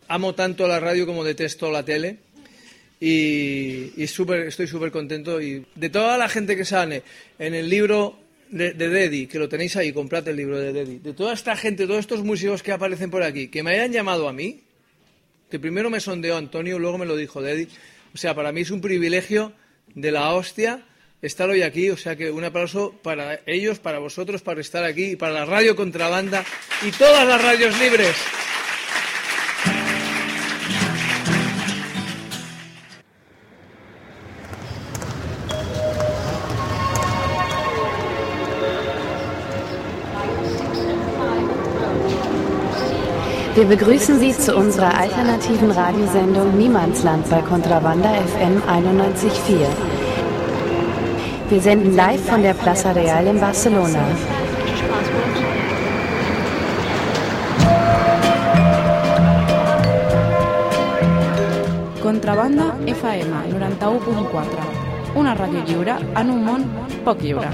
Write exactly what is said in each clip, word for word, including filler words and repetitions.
amo tanto la radio como detesto la tele. Y, y super, estoy súper contento. Y de toda la gente que sale en el libro de, de Dedi, que lo tenéis ahí, comprad el libro de Dedi, de toda esta gente, todos estos músicos que aparecen por aquí, que me hayan llamado a mí, que primero me sondeó Antonio, luego me lo dijo Dedi. O sea, para mí es un privilegio de la hostia estar hoy aquí. O sea, que un aplauso para ellos, para vosotros, para estar aquí, y para la Radio Contrabanda y todas las radios libres. Wir begrüßen Sie zu unserer alternativen Radiosendung Niemandsland bei Contrabanda F M einundneunzig Komma vier. Wir senden live von der Plaza Real in Barcelona. Contrabanda F M noranta-u punt quatre, una ràdio lliure en un món poc lliure.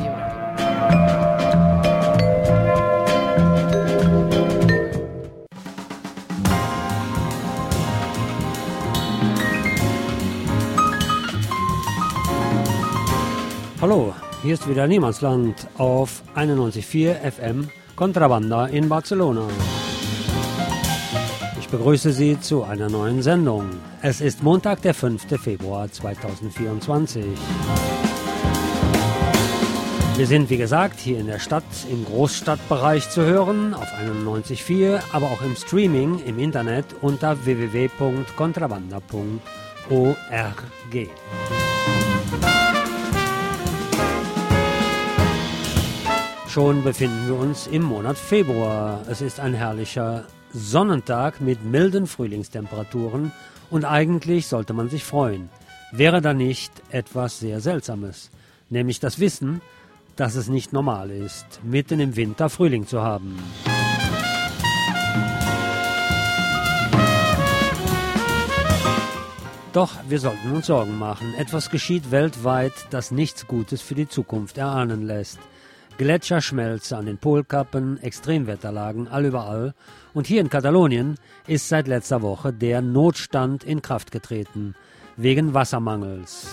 Hallo, hier ist wieder Niemandsland auf einundneunzig Komma vier F M Contrabanda in Barcelona. Ich begrüße Sie zu einer neuen Sendung. Es ist Montag, der fünfte Februar zweitausendvierundzwanzig. Wir sind, wie gesagt, hier in der Stadt, im Großstadtbereich zu hören, auf einundneunzig Komma vier, aber auch im Streaming im Internet unter w w w punkt contrabanda punkt org. Schon befinden wir uns im Monat Februar. Es ist ein herrlicher Sonnentag mit milden Frühlingstemperaturen und eigentlich sollte man sich freuen. Wäre da nicht etwas sehr Seltsames, nämlich das Wissen, dass es nicht normal ist, mitten im Winter Frühling zu haben. Doch wir sollten uns Sorgen machen. Etwas geschieht weltweit, das nichts Gutes für die Zukunft erahnen lässt. Gletscherschmelze an den Polkappen, Extremwetterlagen allüberall. Und hier in Katalonien ist seit letzter Woche der Notstand in Kraft getreten, wegen Wassermangels.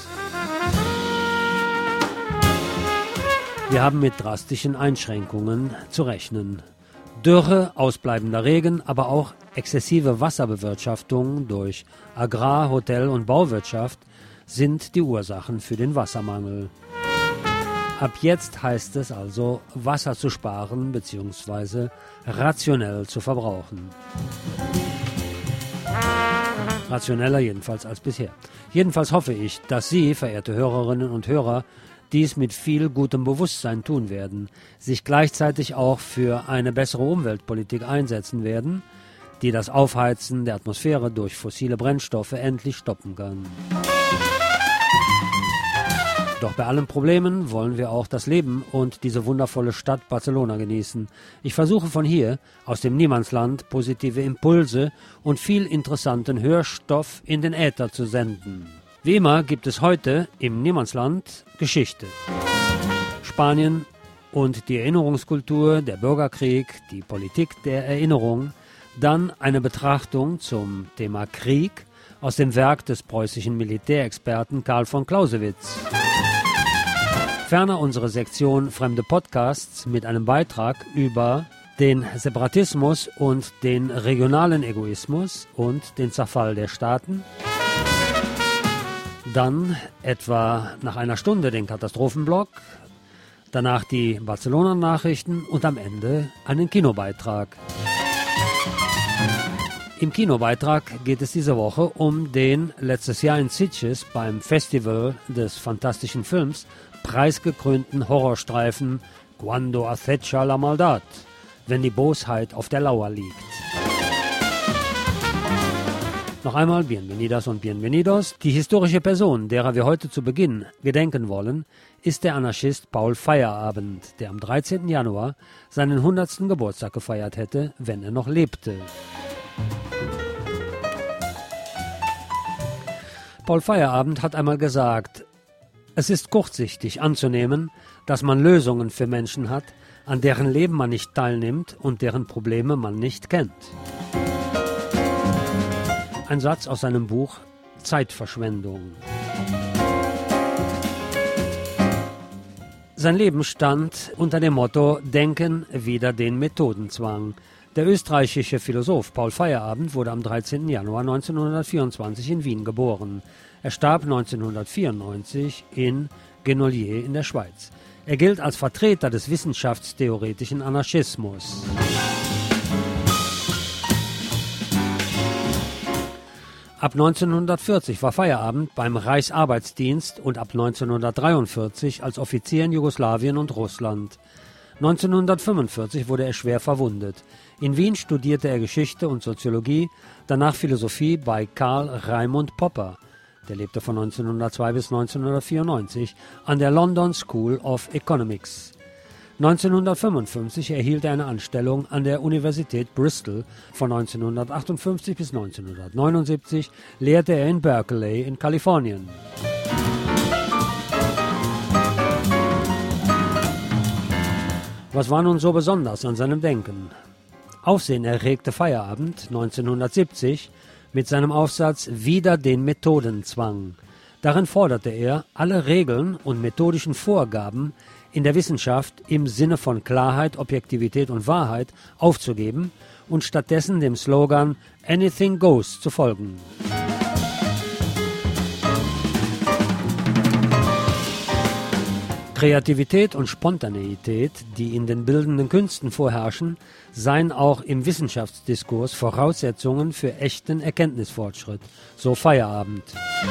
Wir haben mit drastischen Einschränkungen zu rechnen. Dürre, ausbleibender Regen, aber auch exzessive Wasserbewirtschaftung durch Agrar-, Hotel- und Bauwirtschaft sind die Ursachen für den Wassermangel. Ab jetzt heißt es also, Wasser zu sparen bzw. rationell zu verbrauchen. Rationeller jedenfalls als bisher. Jedenfalls hoffe ich, dass Sie, verehrte Hörerinnen und Hörer, dies mit viel gutem Bewusstsein tun werden, sich gleichzeitig auch für eine bessere Umweltpolitik einsetzen werden, die das Aufheizen der Atmosphäre durch fossile Brennstoffe endlich stoppen kann. Doch bei allen Problemen wollen wir auch das Leben und diese wundervolle Stadt Barcelona genießen. Ich versuche von hier, aus dem Niemandsland, positive Impulse und viel interessanten Hörstoff in den Äther zu senden. Wie immer gibt es heute im Niemandsland Geschichte. Spanien und die Erinnerungskultur, der Bürgerkrieg, die Politik der Erinnerung. Dann eine Betrachtung zum Thema Krieg aus dem Werk des preußischen Militärexperten Karl von Clausewitz. Ferner unsere Sektion Fremde Podcasts mit einem Beitrag über den Separatismus und den regionalen Egoismus und den Zerfall der Staaten. Dann etwa nach einer Stunde den Katastrophenblock, danach die Barcelona-Nachrichten und am Ende einen Kinobeitrag. Im Kinobeitrag geht es diese Woche um den letztes Jahr in Sitges beim Festival des fantastischen Films preisgekrönten Horrorstreifen Cuando acecha la maldad, wenn die Bosheit auf der Lauer liegt. Noch einmal Bienvenidas und Bienvenidos. Die historische Person, derer wir heute zu Beginn gedenken wollen, ist der Anarchist Paul Feyerabend, der am dreizehnten Januar seinen hundertsten Geburtstag gefeiert hätte, wenn er noch lebte. Paul Feyerabend hat einmal gesagt, es ist kurzsichtig anzunehmen, dass man Lösungen für Menschen hat, an deren Leben man nicht teilnimmt und deren Probleme man nicht kennt. ein Satz aus seinem Buch Zeitverschwendung. Sein Leben stand unter dem Motto Denken wider den Methodenzwang. Der österreichische Philosoph Paul Feyerabend wurde am dreizehnten Januar neunzehnhundertvierundzwanzig in Wien geboren. Er starb neunzehnhundertvierundneunzig in Genolier in der Schweiz. Er gilt als Vertreter des wissenschaftstheoretischen Anarchismus. Ab neunzehnhundertvierzig war Feyerabend beim Reichsarbeitsdienst und ab neunzehnhundertdreiundvierzig als Offizier in Jugoslawien und Russland. neunzehnhundertfünfundvierzig wurde er schwer verwundet. In Wien studierte er Geschichte und Soziologie, danach Philosophie bei Karl Raimund Popper. Der lebte von neunzehnhundertzwei bis neunzehnhundertvierundneunzig an der London School of Economics. neunzehnhundertfünfundfünfzig erhielt er eine Anstellung an der Universität Bristol. Von neunzehnhundertachtundfünfzig bis neunzehnhundertneunundsiebzig lehrte er in Berkeley in Kalifornien. Was war nun so besonders an seinem Denken? Aufsehen erregte Feyerabend neunzehnhundertsiebzig mit seinem Aufsatz Wider den Methodenzwang. Darin forderte er, alle Regeln und methodischen Vorgaben in der Wissenschaft im Sinne von Klarheit, Objektivität und Wahrheit aufzugeben und stattdessen dem Slogan Anything Goes zu folgen. Kreativität und Spontaneität, die in den bildenden Künsten vorherrschen, seien auch im Wissenschaftsdiskurs Voraussetzungen für echten Erkenntnisfortschritt, so Feyerabend.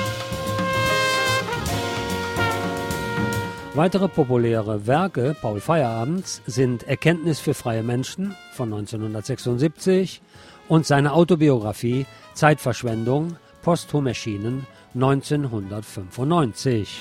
Weitere populäre Werke Paul Feyerabends sind Erkenntnis für freie Menschen von neunzehnhundertsechsundsiebzig und seine Autobiografie Zeitverschwendung, posthum erschienen neunzehnhundertfünfundneunzig.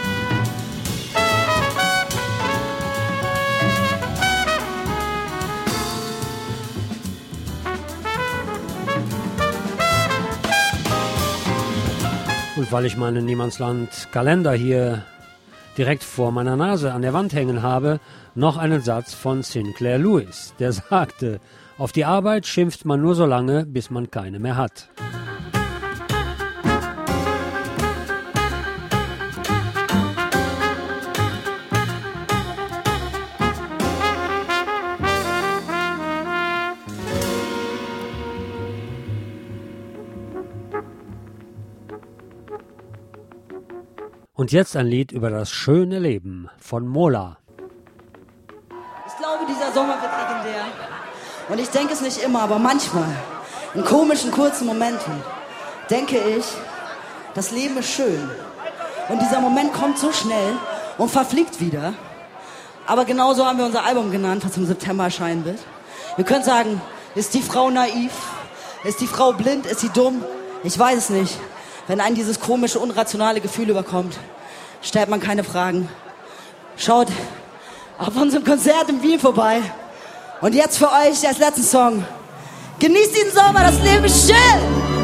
Und weil ich meinen Niemandsland-Kalender hier direkt vor meiner Nase an der Wand hängen habe, noch einen Satz von Sinclair Lewis, der sagte, auf die Arbeit schimpft man nur so lange, bis man keine mehr hat. Und jetzt ein Lied über das schöne Leben von Mola. Ich glaube, dieser Sommer wird legendär. Und ich denke es nicht immer, aber manchmal, in komischen, kurzen Momenten, denke ich, das Leben ist schön. Und dieser Moment kommt so schnell und verfliegt wieder. Aber genauso haben wir unser Album genannt, was im September erscheinen wird. Wir können sagen, ist die Frau naiv? Ist die Frau blind? Ist sie dumm? Ich weiß es nicht. Wenn einen dieses komische, unrationale Gefühl überkommt, stellt man keine Fragen. Schaut auf unserem Konzert in Wien vorbei. Und jetzt für euch als letzten Song. Genießt diesen Sommer, das Leben ist schön!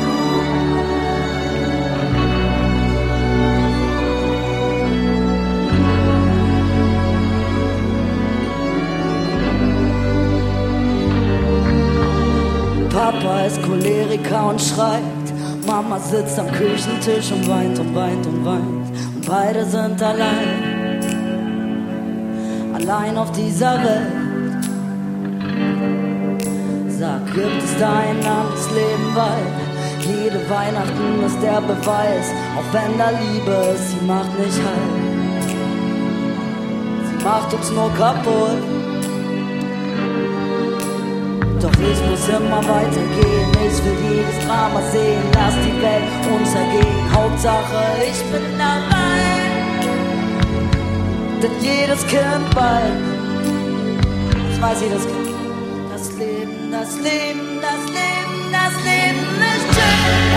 Papa ist Choleriker und schreit. Mama sitzt am Küchentisch und weint und weint und weint. Und beide sind allein. Allein auf dieser Welt. Sag, gibt es da ein anderes Leben, weil jede Weihnachten ist der Beweis. Auch wenn da Liebe ist, sie macht nicht halt. Sie macht uns nur kaputt. Doch ich muss immer weitergehen, ich will jedes Drama sehen, lass die Welt untergehen, Hauptsache ich bin dabei, denn jedes Kind bald, ich weiß jedes Kind, das Leben, das Leben, das Leben, das Leben ist schön,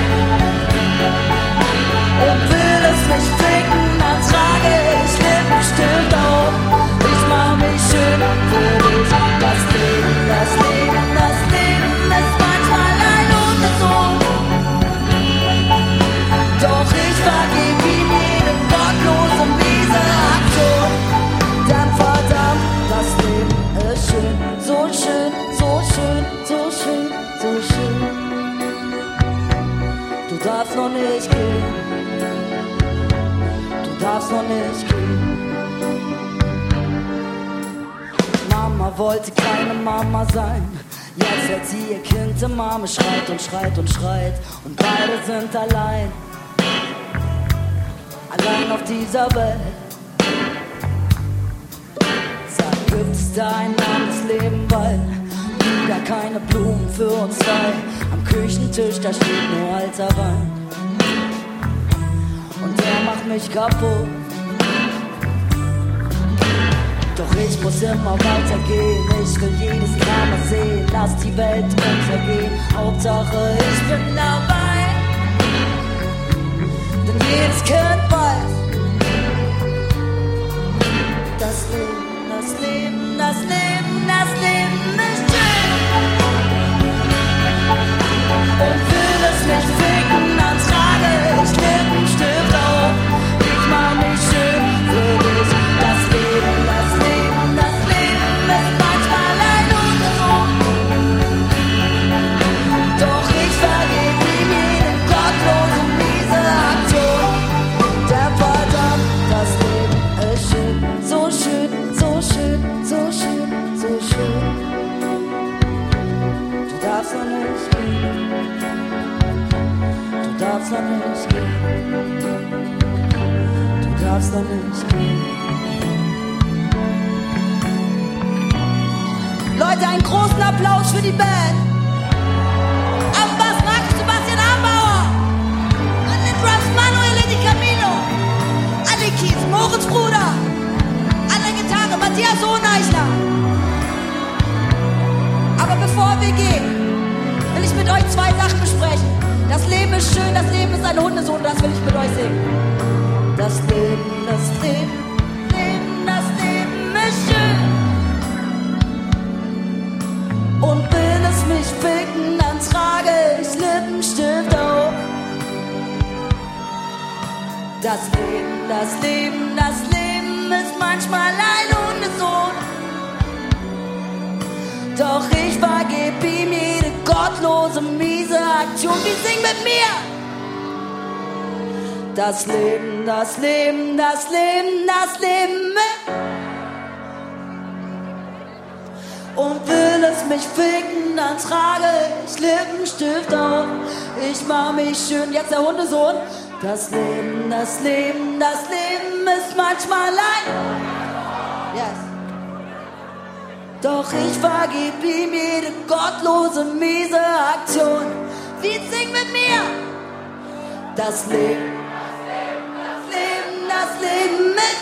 und will es nicht ficken, dann trage ich Lippenstift auf, ich mach mich schön für dich, das Leben, das Leben, das Leben ist manchmal ein Unterton. Doch ich vergeb ihm jede gottlose, miese Aktion. Denn verdammt, das Leben ist schön, so schön, so schön, so schön, so schön. darfst noch nicht gehen. Mama wollte keine Mama sein. Jetzt hält sie ihr Kind im Arm, schreit und schreit und schreit. Und beide sind allein. Allein auf dieser Welt. Sag, gibt es da ein anderes Leben, weil wieder keine Blumen für uns zwei. Am Küchentisch, da steht nur alter Wein. Und der macht mich kaputt. Doch ich muss immer weitergehen. Ich will jedes Drama sehen. Lass die Welt untergehen. Hauptsache ich bin dabei. Denn jedes Kind weiß, das Leben, das Leben, das Leben, das Leben ist schön. Und will es nicht ficken, dann trage ich Lippenstift auf. Ich mach mich schön für dich. Das Leben, das Leben, das Leben ist manchmal ein Ungesund. Doch ich vergebe ihm jede gottlose, miese Aktion. Der verdammt, das Leben ist schön, so schön, so schön, so schön, so schön. Du darfst noch nicht gehen. Du darfst noch nicht gehen. Du darfst noch nicht gehen. Leute, einen großen Applaus für die Band. Am Bass Markus Sebastian Ambauer. An den Drums Manuel Di Camino. An den Keys Moritz Bruder. An der Gitarre Matthias Hohneichler. Aber bevor wir gehen, will ich mit euch zwei Sachen besprechen. Das Leben ist schön, das Leben ist ein Hundesohn, das will ich mit euch singen. Das Leben, das Leben, Leben, das Leben ist schön. Und will es mich ficken, dann trage ich Lippenstift auf. Das Leben, das Leben, das Leben ist manchmal ein Hundesohn. Doch ich vergeb ihm jede gottlose, miese Aktion. Wie sing mit mir? Das Leben, das Leben, das Leben, das Leben ist. Und will es mich ficken, dann trage ich Lippenstift auf. Ich mach mich schön, jetzt der Hundesohn. Das Leben, das Leben, das Leben ist manchmal ein. Yes. Doch ich vergeb ihm jede gottlose, miese Aktion. Wie sing mit mir? Das Leben, das Leben, das Leben ist.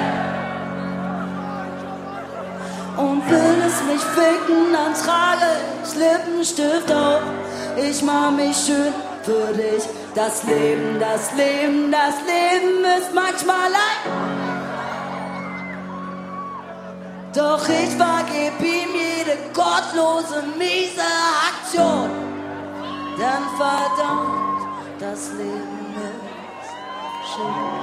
Und will es mich ficken, dann trage ich Lippenstift auf. Ich mach mich schön für dich. Das Leben, das Leben, das Leben ist manchmal ein. Doch ich vergeb ihm jede gottlose, miese Aktion. Denn verdammt, das Leben ist schön.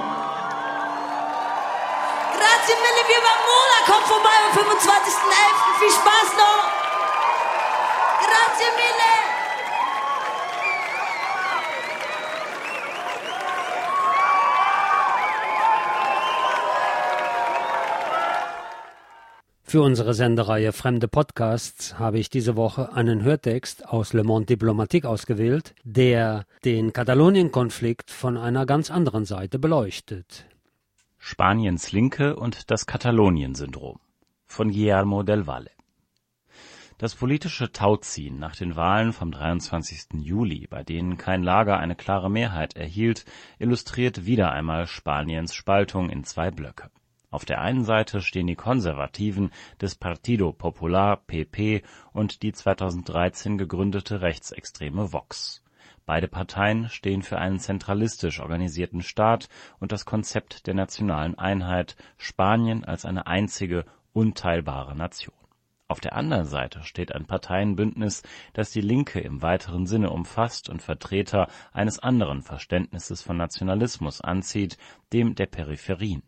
Grazie mille, Viva Mola, kommt vorbei am fünfundzwanzigsten elften Viel Spaß noch. Grazie mille. Für unsere Sendereihe Fremde Podcasts habe ich diese Woche einen Hörtext aus Le Monde Diplomatique ausgewählt, der den Katalonien-Konflikt von einer ganz anderen Seite beleuchtet. Spaniens Linke und das Katalonien-Syndrom von Guillermo del Valle. Das politische Tauziehen nach den Wahlen vom dreiundzwanzigsten Juli, bei denen kein Lager eine klare Mehrheit erhielt, illustriert wieder einmal Spaniens Spaltung in zwei Blöcke. Auf der einen Seite stehen die Konservativen des Partido Popular P P und die zweitausenddreizehn gegründete rechtsextreme Vox. Beide Parteien stehen für einen zentralistisch organisierten Staat und das Konzept der nationalen Einheit, Spanien als eine einzige, unteilbare Nation. Auf der anderen Seite steht ein Parteienbündnis, das die Linke im weiteren Sinne umfasst und Vertreter eines anderen Verständnisses von Nationalismus anzieht, dem der Peripherien.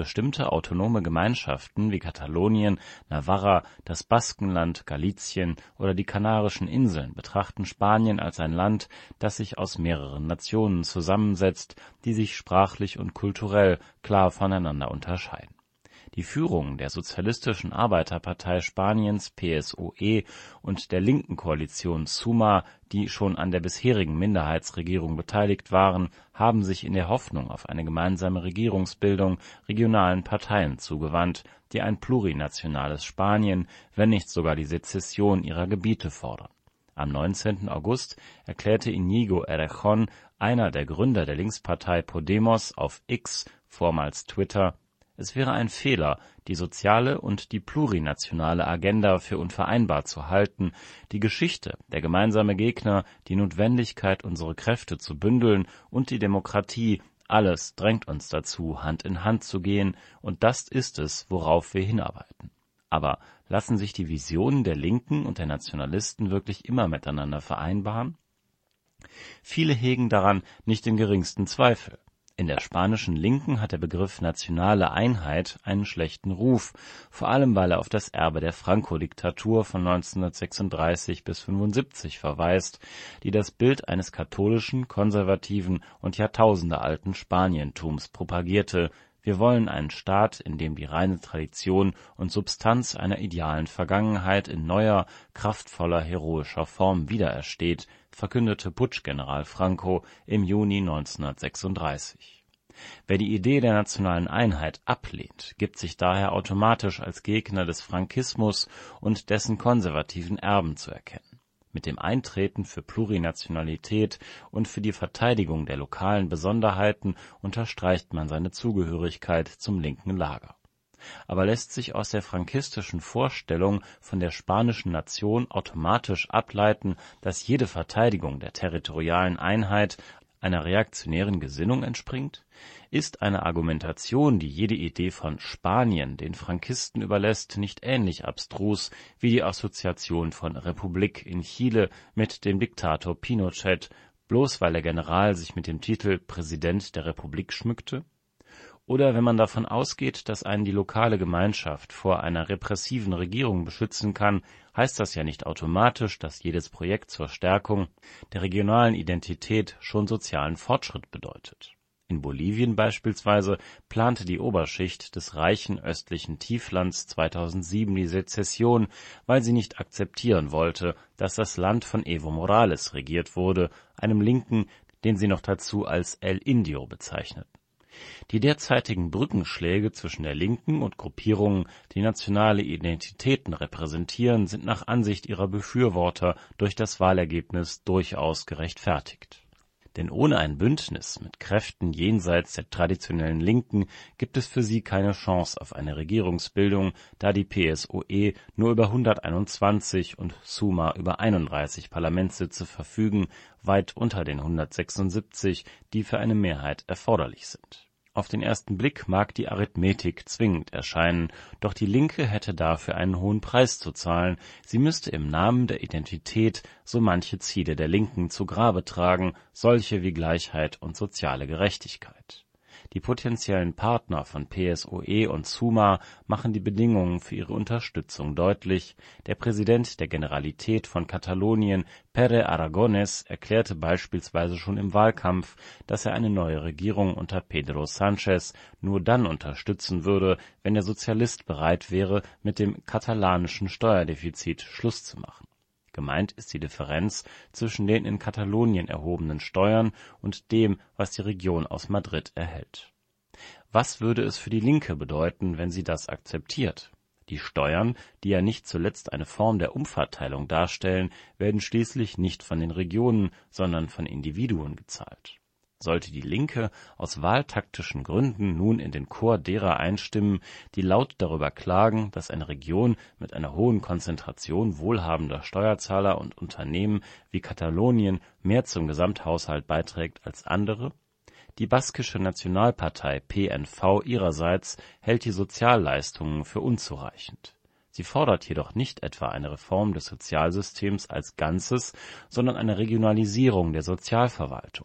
bestimmte autonome Gemeinschaften wie Katalonien, Navarra, das Baskenland, Galizien oder die Kanarischen Inseln betrachten Spanien als ein Land, das sich aus mehreren Nationen zusammensetzt, die sich sprachlich und kulturell klar voneinander unterscheiden. Die Führung der Sozialistischen Arbeiterpartei Spaniens P S O E und der linken Koalition Suma, die schon an der bisherigen Minderheitsregierung beteiligt waren, haben sich in der Hoffnung auf eine gemeinsame Regierungsbildung regionalen Parteien zugewandt, die ein plurinationales Spanien, wenn nicht sogar die Sezession ihrer Gebiete fordern. Am neunzehnten August erklärte Íñigo Errejón, einer der Gründer der Linkspartei Podemos, auf X, vormals Twitter: Es wäre ein Fehler, die soziale und die plurinationale Agenda für unvereinbar zu halten, die Geschichte, der gemeinsame Gegner, die Notwendigkeit, unsere Kräfte zu bündeln und die Demokratie, alles drängt uns dazu, Hand in Hand zu gehen, und das ist es, worauf wir hinarbeiten. Aber lassen sich die Visionen der Linken und der Nationalisten wirklich immer miteinander vereinbaren? Viele hegen daran nicht den geringsten Zweifel. In der spanischen Linken hat der Begriff nationale Einheit einen schlechten Ruf, vor allem weil er auf das Erbe der Franco-Diktatur von neunzehnhundertsechsunddreißig bis fünfundsiebzig verweist, die das Bild eines katholischen, konservativen und jahrtausendealten Spanientums propagierte. Wir wollen einen Staat, in dem die reine Tradition und Substanz einer idealen Vergangenheit in neuer, kraftvoller, heroischer Form wiederersteht, verkündete Putschgeneral Franco im Juni neunzehnhundertsechsunddreißig. Wer die Idee der nationalen Einheit ablehnt, gibt sich daher automatisch als Gegner des Frankismus und dessen konservativen Erben zu erkennen. Mit dem Eintreten für Plurinationalität und für die Verteidigung der lokalen Besonderheiten unterstreicht man seine Zugehörigkeit zum linken Lager. Aber lässt sich aus der frankistischen Vorstellung von der spanischen Nation automatisch ableiten, dass jede Verteidigung der territorialen Einheit einer reaktionären Gesinnung entspringt? Ist eine Argumentation, die jede Idee von Spanien den Frankisten überlässt, nicht ähnlich abstrus wie die Assoziation von Republik in Chile mit dem Diktator Pinochet, bloß weil der General sich mit dem Titel Präsident der Republik schmückte? Oder wenn man davon ausgeht, dass einen die lokale Gemeinschaft vor einer repressiven Regierung beschützen kann, heißt das ja nicht automatisch, dass jedes Projekt zur Stärkung der regionalen Identität schon sozialen Fortschritt bedeutet. In Bolivien beispielsweise plante die Oberschicht des reichen östlichen Tieflands zweitausendsieben die Sezession, weil sie nicht akzeptieren wollte, dass das Land von Evo Morales regiert wurde, einem Linken, den sie noch dazu als El Indio bezeichneten. Die derzeitigen Brückenschläge zwischen der Linken und Gruppierungen, die nationale Identitäten repräsentieren, sind nach Ansicht ihrer Befürworter durch das Wahlergebnis durchaus gerechtfertigt. Denn ohne ein Bündnis mit Kräften jenseits der traditionellen Linken gibt es für sie keine Chance auf eine Regierungsbildung, da die P S O E nur über hunderteinundzwanzig und Suma über einunddreißig Parlamentssitze verfügen, weit unter den hundertsechsundsiebzig, die für eine Mehrheit erforderlich sind. Auf den ersten Blick mag die Arithmetik zwingend erscheinen, doch die Linke hätte dafür einen hohen Preis zu zahlen. Sie müsste im Namen der Identität so manche Ziele der Linken zu Grabe tragen, solche wie Gleichheit und soziale Gerechtigkeit. Die potenziellen Partner von P S O E und Suma machen die Bedingungen für ihre Unterstützung deutlich. Der Präsident der Generalität von Katalonien, Pere Aragonés, erklärte beispielsweise schon im Wahlkampf, dass er eine neue Regierung unter Pedro Sánchez nur dann unterstützen würde, wenn der Sozialist bereit wäre, mit dem katalanischen Steuerdefizit Schluss zu machen. Gemeint ist die Differenz zwischen den in Katalonien erhobenen Steuern und dem, was die Region aus Madrid erhält. Was würde es für die Linke bedeuten, wenn sie das akzeptiert? Die Steuern, die ja nicht zuletzt eine Form der Umverteilung darstellen, werden schließlich nicht von den Regionen, sondern von Individuen gezahlt. Sollte die Linke aus wahltaktischen Gründen nun in den Chor derer einstimmen, die laut darüber klagen, dass eine Region mit einer hohen Konzentration wohlhabender Steuerzahler und Unternehmen wie Katalonien mehr zum Gesamthaushalt beiträgt als andere? Die baskische Nationalpartei P N V ihrerseits hält die Sozialleistungen für unzureichend. Sie fordert jedoch nicht etwa eine Reform des Sozialsystems als Ganzes, sondern eine Regionalisierung der Sozialverwaltung.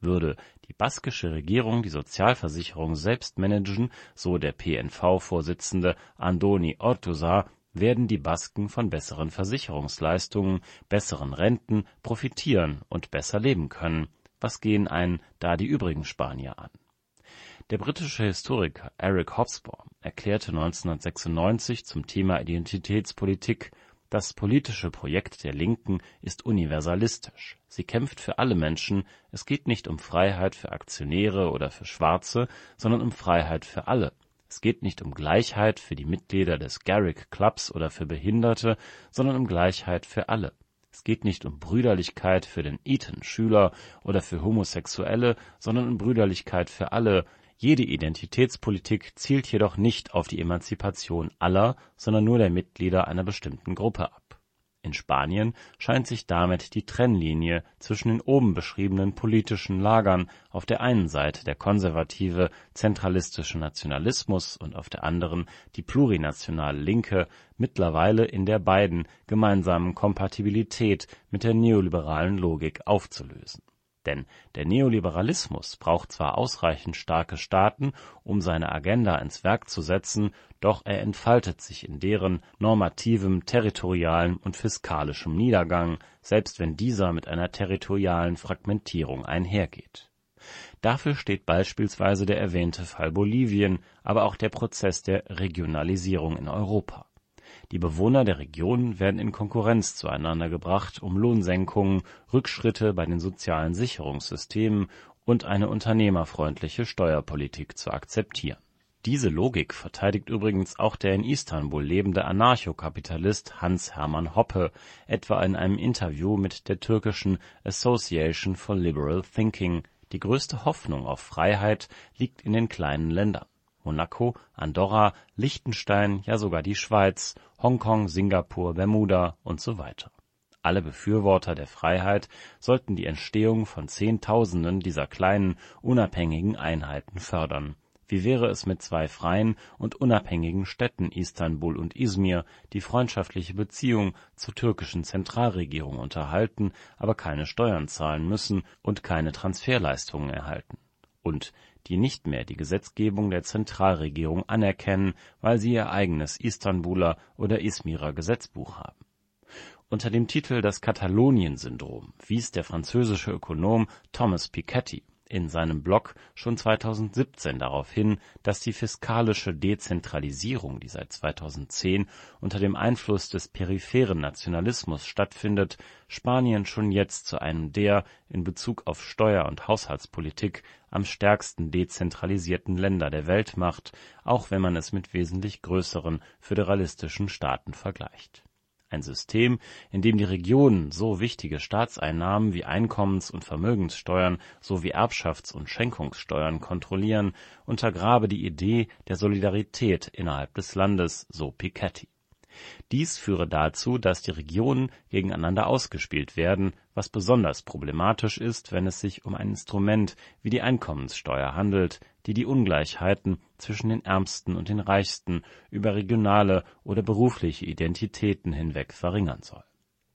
Würde die baskische Regierung die Sozialversicherung selbst managen, so der P N V-Vorsitzende Andoni Ortuzar, werden die Basken von besseren Versicherungsleistungen, besseren Renten profitieren und besser leben können. Was gehen einen da die übrigen Spanier an? Der britische Historiker Eric Hobsbawm erklärte neunzehnhundertsechsundneunzig zum Thema Identitätspolitik: Das politische Projekt der Linken ist universalistisch. Sie kämpft für alle Menschen. Es geht nicht um Freiheit für Aktionäre oder für Schwarze, sondern um Freiheit für alle. Es geht nicht um Gleichheit für die Mitglieder des Garrick Clubs oder für Behinderte, sondern um Gleichheit für alle. Es geht nicht um Brüderlichkeit für den Eton-Schüler oder für Homosexuelle, sondern um Brüderlichkeit für alle. Jede Identitätspolitik zielt jedoch nicht auf die Emanzipation aller, sondern nur der Mitglieder einer bestimmten Gruppe ab. In Spanien scheint sich damit die Trennlinie zwischen den oben beschriebenen politischen Lagern, auf der einen Seite der konservative, zentralistische Nationalismus und auf der anderen die plurinationale Linke, mittlerweile in der beiden gemeinsamen Kompatibilität mit der neoliberalen Logik aufzulösen. Denn der Neoliberalismus braucht zwar ausreichend starke Staaten, um seine Agenda ins Werk zu setzen, doch er entfaltet sich in deren normativem, territorialem und fiskalischem Niedergang, selbst wenn dieser mit einer territorialen Fragmentierung einhergeht. Dafür steht beispielsweise der erwähnte Fall Bolivien, aber auch der Prozess der Regionalisierung in Europa. Die Bewohner der Region werden in Konkurrenz zueinander gebracht, um Lohnsenkungen, Rückschritte bei den sozialen Sicherungssystemen und eine unternehmerfreundliche Steuerpolitik zu akzeptieren. Diese Logik verteidigt übrigens auch der in Istanbul lebende Anarchokapitalist Hans-Hermann Hoppe, etwa in einem Interview mit der türkischen Association for Liberal Thinking. Die größte Hoffnung auf Freiheit liegt in den kleinen Ländern. Monaco, Andorra, Liechtenstein, ja sogar die Schweiz, Hongkong, Singapur, Bermuda und so weiter. Alle Befürworter der Freiheit sollten die Entstehung von Zehntausenden dieser kleinen, unabhängigen Einheiten fördern. Wie wäre es mit zwei freien und unabhängigen Städten Istanbul und Izmir, die freundschaftliche Beziehungen zur türkischen Zentralregierung unterhalten, aber keine Steuern zahlen müssen und keine Transferleistungen erhalten? Und die nicht mehr die Gesetzgebung der Zentralregierung anerkennen, weil sie ihr eigenes Istanbuler oder Izmirer Gesetzbuch haben. Unter dem Titel Das Katalonien-Syndrom wies der französische Ökonom Thomas Piketty in seinem Blog schon zweitausendsiebzehn darauf hin, dass die fiskalische Dezentralisierung, die seit zweitausendzehn unter dem Einfluss des peripheren Nationalismus stattfindet, Spanien schon jetzt zu einem der in Bezug auf Steuer- und Haushaltspolitik am stärksten dezentralisierten Länder der Welt macht, auch wenn man es mit wesentlich größeren föderalistischen Staaten vergleicht. Ein System, in dem die Regionen so wichtige Staatseinnahmen wie Einkommens- und Vermögenssteuern sowie Erbschafts- und Schenkungssteuern kontrollieren, untergrabe die Idee der Solidarität innerhalb des Landes, so Piketty. Dies führe dazu, dass die Regionen gegeneinander ausgespielt werden, was besonders problematisch ist, wenn es sich um ein Instrument wie die Einkommenssteuer handelt, die die Ungleichheiten zwischen den Ärmsten und den Reichsten über regionale oder berufliche Identitäten hinweg verringern soll.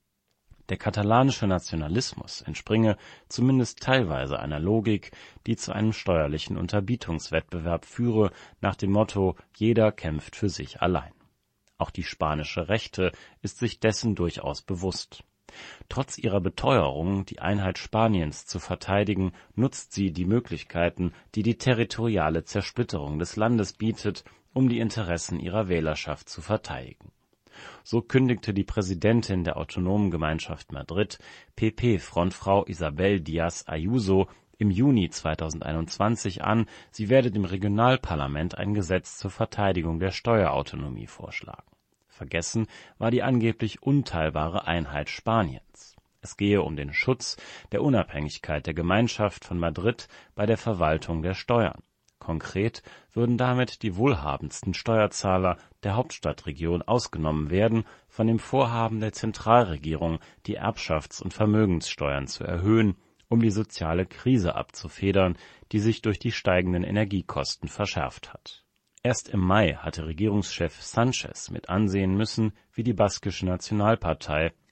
Der katalanische Nationalismus entspringe zumindest teilweise einer Logik, die zu einem steuerlichen Unterbietungswettbewerb führe, nach dem Motto: Jeder kämpft für sich allein. Auch die spanische Rechte ist sich dessen durchaus bewusst. Trotz ihrer Beteuerung, die Einheit Spaniens zu verteidigen, nutzt sie die Möglichkeiten, die die territoriale Zersplitterung des Landes bietet, um die Interessen ihrer Wählerschaft zu verteidigen. So kündigte die Präsidentin der Autonomen Gemeinschaft Madrid, P P-Frontfrau Isabel Díaz Ayuso, im Juni zweitausendeinundzwanzig an, sie werde dem Regionalparlament ein Gesetz zur Verteidigung der Steuerautonomie vorschlagen. Vergessen war die angeblich unteilbare Einheit Spaniens. Es gehe um den Schutz der Unabhängigkeit der Gemeinschaft von Madrid bei der Verwaltung der Steuern. Konkret würden damit die wohlhabendsten Steuerzahler der Hauptstadtregion ausgenommen werden, von dem Vorhaben der Zentralregierung, die Erbschafts- und Vermögenssteuern zu erhöhen, um die soziale Krise abzufedern, die sich durch die steigenden Energiekosten verschärft hat. Erst im Mai hatte Regierungschef Sanchez mit ansehen müssen, wie die baskische Nationalpartei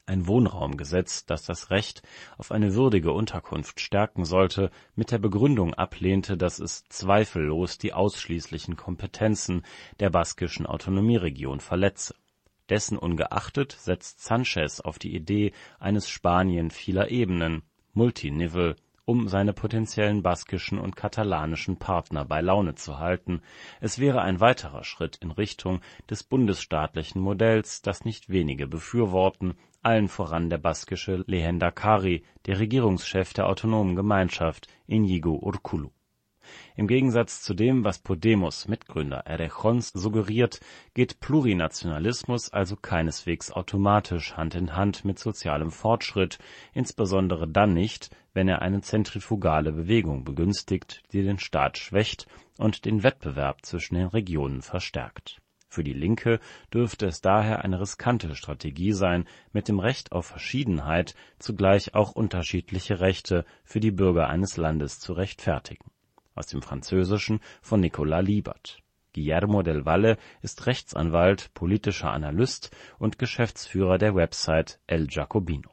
ein Wohnraumgesetz, das das Recht auf eine würdige Unterkunft stärken sollte, mit der Begründung ablehnte, dass es zweifellos die ausschließlichen Kompetenzen der baskischen Autonomieregion verletze. Dessen ungeachtet setzt Sanchez auf die Idee eines Spanien vieler Ebenen, Multinivel, um seine potenziellen baskischen und katalanischen Partner bei Laune zu halten. Es wäre ein weiterer Schritt in Richtung des bundesstaatlichen Modells, das nicht wenige befürworten, allen voran der baskische Lehendakari, der Regierungschef der autonomen Gemeinschaft Iñigo Urkullu. Im Gegensatz zu dem, was Podemos-Mitgründer Errejons suggeriert, geht Plurinationalismus also keineswegs automatisch Hand in Hand mit sozialem Fortschritt, insbesondere dann nicht, wenn er eine zentrifugale Bewegung begünstigt, die den Staat schwächt und den Wettbewerb zwischen den Regionen verstärkt. Für die Linke dürfte es daher eine riskante Strategie sein, mit dem Recht auf Verschiedenheit zugleich auch unterschiedliche Rechte für die Bürger eines Landes zu rechtfertigen. Aus dem Französischen von Nicolas Liebert. Guillermo del Valle ist Rechtsanwalt, politischer Analyst und Geschäftsführer der Website El Jacobino.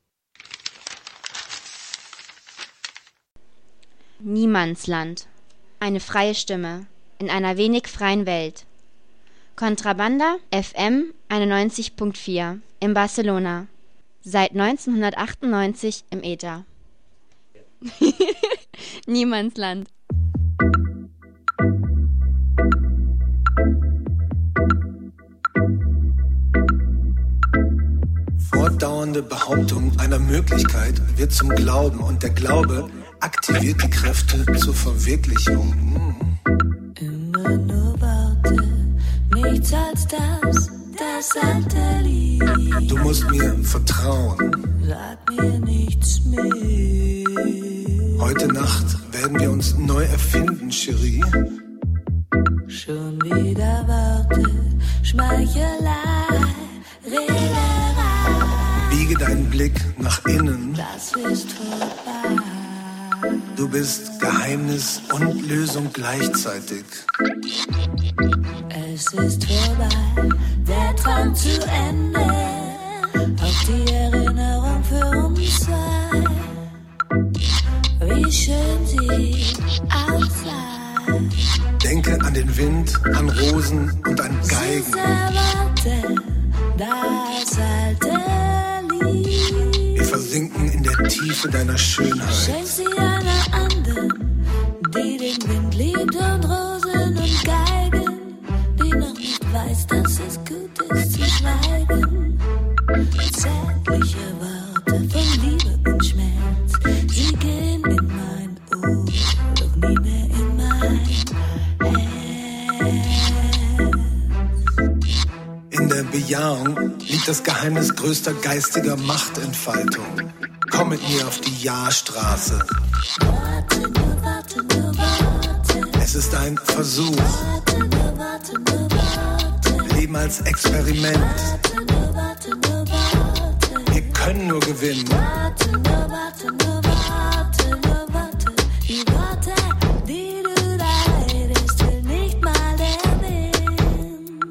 Niemandsland. Eine freie Stimme in einer wenig freien Welt. Contrabanda F M einundneunzig Komma vier in Barcelona. Seit neunzehnhundertachtundneunzig im Äther. Niemandsland. Fortdauernde Behauptung einer Möglichkeit wird zum Glauben und der Glaube aktiviert die Kräfte zur Verwirklichung. Hm. Immer nur Worte, nichts als das, das alte Lied. Du musst mir vertrauen. Sag mir nichts mehr. Heute Nacht werden wir uns neu erfinden, Cherie. Schon wieder Worte, Schmeichelei, Rederei. Biege deinen Blick nach innen. Das ist vorbei. Du bist Geheimnis und Lösung gleichzeitig. Es ist vorbei, der Traum zu Ende. Auch die Erinnerung für uns zwei. Wie schön sie auch sei. Denke an den Wind, an Rosen und an Geigen. Süße Worte, das alte Lied. Wir versinken in der Tiefe deiner Schönheit. Schenk sie einer anderen, die den Wind liebt und Rosen und Geigen, die noch nicht weiß, dass es gut ist zu schweigen. Zärtliche Worte von Liebe und Schmerz, sie gehen in mein Ohr, doch nie mehr in mein Herz. In der Bejahung liegt das Geheimnis größter geistiger Machtentfaltung. Komm mit mir auf die Ja-Straße. Warte, nur warte, nur warte. Es ist ein Versuch. Warte, nur warte, nur warte. Leben als Experiment. Warte, nur warte, nur warte. Wir können nur gewinnen. Warte, nur warte, nur warte, nur warte. Die Worte, die du da redest, will nicht mal der Wind.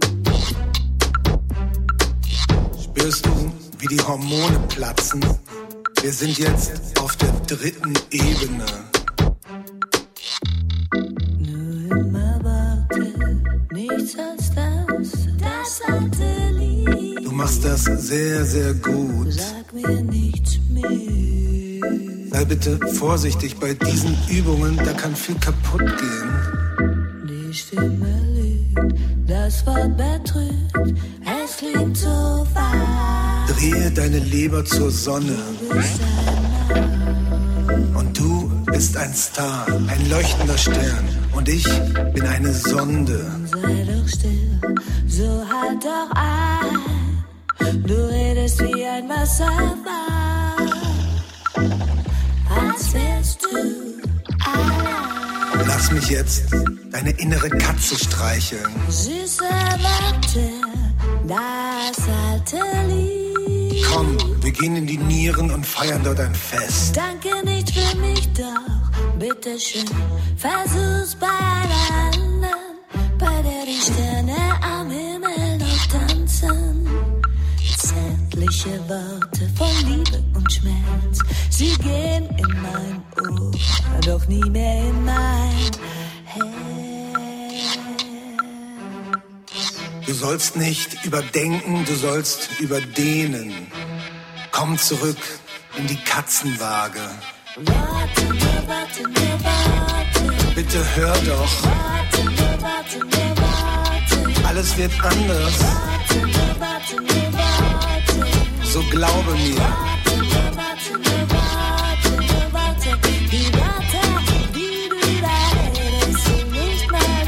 Spürst du, wie die Hormone platzen? Wir sind jetzt auf der dritten Ebene. Nur immer Worte, nichts als das, das alte Lied. Du machst das sehr, sehr gut. Sag mir nichts mehr. Sei bitte vorsichtig bei diesen Übungen, da kann viel kaputt gehen. Die Stimme lügt, das Wort betrügt, es klingt so wahr. Drehe deine Leber zur Sonne. Und du bist ein Star, ein leuchtender Stern. Und ich bin eine Sonde. Sei doch still, so halt doch ein. Du redest wie ein Wasserfall, als wärst du allein. Lass mich jetzt deine innere Katze streicheln. Süße Worte, das alte Lied. Komm, wir gehen in die Nieren und feiern dort ein Fest. Danke nicht für mich, doch bitteschön. Versuch's bei einer anderen, bei der die Sterne am Himmel noch tanzen. Zärtliche Ironische Worte von Liebe und Schmerz, sie gehen in mein Ohr, doch nie mehr in mein Herz. Du sollst nicht überdenken, du sollst überdehnen. Komm zurück in die Katzenwaage. Warte nur, warte nur, warte. Bitte hör doch. Warte nur, warte nur, warte. Alles wird anders. Warte nur, warte nur, warte. So glaube mir. Warte nur, warte nur, warte, nur warte. Die Wörter, die du da redest, sind nicht mal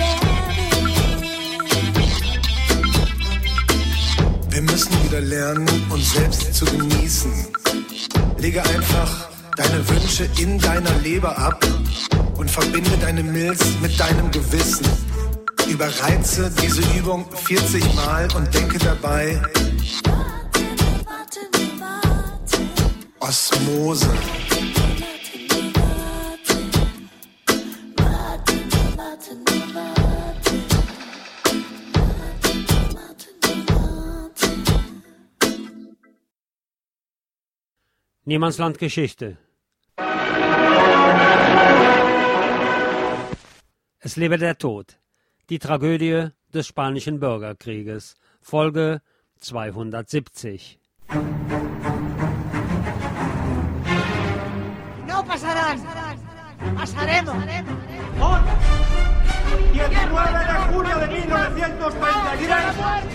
der. Wir müssen wieder lernen, uns selbst zu genießen. Lege einfach deine Wünsche in deiner Leber ab und verbinde deine Milz mit deinem Gewissen. Überreize diese Übung vierzig Mal und denke dabei Osmose. Niemandsland-Geschichte. Es lebe der Tod. Die Tragödie des Spanischen Bürgerkrieges. Folge zweihundertsiebzig. No pasarán. Pasaremos. Hoy, diecinueve de junio de mil novecientos treinta y tres.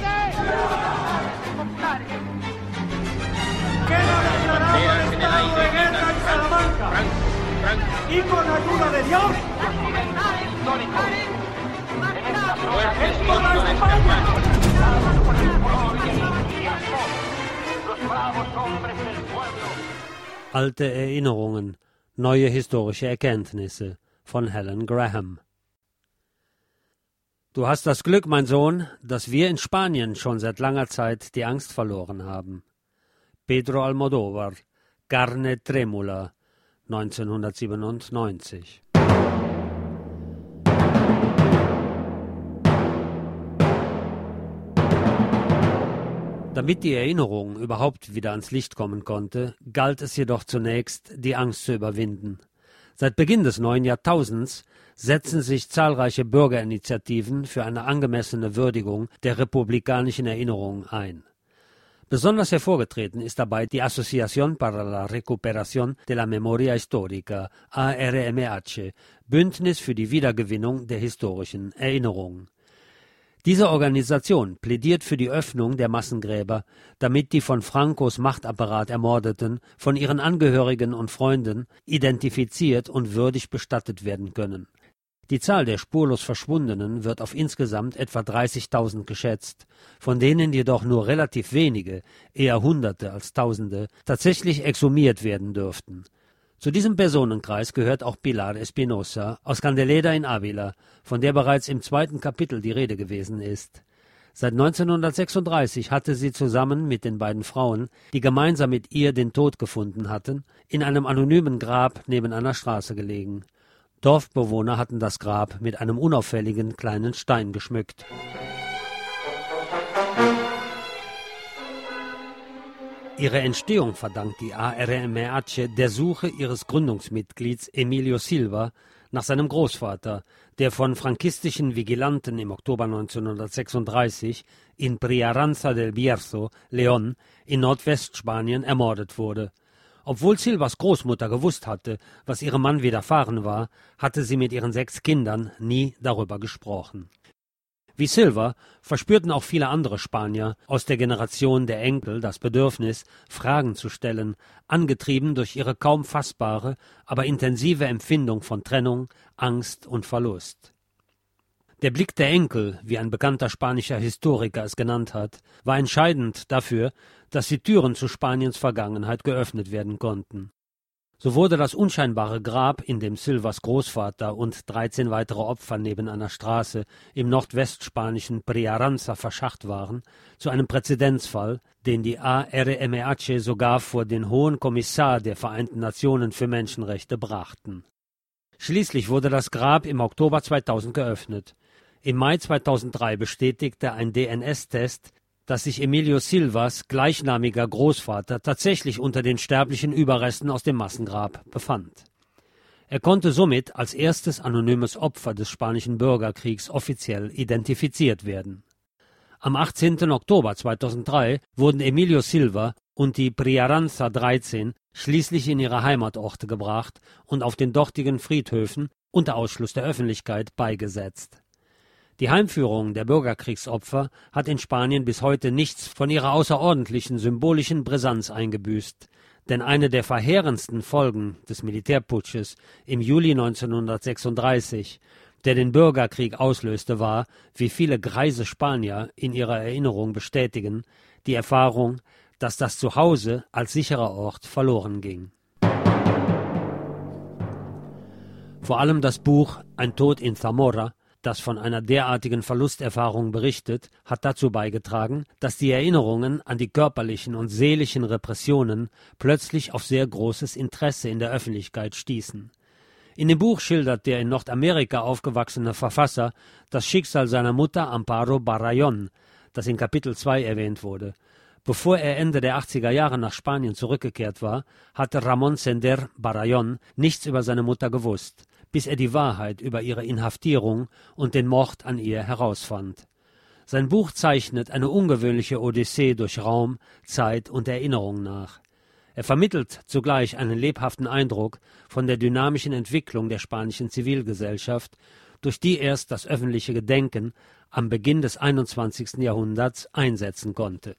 Queda declarado el estado de guerra en Salamanca. Y con ayuda de Dios, es toda España. Alte Erinnerungen, neue historische Erkenntnisse von Helen Graham. Du hast das Glück, mein Sohn, dass wir in Spanien schon seit langer Zeit die Angst verloren haben. Pedro Almodóvar, Carne Tremula, neunzehnhundertsiebenundneunzig. Damit die Erinnerung überhaupt wieder ans Licht kommen konnte, galt es jedoch zunächst, die Angst zu überwinden. Seit Beginn des neuen Jahrtausends setzen sich zahlreiche Bürgerinitiativen für eine angemessene Würdigung der republikanischen Erinnerung ein. Besonders hervorgetreten ist dabei die Asociación para la Recuperación de la Memoria Histórica, A R M H, Bündnis für die Wiedergewinnung der historischen Erinnerung. Diese Organisation plädiert für die Öffnung der Massengräber, damit die von Francos Machtapparat Ermordeten von ihren Angehörigen und Freunden identifiziert und würdig bestattet werden können. Die Zahl der spurlos Verschwundenen wird auf insgesamt etwa dreißigtausend geschätzt, von denen jedoch nur relativ wenige, eher Hunderte als Tausende, tatsächlich exhumiert werden dürften. Zu diesem Personenkreis gehört auch Pilar Espinosa aus Candeleda in Ávila, von der bereits im zweiten Kapitel die Rede gewesen ist. Seit neunzehnhundertsechsunddreißig hatte sie zusammen mit den beiden Frauen, die gemeinsam mit ihr den Tod gefunden hatten, in einem anonymen Grab neben einer Straße gelegen. Dorfbewohner hatten das Grab mit einem unauffälligen kleinen Stein geschmückt. Ihre Entstehung verdankt die A R M H der Suche ihres Gründungsmitglieds Emilio Silva nach seinem Großvater, der von frankistischen Vigilanten im Oktober neunzehnhundertsechsunddreißig in Priaranza del Bierzo, León, in Nordwestspanien ermordet wurde. Obwohl Silvas Großmutter gewusst hatte, was ihrem Mann widerfahren war, hatte sie mit ihren sechs Kindern nie darüber gesprochen. Wie Silva verspürten auch viele andere Spanier aus der Generation der Enkel das Bedürfnis, Fragen zu stellen, angetrieben durch ihre kaum fassbare, aber intensive Empfindung von Trennung, Angst und Verlust. Der Blick der Enkel, wie ein bekannter spanischer Historiker es genannt hat, war entscheidend dafür, dass die Türen zu Spaniens Vergangenheit geöffnet werden konnten. So wurde das unscheinbare Grab, in dem Silvas Großvater und dreizehn weitere Opfer neben einer Straße im nordwestspanischen Priaranza verscharrt waren, zu einem Präzedenzfall, den die A R M H sogar vor den Hohen Kommissar der Vereinten Nationen für Menschenrechte brachten. Schließlich wurde das Grab im Oktober zweitausend geöffnet. Im Mai zweitausenddrei bestätigte ein D N S-Test dass sich Emilio Silvas gleichnamiger Großvater tatsächlich unter den sterblichen Überresten aus dem Massengrab befand. Er konnte somit als erstes anonymes Opfer des Spanischen Bürgerkriegs offiziell identifiziert werden. Am achtzehnten Oktober zweitausenddrei wurden Emilio Silva und die Priaranza dreizehn schließlich in ihre Heimatorte gebracht und auf den dortigen Friedhöfen unter Ausschluss der Öffentlichkeit beigesetzt. Die Heimführung der Bürgerkriegsopfer hat in Spanien bis heute nichts von ihrer außerordentlichen symbolischen Brisanz eingebüßt, denn eine der verheerendsten Folgen des Militärputsches im Juli neunzehnhundertsechsunddreißig, der den Bürgerkrieg auslöste, war, wie viele greise Spanier in ihrer Erinnerung bestätigen, die Erfahrung, dass das Zuhause als sicherer Ort verloren ging. Vor allem das Buch Ein Tod in Zamora, das von einer derartigen Verlusterfahrung berichtet, hat dazu beigetragen, dass die Erinnerungen an die körperlichen und seelischen Repressionen plötzlich auf sehr großes Interesse in der Öffentlichkeit stießen. In dem Buch schildert der in Nordamerika aufgewachsene Verfasser das Schicksal seiner Mutter Amparo Barrayón, das in Kapitel zwei erwähnt wurde. Bevor er Ende der achtziger Jahre nach Spanien zurückgekehrt war, hatte Ramón Sender Barrayón nichts über seine Mutter gewusst, bis er die Wahrheit über ihre Inhaftierung und den Mord an ihr herausfand. Sein Buch zeichnet eine ungewöhnliche Odyssee durch Raum, Zeit und Erinnerung nach. Er vermittelt zugleich einen lebhaften Eindruck von der dynamischen Entwicklung der spanischen Zivilgesellschaft, durch die erst das öffentliche Gedenken am Beginn des einundzwanzigsten Jahrhunderts einsetzen konnte.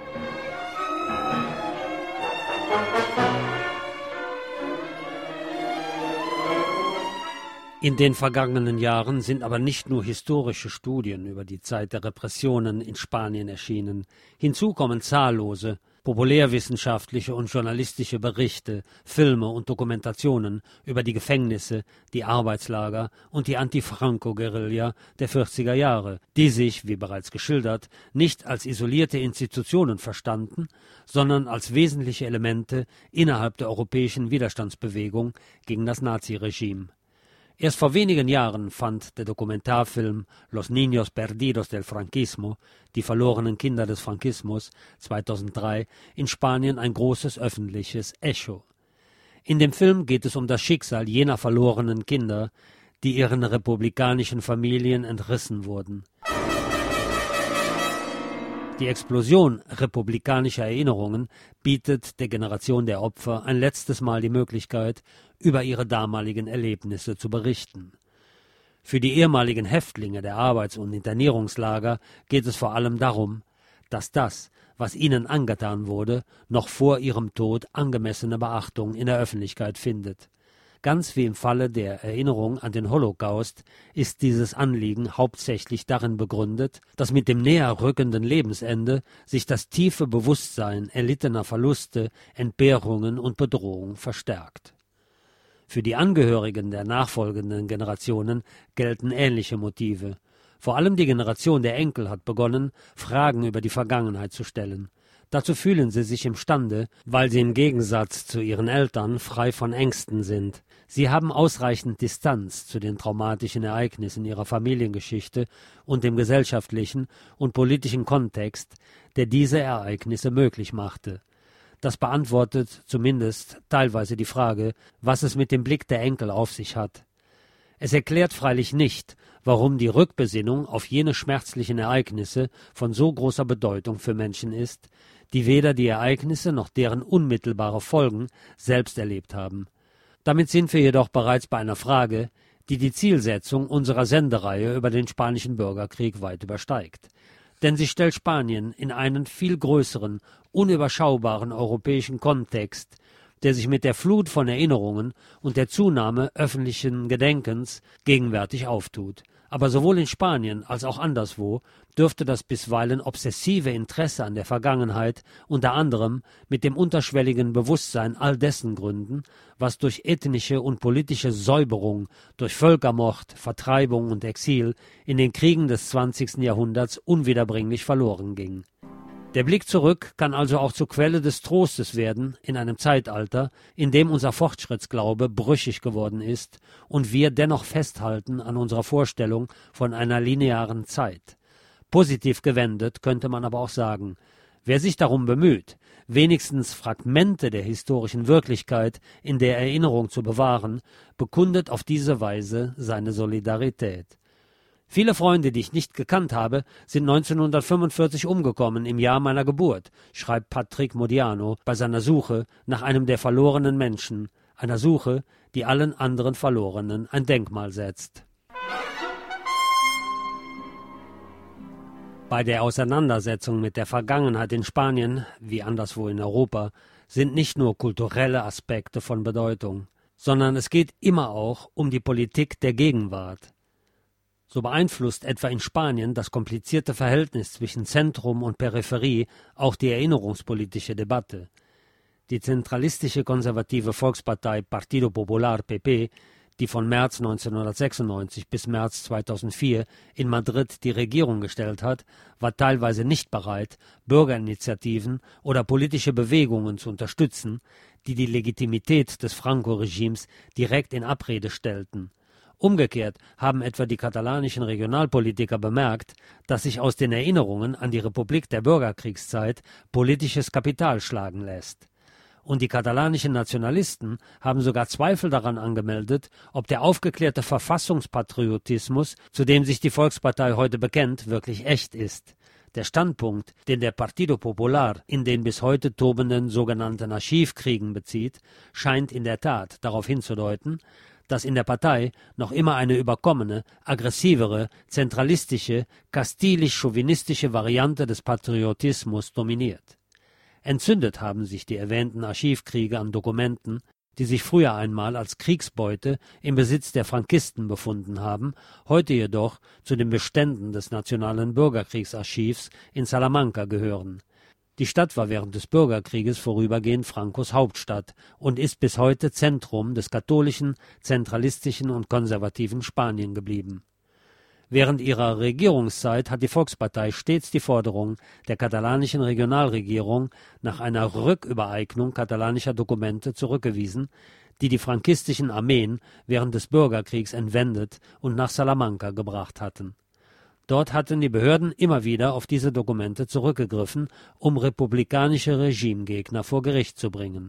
In den vergangenen Jahren sind aber nicht nur historische Studien über die Zeit der Repressionen in Spanien erschienen. Hinzu kommen zahllose populärwissenschaftliche und journalistische Berichte, Filme und Dokumentationen über die Gefängnisse, die Arbeitslager und die Anti-Franco-Guerilla der vierziger Jahre, die sich, wie bereits geschildert, nicht als isolierte Institutionen verstanden, sondern als wesentliche Elemente innerhalb der europäischen Widerstandsbewegung gegen das Naziregime. Erst vor wenigen Jahren fand der Dokumentarfilm Los Niños Perdidos del Franquismo, die verlorenen Kinder des Frankismus, zweitausenddrei in Spanien ein großes öffentliches Echo. In dem Film geht es um das Schicksal jener verlorenen Kinder, die ihren republikanischen Familien entrissen wurden. Die Explosion republikanischer Erinnerungen bietet der Generation der Opfer ein letztes Mal die Möglichkeit, über ihre damaligen Erlebnisse zu berichten. Für die ehemaligen Häftlinge der Arbeits- und Internierungslager geht es vor allem darum, dass das, was ihnen angetan wurde, noch vor ihrem Tod angemessene Beachtung in der Öffentlichkeit findet. Ganz wie im Falle der Erinnerung an den Holocaust ist dieses Anliegen hauptsächlich darin begründet, dass mit dem näher rückenden Lebensende sich das tiefe Bewusstsein erlittener Verluste, Entbehrungen und Bedrohung verstärkt. Für die Angehörigen der nachfolgenden Generationen gelten ähnliche Motive. Vor allem die Generation der Enkel hat begonnen, Fragen über die Vergangenheit zu stellen. Dazu fühlen sie sich imstande, weil sie im Gegensatz zu ihren Eltern frei von Ängsten sind. Sie haben ausreichend Distanz zu den traumatischen Ereignissen ihrer Familiengeschichte und dem gesellschaftlichen und politischen Kontext, der diese Ereignisse möglich machte. Das beantwortet zumindest teilweise die Frage, was es mit dem Blick der Enkel auf sich hat. Es erklärt freilich nicht, warum die Rückbesinnung auf jene schmerzlichen Ereignisse von so großer Bedeutung für Menschen ist, die weder die Ereignisse noch deren unmittelbare Folgen selbst erlebt haben. Damit sind wir jedoch bereits bei einer Frage, die die Zielsetzung unserer Sendereihe über den Spanischen Bürgerkrieg weit übersteigt. Denn sie stellt Spanien in einen viel größeren, unüberschaubaren europäischen Kontext, der sich mit der Flut von Erinnerungen und der Zunahme öffentlichen Gedenkens gegenwärtig auftut. Aber sowohl in Spanien als auch anderswo dürfte das bisweilen obsessive Interesse an der Vergangenheit unter anderem mit dem unterschwelligen Bewusstsein all dessen gründen, was durch ethnische und politische Säuberung, durch Völkermord, Vertreibung und Exil in den Kriegen des zwanzigsten Jahrhunderts unwiederbringlich verloren ging. Der Blick zurück kann also auch zur Quelle des Trostes werden in einem Zeitalter, in dem unser Fortschrittsglaube brüchig geworden ist und wir dennoch festhalten an unserer Vorstellung von einer linearen Zeit. Positiv gewendet könnte man aber auch sagen, wer sich darum bemüht, wenigstens Fragmente der historischen Wirklichkeit in der Erinnerung zu bewahren, bekundet auf diese Weise seine Solidarität. Viele Freunde, die ich nicht gekannt habe, sind neunzehnhundertfünfundvierzig umgekommen im Jahr meiner Geburt, schreibt Patrick Modiano bei seiner Suche nach einem der verlorenen Menschen, einer Suche, die allen anderen Verlorenen ein Denkmal setzt. Bei der Auseinandersetzung mit der Vergangenheit in Spanien, wie anderswo in Europa, sind nicht nur kulturelle Aspekte von Bedeutung, sondern es geht immer auch um die Politik der Gegenwart. So beeinflusst etwa in Spanien das komplizierte Verhältnis zwischen Zentrum und Peripherie auch die erinnerungspolitische Debatte. Die zentralistische konservative Volkspartei Partido Popular P P, die von März neunzehnhundertsechsundneunzig bis März zweitausendvier in Madrid die Regierung gestellt hat, war teilweise nicht bereit, Bürgerinitiativen oder politische Bewegungen zu unterstützen, die die Legitimität des Franco-Regimes direkt in Abrede stellten. Umgekehrt haben etwa die katalanischen Regionalpolitiker bemerkt, dass sich aus den Erinnerungen an die Republik der Bürgerkriegszeit politisches Kapital schlagen lässt. Und die katalanischen Nationalisten haben sogar Zweifel daran angemeldet, ob der aufgeklärte Verfassungspatriotismus, zu dem sich die Volkspartei heute bekennt, wirklich echt ist. Der Standpunkt, den der Partido Popular in den bis heute tobenden sogenannten Archivkriegen bezieht, scheint in der Tat darauf hinzudeuten, dass in der Partei noch immer eine überkommene, aggressivere, zentralistische, kastilisch-chauvinistische Variante des Patriotismus dominiert. Entzündet haben sich die erwähnten Archivkriege an Dokumenten, die sich früher einmal als Kriegsbeute im Besitz der Frankisten befunden haben, heute jedoch zu den Beständen des Nationalen Bürgerkriegsarchivs in Salamanca gehören. Die Stadt war während des Bürgerkrieges vorübergehend Francos Hauptstadt und ist bis heute Zentrum des katholischen, zentralistischen und konservativen Spanien geblieben. Während ihrer Regierungszeit hat die Volkspartei stets die Forderung der katalanischen Regionalregierung nach einer Rückübereignung katalanischer Dokumente zurückgewiesen, die die frankistischen Armeen während des Bürgerkriegs entwendet und nach Salamanca gebracht hatten. Dort hatten die Behörden immer wieder auf diese Dokumente zurückgegriffen, um republikanische Regimegegner vor Gericht zu bringen.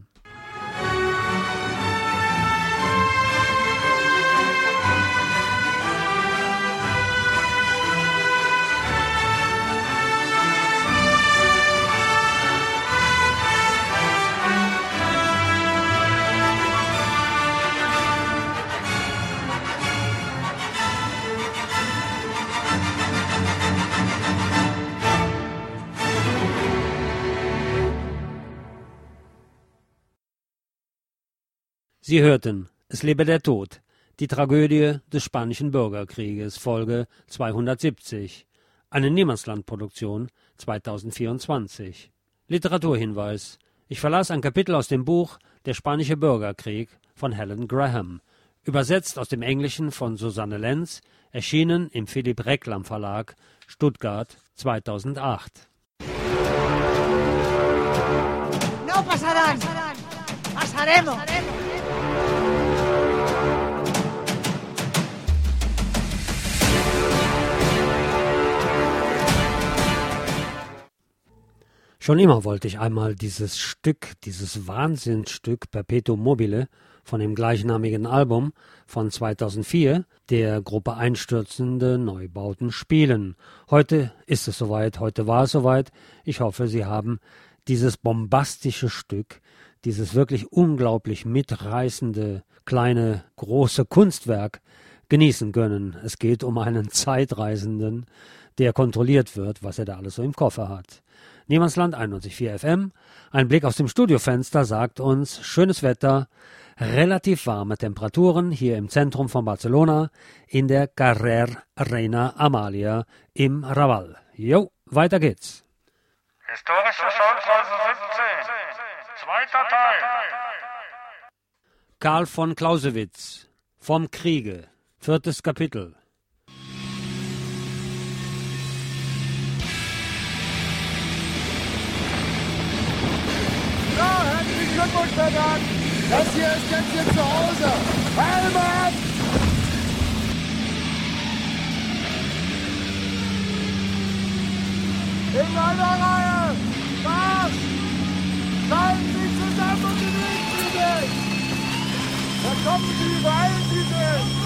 Sie hörten Es lebe der Tod, die Tragödie des Spanischen Bürgerkrieges, Folge zweihundertsiebzig, eine Niemandslandproduktion zweitausendvierundzwanzig. Literaturhinweis: Ich verlas ein Kapitel aus dem Buch Der Spanische Bürgerkrieg von Helen Graham, übersetzt aus dem Englischen von Susanne Lenz, erschienen im Philipp Reclam Verlag, Stuttgart zweitausendacht. No pasarán, pasaremos. Schon immer wollte ich einmal dieses Stück, dieses Wahnsinnsstück Perpetuum mobile von dem gleichnamigen Album von zweitausendvier der Gruppe Einstürzende Neubauten spielen. Heute ist es soweit, heute war es soweit. Ich hoffe, Sie haben dieses bombastische Stück, dieses wirklich unglaublich mitreißende, kleine, große Kunstwerk genießen können. Es geht um einen Zeitreisenden, der kontrolliert wird, was er da alles so im Koffer hat. Niemandsland einundneunzig Komma vier F M. Ein Blick aus dem Studiofenster sagt uns, schönes Wetter, relativ warme Temperaturen hier im Zentrum von Barcelona in der Carrer Reina Amalia im Raval. Jo, weiter geht's. Historische Schauplätze siebzehn. Zweiter Teil. Karl von Clausewitz. Vom Kriege. Viertes Kapitel. Ja, herzlichen Glückwunsch, verdammt! Das hier ist jetzt hier zu Hause! Heimat! In einer Reihe! Was? Bleiben Sie zusammen und bewegen Sie sich! Da kommen Sie, beeilen Sie sich!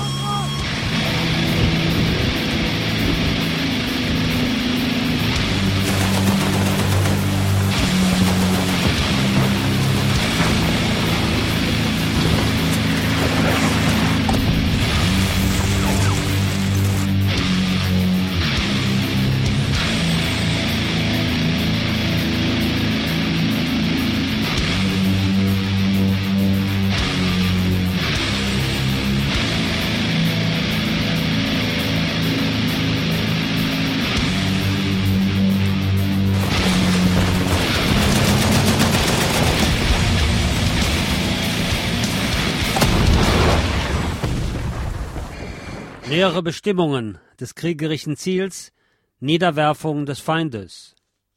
Nähere Bestimmungen des kriegerischen Ziels, Niederwerfung des Feindes.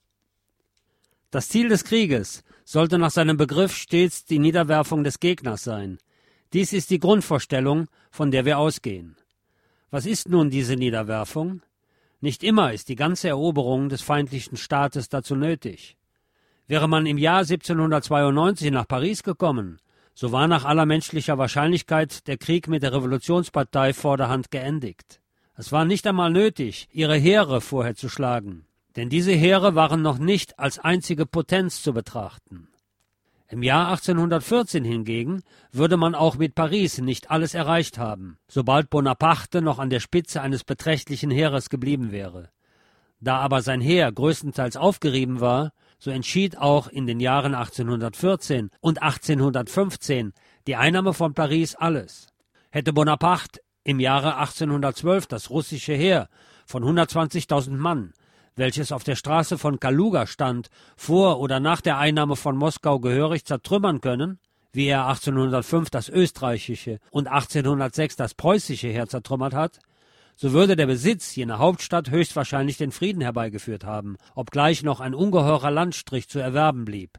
Das Ziel des Krieges sollte nach seinem Begriff stets die Niederwerfung des Gegners sein. Dies ist die Grundvorstellung, von der wir ausgehen. Was ist nun diese Niederwerfung? Nicht immer ist die ganze Eroberung des feindlichen Staates dazu nötig. Wäre man im Jahr siebzehnhundertzweiundneunzig nach Paris gekommen, so war nach aller menschlicher Wahrscheinlichkeit der Krieg mit der Revolutionspartei vorderhand geendigt. Es war nicht einmal nötig, ihre Heere vorher zu schlagen, denn diese Heere waren noch nicht als einzige Potenz zu betrachten. Im Jahr achtzehnhundertvierzehn hingegen würde man auch mit Paris nicht alles erreicht haben, sobald Bonaparte noch an der Spitze eines beträchtlichen Heeres geblieben wäre. Da aber sein Heer größtenteils aufgerieben war, so entschied auch in den Jahren achtzehnhundertvierzehn und achtzehnhundertfünfzehn die Einnahme von Paris alles. Hätte Bonaparte im Jahre achtzehnhundertzwölf das russische Heer von hundertzwanzigtausend Mann, welches auf der Straße von Kaluga stand, vor oder nach der Einnahme von Moskau gehörig zertrümmern können, wie er achtzehnhundertfünf das österreichische und achtzehnhundertsechs das preußische Heer zertrümmert hat, so würde der Besitz jener Hauptstadt höchstwahrscheinlich den Frieden herbeigeführt haben, obgleich noch ein ungeheurer Landstrich zu erwerben blieb.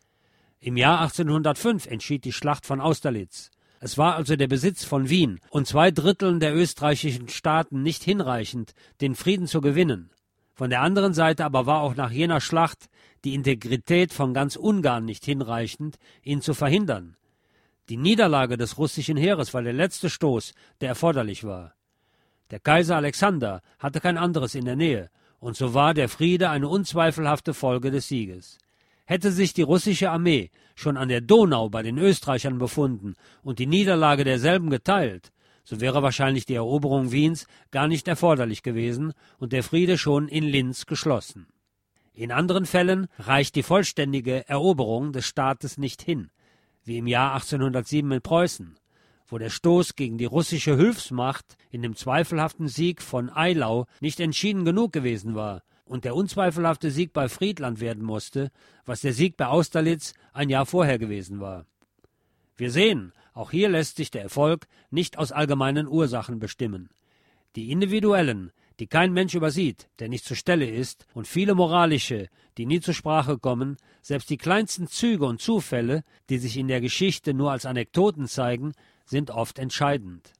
Im Jahr achtzehnhundertfünf entschied die Schlacht von Austerlitz. Es war also der Besitz von Wien und zwei Dritteln der österreichischen Staaten nicht hinreichend, den Frieden zu gewinnen. Von der anderen Seite aber war auch nach jener Schlacht die Integrität von ganz Ungarn nicht hinreichend, ihn zu verhindern. Die Niederlage des russischen Heeres war der letzte Stoß, der erforderlich war. Der Kaiser Alexander hatte kein anderes in der Nähe, und so war der Friede eine unzweifelhafte Folge des Sieges. Hätte sich die russische Armee schon an der Donau bei den Österreichern befunden und die Niederlage derselben geteilt, so wäre wahrscheinlich die Eroberung Wiens gar nicht erforderlich gewesen und der Friede schon in Linz geschlossen. In anderen Fällen reicht die vollständige Eroberung des Staates nicht hin, wie im Jahr achtzehnhundertsieben in Preußen, wo der Stoß gegen die russische Hilfsmacht in dem zweifelhaften Sieg von Eylau nicht entschieden genug gewesen war und der unzweifelhafte Sieg bei Friedland werden musste, was der Sieg bei Austerlitz ein Jahr vorher gewesen war. Wir sehen, auch hier lässt sich der Erfolg nicht aus allgemeinen Ursachen bestimmen. Die individuellen, die kein Mensch übersieht, der nicht zur Stelle ist, und viele moralische, die nie zur Sprache kommen, selbst die kleinsten Züge und Zufälle, die sich in der Geschichte nur als Anekdoten zeigen, sind oft entscheidend.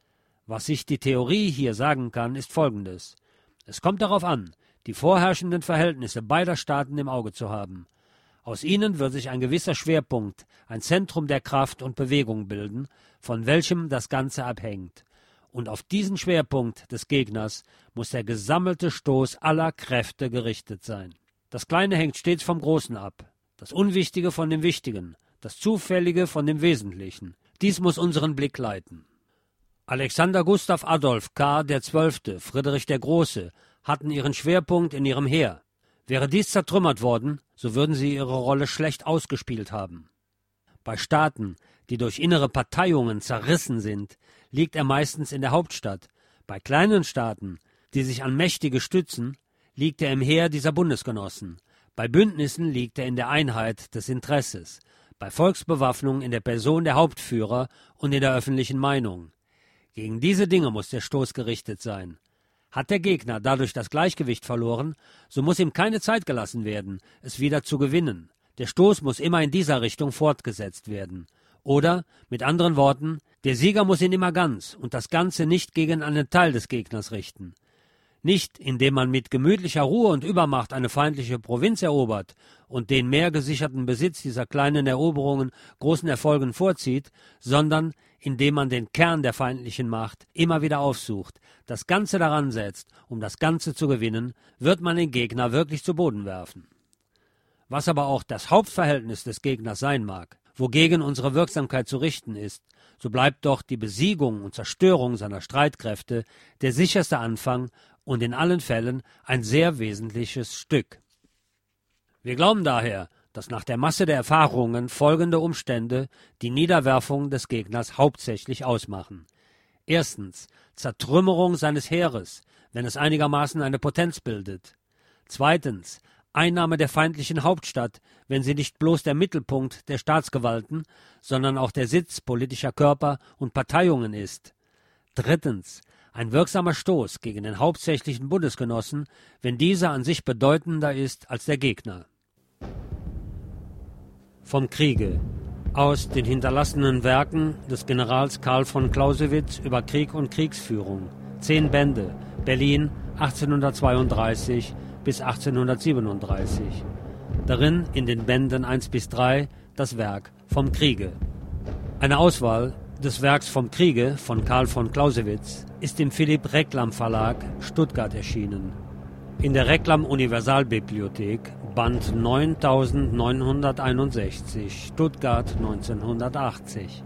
Was sich die Theorie hier sagen kann, ist Folgendes. Es kommt darauf an, die vorherrschenden Verhältnisse beider Staaten im Auge zu haben. Aus ihnen wird sich ein gewisser Schwerpunkt, ein Zentrum der Kraft und Bewegung bilden, von welchem das Ganze abhängt. Und auf diesen Schwerpunkt des Gegners muss der gesammelte Stoß aller Kräfte gerichtet sein. Das Kleine hängt stets vom Großen ab, das Unwichtige von dem Wichtigen, das Zufällige von dem Wesentlichen. Dies muss unseren Blick leiten. Alexander Gustav Adolf Karl der Zwölfte, Friedrich der Große hatten ihren Schwerpunkt in ihrem Heer. Wäre dies zertrümmert worden, so würden sie ihre Rolle schlecht ausgespielt haben. Bei Staaten, die durch innere Parteiungen zerrissen sind, liegt er meistens in der Hauptstadt. Bei kleinen Staaten, die sich an Mächtige stützen, liegt er im Heer dieser Bundesgenossen. Bei Bündnissen liegt er in der Einheit des Interesses. Bei Volksbewaffnung in der Person der Hauptführer und in der öffentlichen Meinung. Gegen diese Dinge muss der Stoß gerichtet sein. Hat der Gegner dadurch das Gleichgewicht verloren, so muss ihm keine Zeit gelassen werden, es wieder zu gewinnen. Der Stoß muss immer in dieser Richtung fortgesetzt werden. Oder, mit anderen Worten, der Sieger muss ihn immer ganz und das Ganze nicht gegen einen Teil des Gegners richten. Nicht, indem man mit gemütlicher Ruhe und Übermacht eine feindliche Provinz erobert und den mehr gesicherten Besitz dieser kleinen Eroberungen großen Erfolgen vorzieht, sondern indem man den Kern der feindlichen Macht immer wieder aufsucht, das Ganze daran setzt, um das Ganze zu gewinnen, wird man den Gegner wirklich zu Boden werfen. Was aber auch das Hauptverhältnis des Gegners sein mag, wogegen unsere Wirksamkeit zu richten ist, so bleibt doch die Besiegung und Zerstörung seiner Streitkräfte der sicherste Anfang und in allen Fällen ein sehr wesentliches Stück. Wir glauben daher, dass nach der Masse der Erfahrungen folgende Umstände die Niederwerfung des Gegners hauptsächlich ausmachen. Erstens Zertrümmerung seines Heeres, wenn es einigermaßen eine Potenz bildet. Zweitens Einnahme der feindlichen Hauptstadt, wenn sie nicht bloß der Mittelpunkt der Staatsgewalten, sondern auch der Sitz politischer Körper und Parteiungen ist. Drittens ein wirksamer Stoß gegen den hauptsächlichen Bundesgenossen, wenn dieser an sich bedeutender ist als der Gegner. Vom Kriege. Aus den hinterlassenen Werken des Generals Karl von Clausewitz über Krieg und Kriegsführung. Zehn Bände. Berlin achtzehnhundertzweiunddreißig bis achtzehnhundertsiebenunddreißig. Darin in den Bänden eins bis drei das Werk Vom Kriege. Eine Auswahl des Werks Vom Kriege von Karl von Clausewitz ist im Philipp Reclam Verlag Stuttgart erschienen. In der Reclam Universalbibliothek, Band neuntausendneunhunderteinundsechzig, Stuttgart neunzehnhundertachtzig.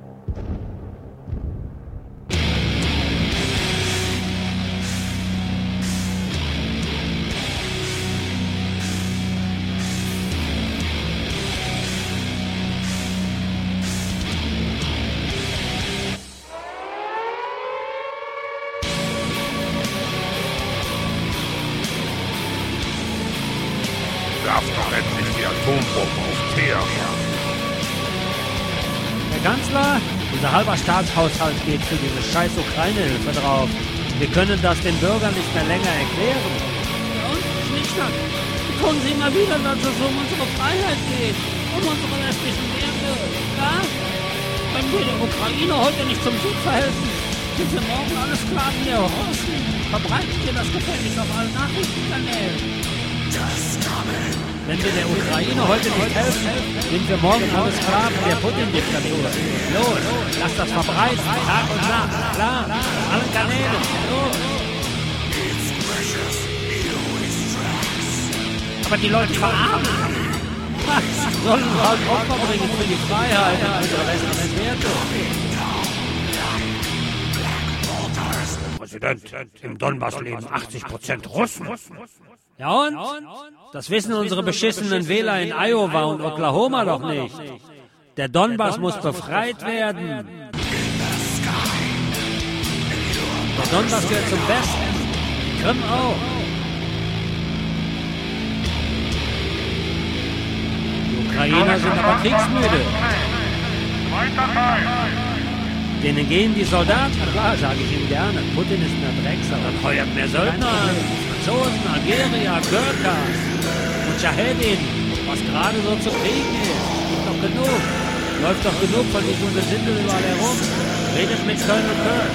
Herr Kanzler, unser halber Staatshaushalt geht für diese scheiß Ukraine-Hilfe drauf. Wir können das den Bürgern nicht mehr länger erklären. Ja und? Schnickschnack. Betonen Sie immer wieder, dass es um unsere Freiheit geht, um unsere westlichen Werte. Ja? Wenn wir der Ukraine heute nicht zum Sieg verhelfen, sind wir morgen alle Sklaven der Russen. Verbreitet ihr das gefälligst auf allen Nachrichtenkanälen. Wenn wir der Ukraine heute nicht helfen, sind wir morgen alle Sklaven der Putin-Diktatur. Los, lass das verbreiten, Tag und Nacht, klar, auf allen Kanälen, los. Aber die Leute verarmen. Sollen wir halt Opfer bringen für die Freiheit und unsere westlichen Werte. Präsident, im Donbass leben achtzig Prozent Russen. Ja und? Das wissen unsere beschissenen Wähler in Iowa und Oklahoma doch nicht. Der Donbass muss befreit werden. Der Donbass gehört zum Westen. Die Krim auch. Die Ukrainer sind aber kriegsmüde. Denen gehen die Soldaten, klar, sage ich Ihnen gerne. Putin ist mehr Drecksack. Dann heuert mehr Söldner an. Franzosen, Algerier, Gürkas und Schahedin, was gerade so zu kriegen ist. Gibt doch genug. Läuft doch genug von diesem Gesindel überall herum. Redet mit Colonel Kurtz.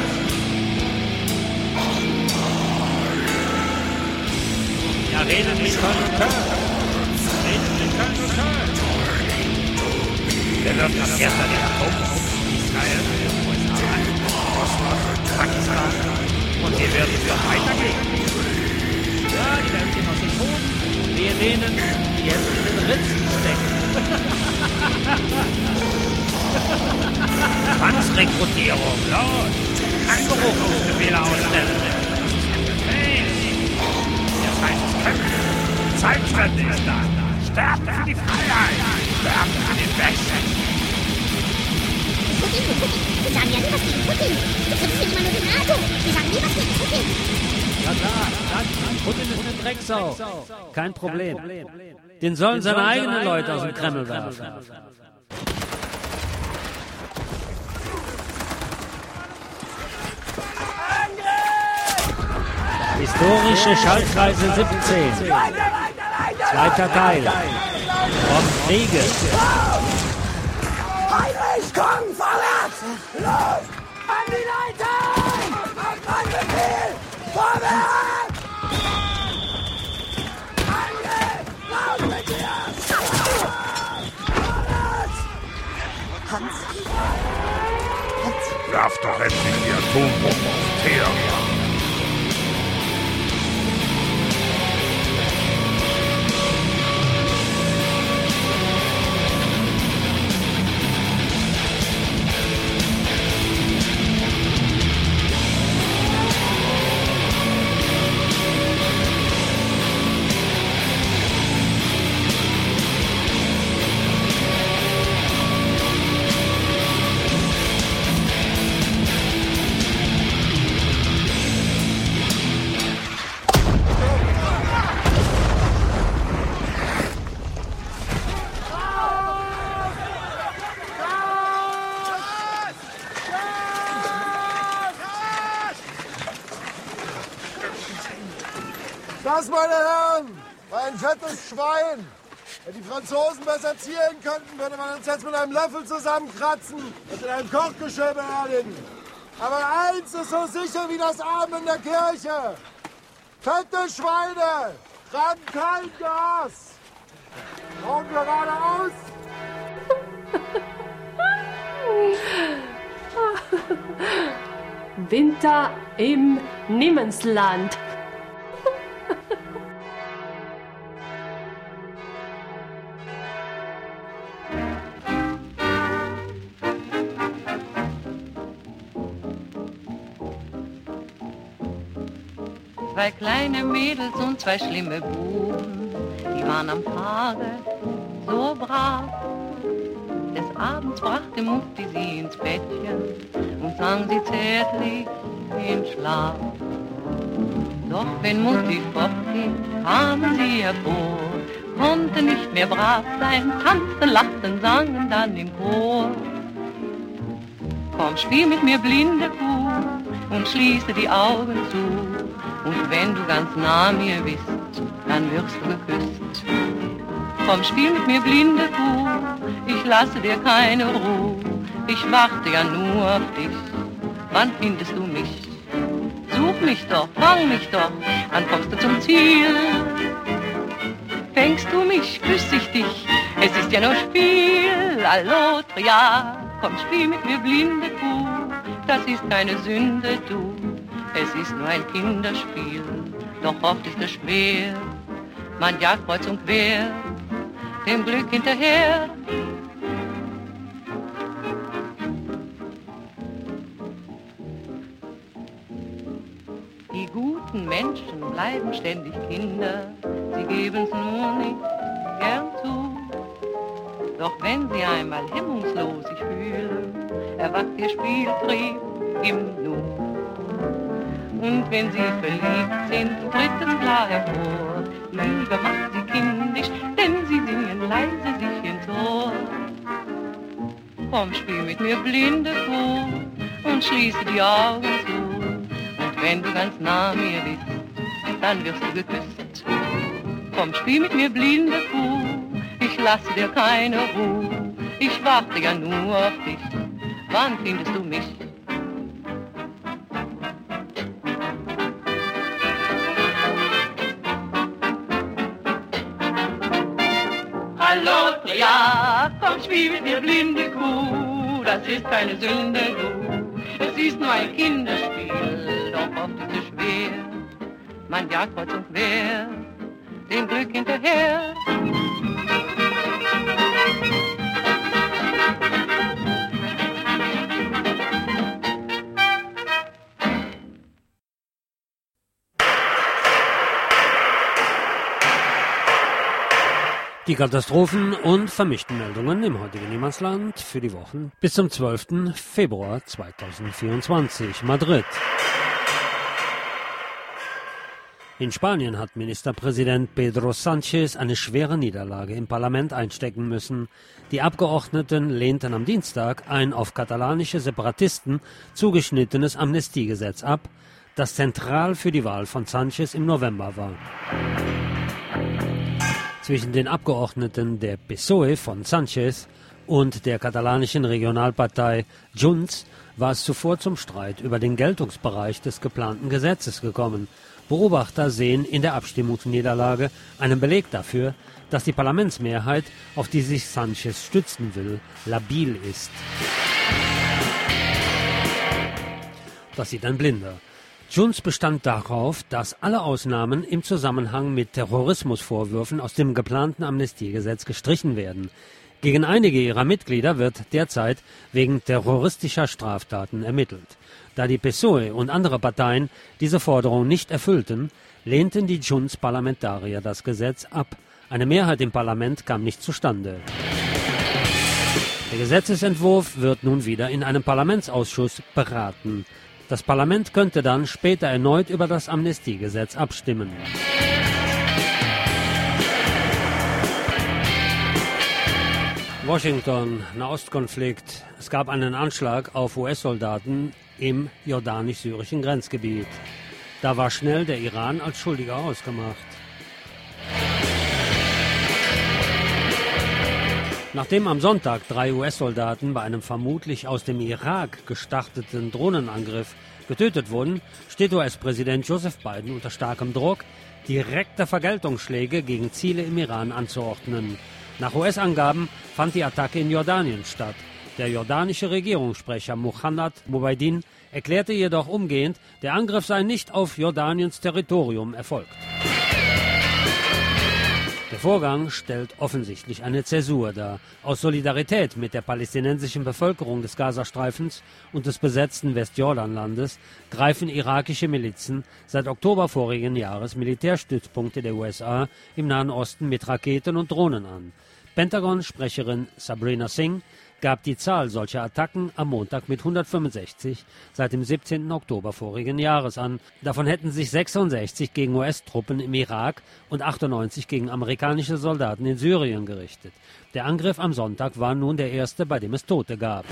Ja, redet mit Colonel Kurtz. Redet mit Colonel Kurtz. Wer wirft das erste den Atombomben? Israel, U S A, Russland, Pakistan. Und hier wird es noch weitergehen. Ja, die werden sich aus dem Boden. Wir denen, die jetzt in den Ritzen stecken. Zwangsrekrutierung, los! Anberufungsbefehle ausstellen. Hey! Das heißt, es kämpfen. Zeitschrift ist da. Sterben für die Freiheit. Sterben für den Westen. Putin, Putin. Wir sagen ja nie was gegen Putin. Wir kritisieren immer nur den NATO. Wir sagen nie was gegen Putin. Ja klar, Putin ist eine Drecksau. Kein Problem. Den sollen seine eigenen Leute aus dem Kreml werfen. Historische Schaltkreise siebzehn. Zweiter Teil. Vom Kriege. Heinrich, komm, vorwärts! Los! An die Leitung! An Befehl! Vorwärts! doch endlich die Atombombe auf Teheran. Das, meine Herren, war ein fettes Schwein. Wenn die Franzosen besser zielen könnten, würde man uns jetzt mit einem Löffel zusammenkratzen und in einem Kochgeschirr beerdigen. Aber eins ist so sicher wie das Amen in der Kirche. Fette Schweine tragen kein Gas. Schauen wir geradeaus. Winter im Niemandsland. Zwei kleine Mädels und zwei schlimme Buben, die waren am Tage so brav. Des Abends brachte Mutti sie ins Bettchen und sang sie zärtlich in Schlaf. Doch wenn Mutti fortging, kamen sie hervor, konnten nicht mehr brav sein, tanzten, lachten, sangen dann im Chor. Komm, spiel mit mir, blinde Kuh, und schließe die Augen zu. Und wenn du ganz nah mir bist, dann wirst du geküsst. Komm, spiel mit mir, blinde Kuh, ich lasse dir keine Ruhe. Ich warte ja nur auf dich, wann findest du mich? Such mich doch, fang mich doch, dann kommst du zum Ziel. Fängst du mich, küss ich dich, es ist ja nur Spiel. Hallo, ja, komm, spiel mit mir, blinde Kuh, das ist keine Sünde, du. Es ist nur ein Kinderspiel, doch oft ist es schwer. Man jagt kreuz und quer, dem Glück hinterher. Die guten Menschen bleiben ständig Kinder, sie geben's nur nicht gern zu. Doch wenn sie einmal hemmungslos sich fühlen, erwacht ihr Spieltrieb im Nu. Und wenn sie verliebt sind, tritt es klar hervor. Liebe macht sie kindisch, denn sie singen leise sich ins Ohr. Komm, spiel mit mir, blinde Kuh, und schließe die Augen zu. Und wenn du ganz nah mir bist, dann wirst du geküsst. Komm, spiel mit mir, blinde Kuh, ich lasse dir keine Ruhe. Ich warte ja nur auf dich, wann findest du mich? Hallo, ja, komm, spiel mit mir, blinde Kuh, das ist keine Sünde, du. Es ist nur ein Kinderspiel, doch oft ist es schwer. Man jagt kreuz und quer, dem Glück hinterher. Die Katastrophen und vermischten Meldungen im heutigen Niemandsland für die Wochen bis zum zwölften Februar zweitausendvierundzwanzig. Madrid. In Spanien hat Ministerpräsident Pedro Sánchez eine schwere Niederlage im Parlament einstecken müssen. Die Abgeordneten lehnten am Dienstag ein auf katalanische Separatisten zugeschnittenes Amnestiegesetz ab, das zentral für die Wahl von Sánchez im November war. Zwischen den Abgeordneten der P S O E von Sánchez und der katalanischen Regionalpartei Junts war es zuvor zum Streit über den Geltungsbereich des geplanten Gesetzes gekommen. Beobachter sehen in der Abstimmungsniederlage einen Beleg dafür, dass die Parlamentsmehrheit, auf die sich Sánchez stützen will, labil ist. Das sieht ein Blinder. Junts bestand darauf, dass alle Ausnahmen im Zusammenhang mit Terrorismusvorwürfen aus dem geplanten Amnestiegesetz gestrichen werden. Gegen einige ihrer Mitglieder wird derzeit wegen terroristischer Straftaten ermittelt. Da die P S O E und andere Parteien diese Forderung nicht erfüllten, lehnten die Junts-Parlamentarier das Gesetz ab. Eine Mehrheit im Parlament kam nicht zustande. Der Gesetzesentwurf wird nun wieder in einem Parlamentsausschuss beraten. Das Parlament könnte dann später erneut über das Amnestiegesetz abstimmen. Washington, Nahostkonflikt. Es gab einen Anschlag auf U S-Soldaten im jordanisch-syrischen Grenzgebiet. Da war schnell der Iran als Schuldiger ausgemacht. Nachdem am Sonntag drei U S-Soldaten bei einem vermutlich aus dem Irak gestarteten Drohnenangriff getötet wurden, steht U S-Präsident Joseph Biden unter starkem Druck, direkte Vergeltungsschläge gegen Ziele im Iran anzuordnen. Nach U S-Angaben fand die Attacke in Jordanien statt. Der jordanische Regierungssprecher Muhammad Mubaidin erklärte jedoch umgehend, der Angriff sei nicht auf Jordaniens Territorium erfolgt. Der Vorgang stellt offensichtlich eine Zäsur dar. Aus Solidarität mit der palästinensischen Bevölkerung des Gazastreifens und des besetzten Westjordanlandes greifen irakische Milizen seit Oktober vorigen Jahres Militärstützpunkte der U S A im Nahen Osten mit Raketen und Drohnen an. Pentagon-Sprecherin Sabrina Singh gab die Zahl solcher Attacken am Montag mit hundertfünfundsechzig seit dem siebzehnten Oktober vorigen Jahres an. Davon hätten sich sechsundsechzig gegen U S-Truppen im Irak und achtundneunzig gegen amerikanische Soldaten in Syrien gerichtet. Der Angriff am Sonntag war nun der erste, bei dem es Tote gab.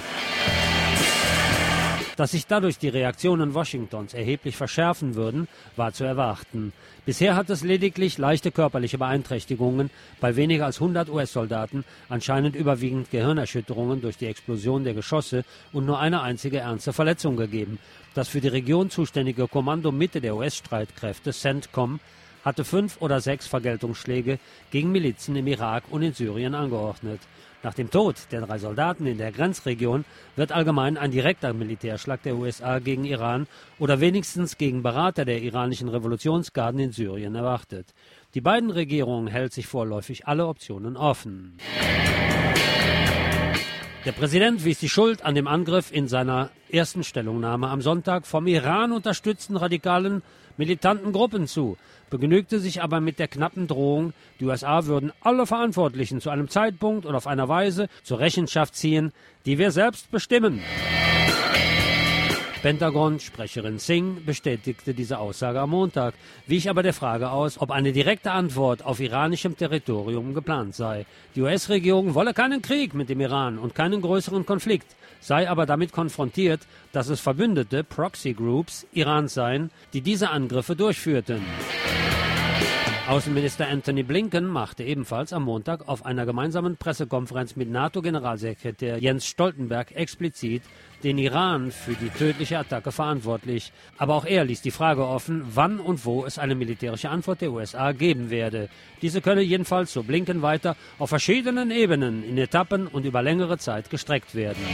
Dass sich dadurch die Reaktionen Washingtons erheblich verschärfen würden, war zu erwarten. Bisher hat es lediglich leichte körperliche Beeinträchtigungen bei weniger als hundert U S-Soldaten, anscheinend überwiegend Gehirnerschütterungen durch die Explosion der Geschosse und nur eine einzige ernste Verletzung gegeben. Das für die Region zuständige Kommando Mitte der U S-Streitkräfte, CENTCOM, hatte fünf oder sechs Vergeltungsschläge gegen Milizen im Irak und in Syrien angeordnet. Nach dem Tod der drei Soldaten in der Grenzregion wird allgemein ein direkter Militärschlag der U S A gegen Iran oder wenigstens gegen Berater der iranischen Revolutionsgarden in Syrien erwartet. Die beiden Regierungen hält sich vorläufig alle Optionen offen. Der Präsident wies die Schuld an dem Angriff in seiner ersten Stellungnahme am Sonntag vom Iran unterstützten radikalen militanten Gruppen zu, begnügte sich aber mit der knappen Drohung, die U S A würden alle Verantwortlichen zu einem Zeitpunkt und auf einer Weise zur Rechenschaft ziehen, die wir selbst bestimmen. Pentagon-Sprecherin Singh bestätigte diese Aussage am Montag, wich aber der Frage aus, ob eine direkte Antwort auf iranischem Territorium geplant sei. Die U S-Regierung wolle keinen Krieg mit dem Iran und keinen größeren Konflikt, sei aber damit konfrontiert, dass es verbündete Proxy-Groups Irans seien, die diese Angriffe durchführten. Außenminister Antony Blinken machte ebenfalls am Montag auf einer gemeinsamen Pressekonferenz mit NATO-Generalsekretär Jens Stoltenberg explizit den Iran für die tödliche Attacke verantwortlich. Aber auch er ließ die Frage offen, wann und wo es eine militärische Antwort der U S A geben werde. Diese könne jedenfalls, so Blinken weiter, auf verschiedenen Ebenen in Etappen und über längere Zeit gestreckt werden.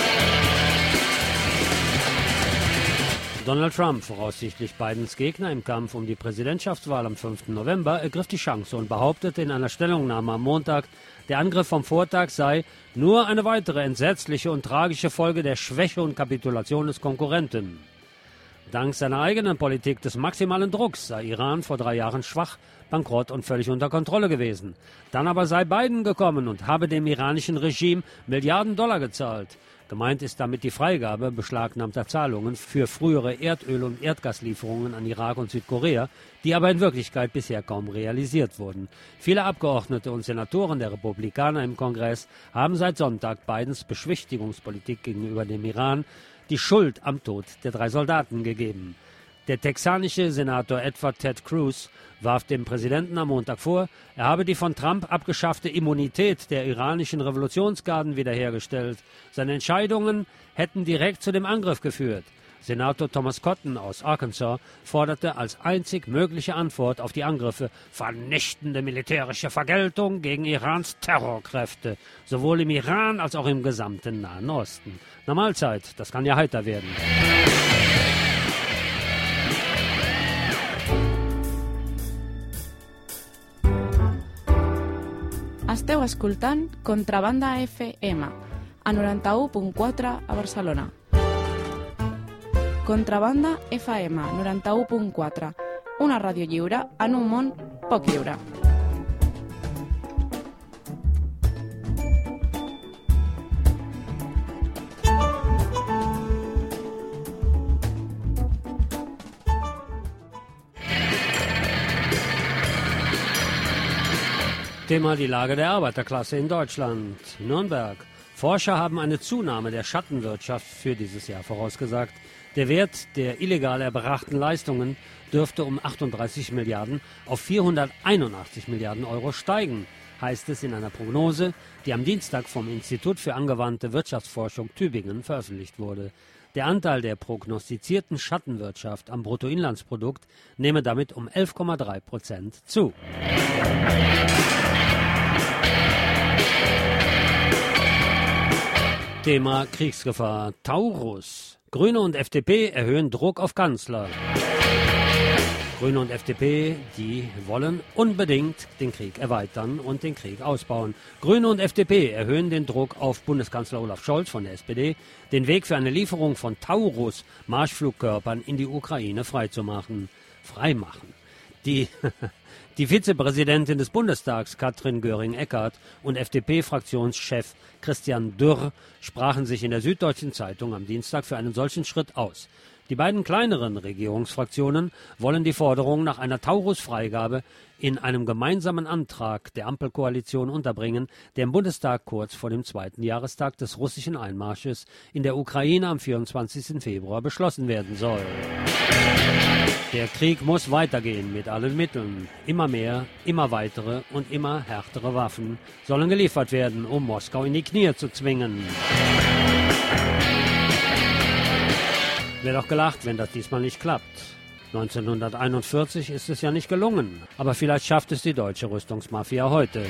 Donald Trump, voraussichtlich Bidens Gegner im Kampf um die Präsidentschaftswahl am fünften November, ergriff die Chance und behauptete in einer Stellungnahme am Montag, der Angriff vom Vortag sei nur eine weitere entsetzliche und tragische Folge der Schwäche und Kapitulation des Konkurrenten. Dank seiner eigenen Politik des maximalen Drucks sei Iran vor drei Jahren schwach, bankrott und völlig unter Kontrolle gewesen. Dann aber sei Biden gekommen und habe dem iranischen Regime Milliarden Dollar gezahlt. Gemeint ist damit die Freigabe beschlagnahmter Zahlungen für frühere Erdöl- und Erdgaslieferungen an Irak und Südkorea, die aber in Wirklichkeit bisher kaum realisiert wurden. Viele Abgeordnete und Senatoren der Republikaner im Kongress haben seit Sonntag Bidens Beschwichtigungspolitik gegenüber dem Iran die Schuld am Tod der drei Soldaten gegeben. Der texanische Senator Edward Ted Cruz warf dem Präsidenten am Montag vor, er habe die von Trump abgeschaffte Immunität der iranischen Revolutionsgarden wiederhergestellt. Seine Entscheidungen hätten direkt zu dem Angriff geführt. Senator Thomas Cotton aus Arkansas forderte als einzig mögliche Antwort auf die Angriffe vernichtende militärische Vergeltung gegen Irans Terrorkräfte, sowohl im Iran als auch im gesamten Nahen Osten. Na Mahlzeit, das kann ja heiter werden. Esteu escoltant Contrabanda F M, a noranta-u punt quatre a Barcelona. Contrabanda F M, noranta-u punt quatre, una ràdio lliure en un món poc lliure. Thema die Lage der Arbeiterklasse in Deutschland. Nürnberg. Forscher haben eine Zunahme der Schattenwirtschaft für dieses Jahr vorausgesagt. Der Wert der illegal erbrachten Leistungen dürfte um achtunddreißig Milliarden auf vierhunderteinundachtzig Milliarden Euro steigen, heißt es in einer Prognose, die am Dienstag vom Institut für angewandte Wirtschaftsforschung Tübingen veröffentlicht wurde. Der Anteil der prognostizierten Schattenwirtschaft am Bruttoinlandsprodukt nehme damit um elf Komma drei Prozent zu. Thema Kriegsgefahr. Taurus. Grüne und F D P erhöhen Druck auf Kanzler. Grüne und F D P, die wollen unbedingt den Krieg erweitern und den Krieg ausbauen. Grüne und F D P erhöhen den Druck auf Bundeskanzler Olaf Scholz von der S P D, den Weg für eine Lieferung von Taurus-Marschflugkörpern in die Ukraine freizumachen. Freimachen. Die, die Vizepräsidentin des Bundestags, Katrin Göring-Eckardt, und F D P-Fraktionschef Christian Dürr sprachen sich in der Süddeutschen Zeitung am Dienstag für einen solchen Schritt aus. Die beiden kleineren Regierungsfraktionen wollen die Forderung nach einer Taurus-Freigabe in einem gemeinsamen Antrag der Ampelkoalition unterbringen, der im Bundestag kurz vor dem zweiten Jahrestag des russischen Einmarsches in der Ukraine am vierundzwanzigsten Februar beschlossen werden soll. Der Krieg muss weitergehen mit allen Mitteln. Immer mehr, immer weitere und immer härtere Waffen sollen geliefert werden, um Moskau in die Knie zu zwingen. Wäre doch gelacht, wenn das diesmal nicht klappt. neunzehnhunderteinundvierzig ist es ja nicht gelungen, aber vielleicht schafft es die deutsche Rüstungsmafia heute.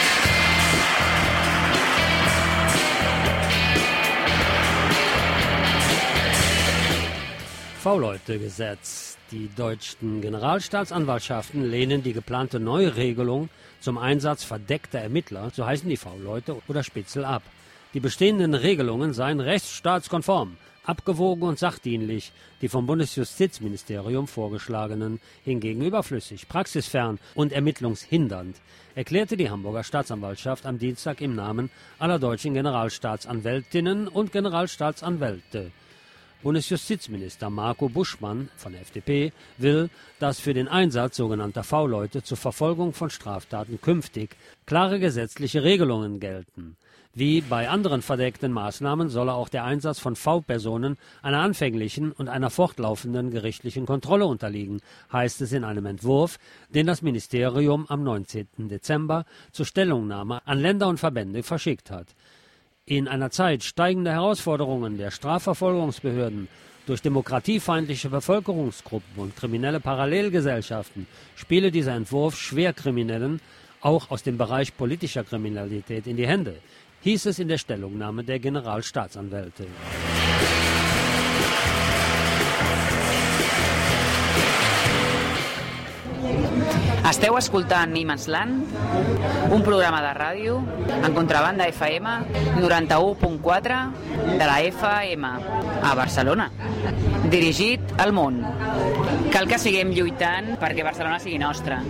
V-Leute-Gesetz. Die deutschen Generalstaatsanwaltschaften lehnen die geplante Neuregelung zum Einsatz verdeckter Ermittler, so heißen die V-Leute oder Spitzel, ab. Die bestehenden Regelungen seien rechtsstaatskonform, abgewogen und sachdienlich, die vom Bundesjustizministerium vorgeschlagenen hingegen überflüssig, praxisfern und ermittlungshindernd, erklärte die Hamburger Staatsanwaltschaft am Dienstag im Namen aller deutschen Generalstaatsanwältinnen und Generalstaatsanwälte. Bundesjustizminister Marco Buschmann von der F D P will, dass für den Einsatz sogenannter V-Leute zur Verfolgung von Straftaten künftig klare gesetzliche Regelungen gelten. Wie bei anderen verdeckten Maßnahmen solle auch der Einsatz von V-Personen einer anfänglichen und einer fortlaufenden gerichtlichen Kontrolle unterliegen, heißt es in einem Entwurf, den das Ministerium am neunzehnten Dezember zur Stellungnahme an Länder und Verbände verschickt hat. In einer Zeit steigender Herausforderungen der Strafverfolgungsbehörden durch demokratiefeindliche Bevölkerungsgruppen und kriminelle Parallelgesellschaften spiele dieser Entwurf Schwerkriminellen auch aus dem Bereich politischer Kriminalität in die Hände, hieß es in der Stellungnahme der Generalstaatsanwälte. Esteu escoltant Nimansland, un programa de ràdio en Contrabanda F M noranta-u punt quatre de la F M a Barcelona, dirigit al món. Cal que siguem lluitant perquè Barcelona sigui nostra.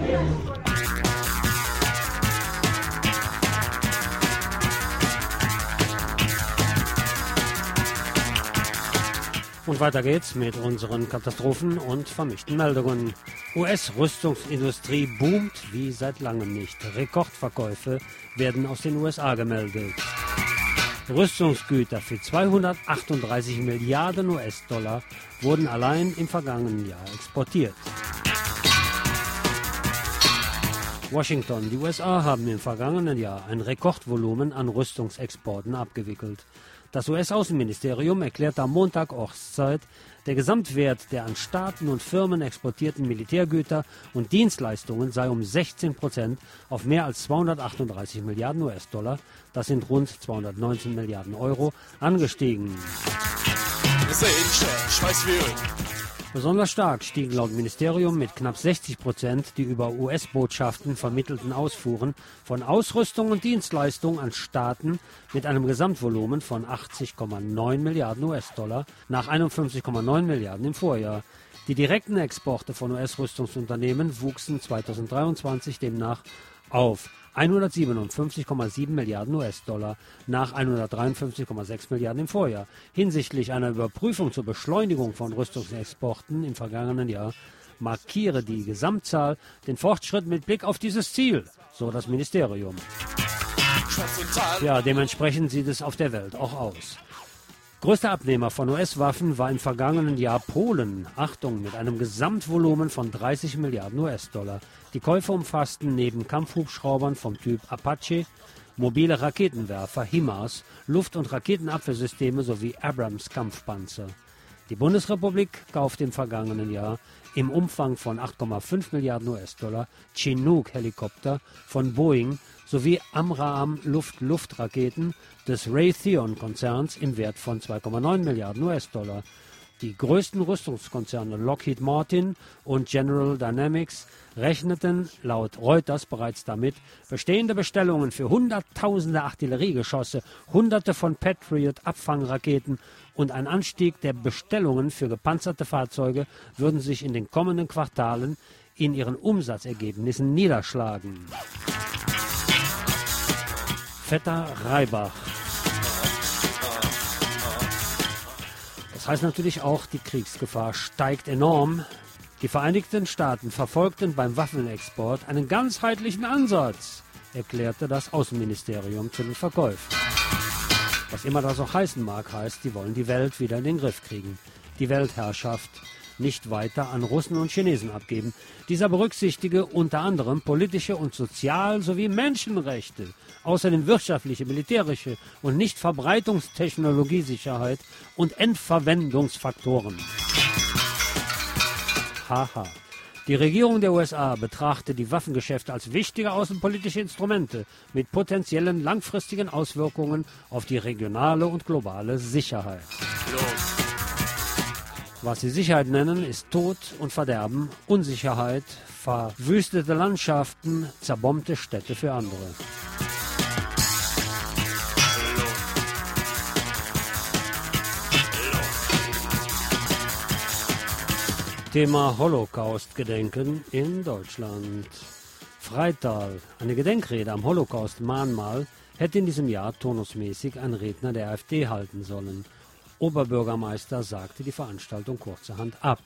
Und weiter geht's mit unseren Katastrophen und vermischten Meldungen. U S-Rüstungsindustrie boomt wie seit langem nicht. Rekordverkäufe werden aus den U S A gemeldet. Rüstungsgüter für zweihundertachtunddreißig Milliarden U S-Dollar wurden allein im vergangenen Jahr exportiert. Washington. Die U S A haben im vergangenen Jahr ein Rekordvolumen an Rüstungsexporten abgewickelt. Das U S-Außenministerium erklärte am Montag Ortszeit, der Gesamtwert der an Staaten und Firmen exportierten Militärgüter und Dienstleistungen sei um sechzehn Prozent auf mehr als zweihundertachtunddreißig Milliarden U S-Dollar, das sind rund zweihundertneunzehn Milliarden Euro, angestiegen. Besonders stark stiegen laut Ministerium mit knapp sechzig Prozent die über U S-Botschaften vermittelten Ausfuhren von Ausrüstung und Dienstleistungen an Staaten mit einem Gesamtvolumen von achtzig Komma neun Milliarden U S-Dollar nach einundfünfzig Komma neun Milliarden im Vorjahr. Die direkten Exporte von U S-Rüstungsunternehmen wuchsen zweitausenddreiundzwanzig demnach auf hundertsiebenundfünfzig Komma sieben Milliarden U S-Dollar nach hundertdreiundfünfzig Komma sechs Milliarden im Vorjahr. Hinsichtlich einer Überprüfung zur Beschleunigung von Rüstungsexporten im vergangenen Jahr markiere die Gesamtzahl den Fortschritt mit Blick auf dieses Ziel, so das Ministerium. Ja, dementsprechend sieht es auf der Welt auch aus. Größter Abnehmer von U S-Waffen war im vergangenen Jahr Polen. Achtung, mit einem Gesamtvolumen von dreißig Milliarden U S-Dollar. Die Käufe umfassten neben Kampfhubschraubern vom Typ Apache, mobile Raketenwerfer, HIMARS, Luft- und Raketenabwehrsysteme sowie Abrams-Kampfpanzer. Die Bundesrepublik kaufte im vergangenen Jahr im Umfang von acht Komma fünf Milliarden U S-Dollar Chinook-Helikopter von Boeing sowie AMRAAM-Luft-Luft-Raketen des Raytheon-Konzerns im Wert von zwei Komma neun Milliarden U S-Dollar. Die größten Rüstungskonzerne Lockheed Martin und General Dynamics rechneten laut Reuters bereits damit, bestehende Bestellungen für Hunderttausende Artilleriegeschosse, Hunderte von Patriot-Abfangraketen und ein Anstieg der Bestellungen für gepanzerte Fahrzeuge würden sich in den kommenden Quartalen in ihren Umsatzergebnissen niederschlagen. Vetter Reibach. Das heißt natürlich auch, die Kriegsgefahr steigt enorm. Die Vereinigten Staaten verfolgten beim Waffenexport einen ganzheitlichen Ansatz, erklärte das Außenministerium zu den Verkäufen. Was immer das auch heißen mag, heißt, die wollen die Welt wieder in den Griff kriegen. Die Weltherrschaft nicht weiter an Russen und Chinesen abgeben. Dieser berücksichtige unter anderem politische und sozial- sowie Menschenrechte, außerdem wirtschaftliche, militärische und Nichtverbreitungstechnologiesicherheit und Endverwendungsfaktoren. Haha. Die Regierung der U S A betrachtet die Waffengeschäfte als wichtige außenpolitische Instrumente mit potenziellen langfristigen Auswirkungen auf die regionale und globale Sicherheit. Was sie Sicherheit nennen, ist Tod und Verderben, Unsicherheit, verwüstete Landschaften, zerbombte Städte für andere. Thema Holocaust-Gedenken in Deutschland. Freital, eine Gedenkrede am Holocaust-Mahnmal, hätte in diesem Jahr turnusmäßig ein Redner der AfD halten sollen. Oberbürgermeister sagte die Veranstaltung kurzerhand ab.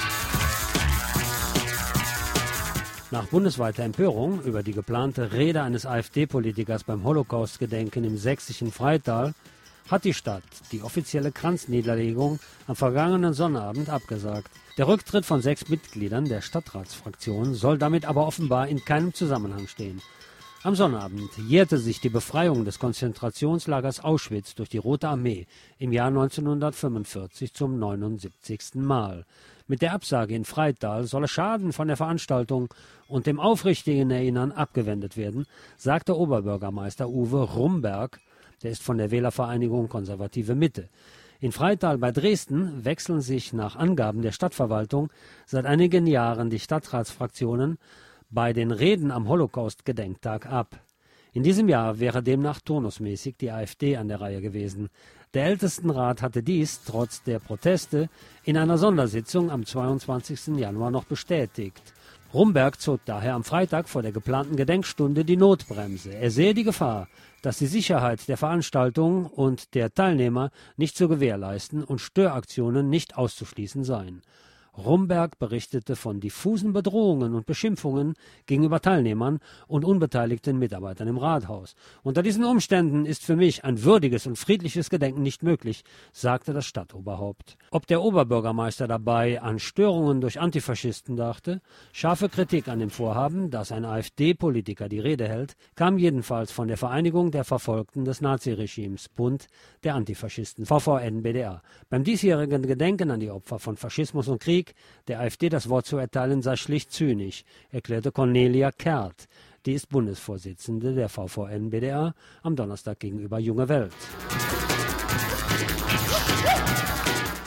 Nach bundesweiter Empörung über die geplante Rede eines AfD-Politikers beim Holocaust-Gedenken im sächsischen Freital hat die Stadt die offizielle Kranzniederlegung am vergangenen Sonnabend abgesagt. Der Rücktritt von sechs Mitgliedern der Stadtratsfraktion soll damit aber offenbar in keinem Zusammenhang stehen. Am Sonnabend jährte sich die Befreiung des Konzentrationslagers Auschwitz durch die Rote Armee im Jahr neunzehnhundertfünfundvierzig zum neunundsiebzigsten Mal. Mit der Absage in Freital solle Schaden von der Veranstaltung und dem aufrichtigen Erinnern abgewendet werden, sagte Oberbürgermeister Uwe Rumberg, der ist von der Wählervereinigung Konservative Mitte. In Freital bei Dresden wechseln sich nach Angaben der Stadtverwaltung seit einigen Jahren die Stadtratsfraktionen bei den Reden am Holocaust-Gedenktag ab. In diesem Jahr wäre demnach turnusmäßig die AfD an der Reihe gewesen. Der Ältestenrat hatte dies, trotz der Proteste, in einer Sondersitzung am zweiundzwanzigsten Januar noch bestätigt. Rumberg zog daher am Freitag vor der geplanten Gedenkstunde die Notbremse. Er sehe die Gefahr, dass die Sicherheit der Veranstaltung und der Teilnehmer nicht zu gewährleisten und Störaktionen nicht auszuschließen seien. Rumberg berichtete von diffusen Bedrohungen und Beschimpfungen gegenüber Teilnehmern und unbeteiligten Mitarbeitern im Rathaus. Unter diesen Umständen ist für mich ein würdiges und friedliches Gedenken nicht möglich, sagte das Stadtoberhaupt. Ob der Oberbürgermeister dabei an Störungen durch Antifaschisten dachte, scharfe Kritik an dem Vorhaben, dass ein AfD-Politiker die Rede hält, kam jedenfalls von der Vereinigung der Verfolgten des Naziregimes, Bund der Antifaschisten, V V N B D A. Beim diesjährigen Gedenken an die Opfer von Faschismus und Krieg der AfD das Wort zu erteilen sei schlicht zynisch, erklärte Cornelia Kehrt. Die ist Bundesvorsitzende der V V N B D A am Donnerstag gegenüber Junge Welt.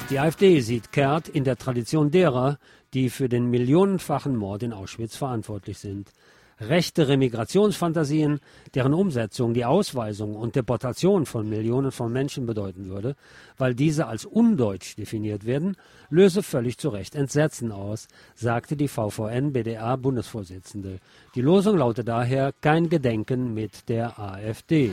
Die AfD sieht Kehrt in der Tradition derer, die für den millionenfachen Mord in Auschwitz verantwortlich sind. Rechte Remigrationsfantasien, deren Umsetzung die Ausweisung und Deportation von Millionen von Menschen bedeuten würde, weil diese als undeutsch definiert werden, löse völlig zu Recht Entsetzen aus, sagte die V V N-B D A-Bundesvorsitzende. Die Losung lautet daher kein Gedenken mit der AfD.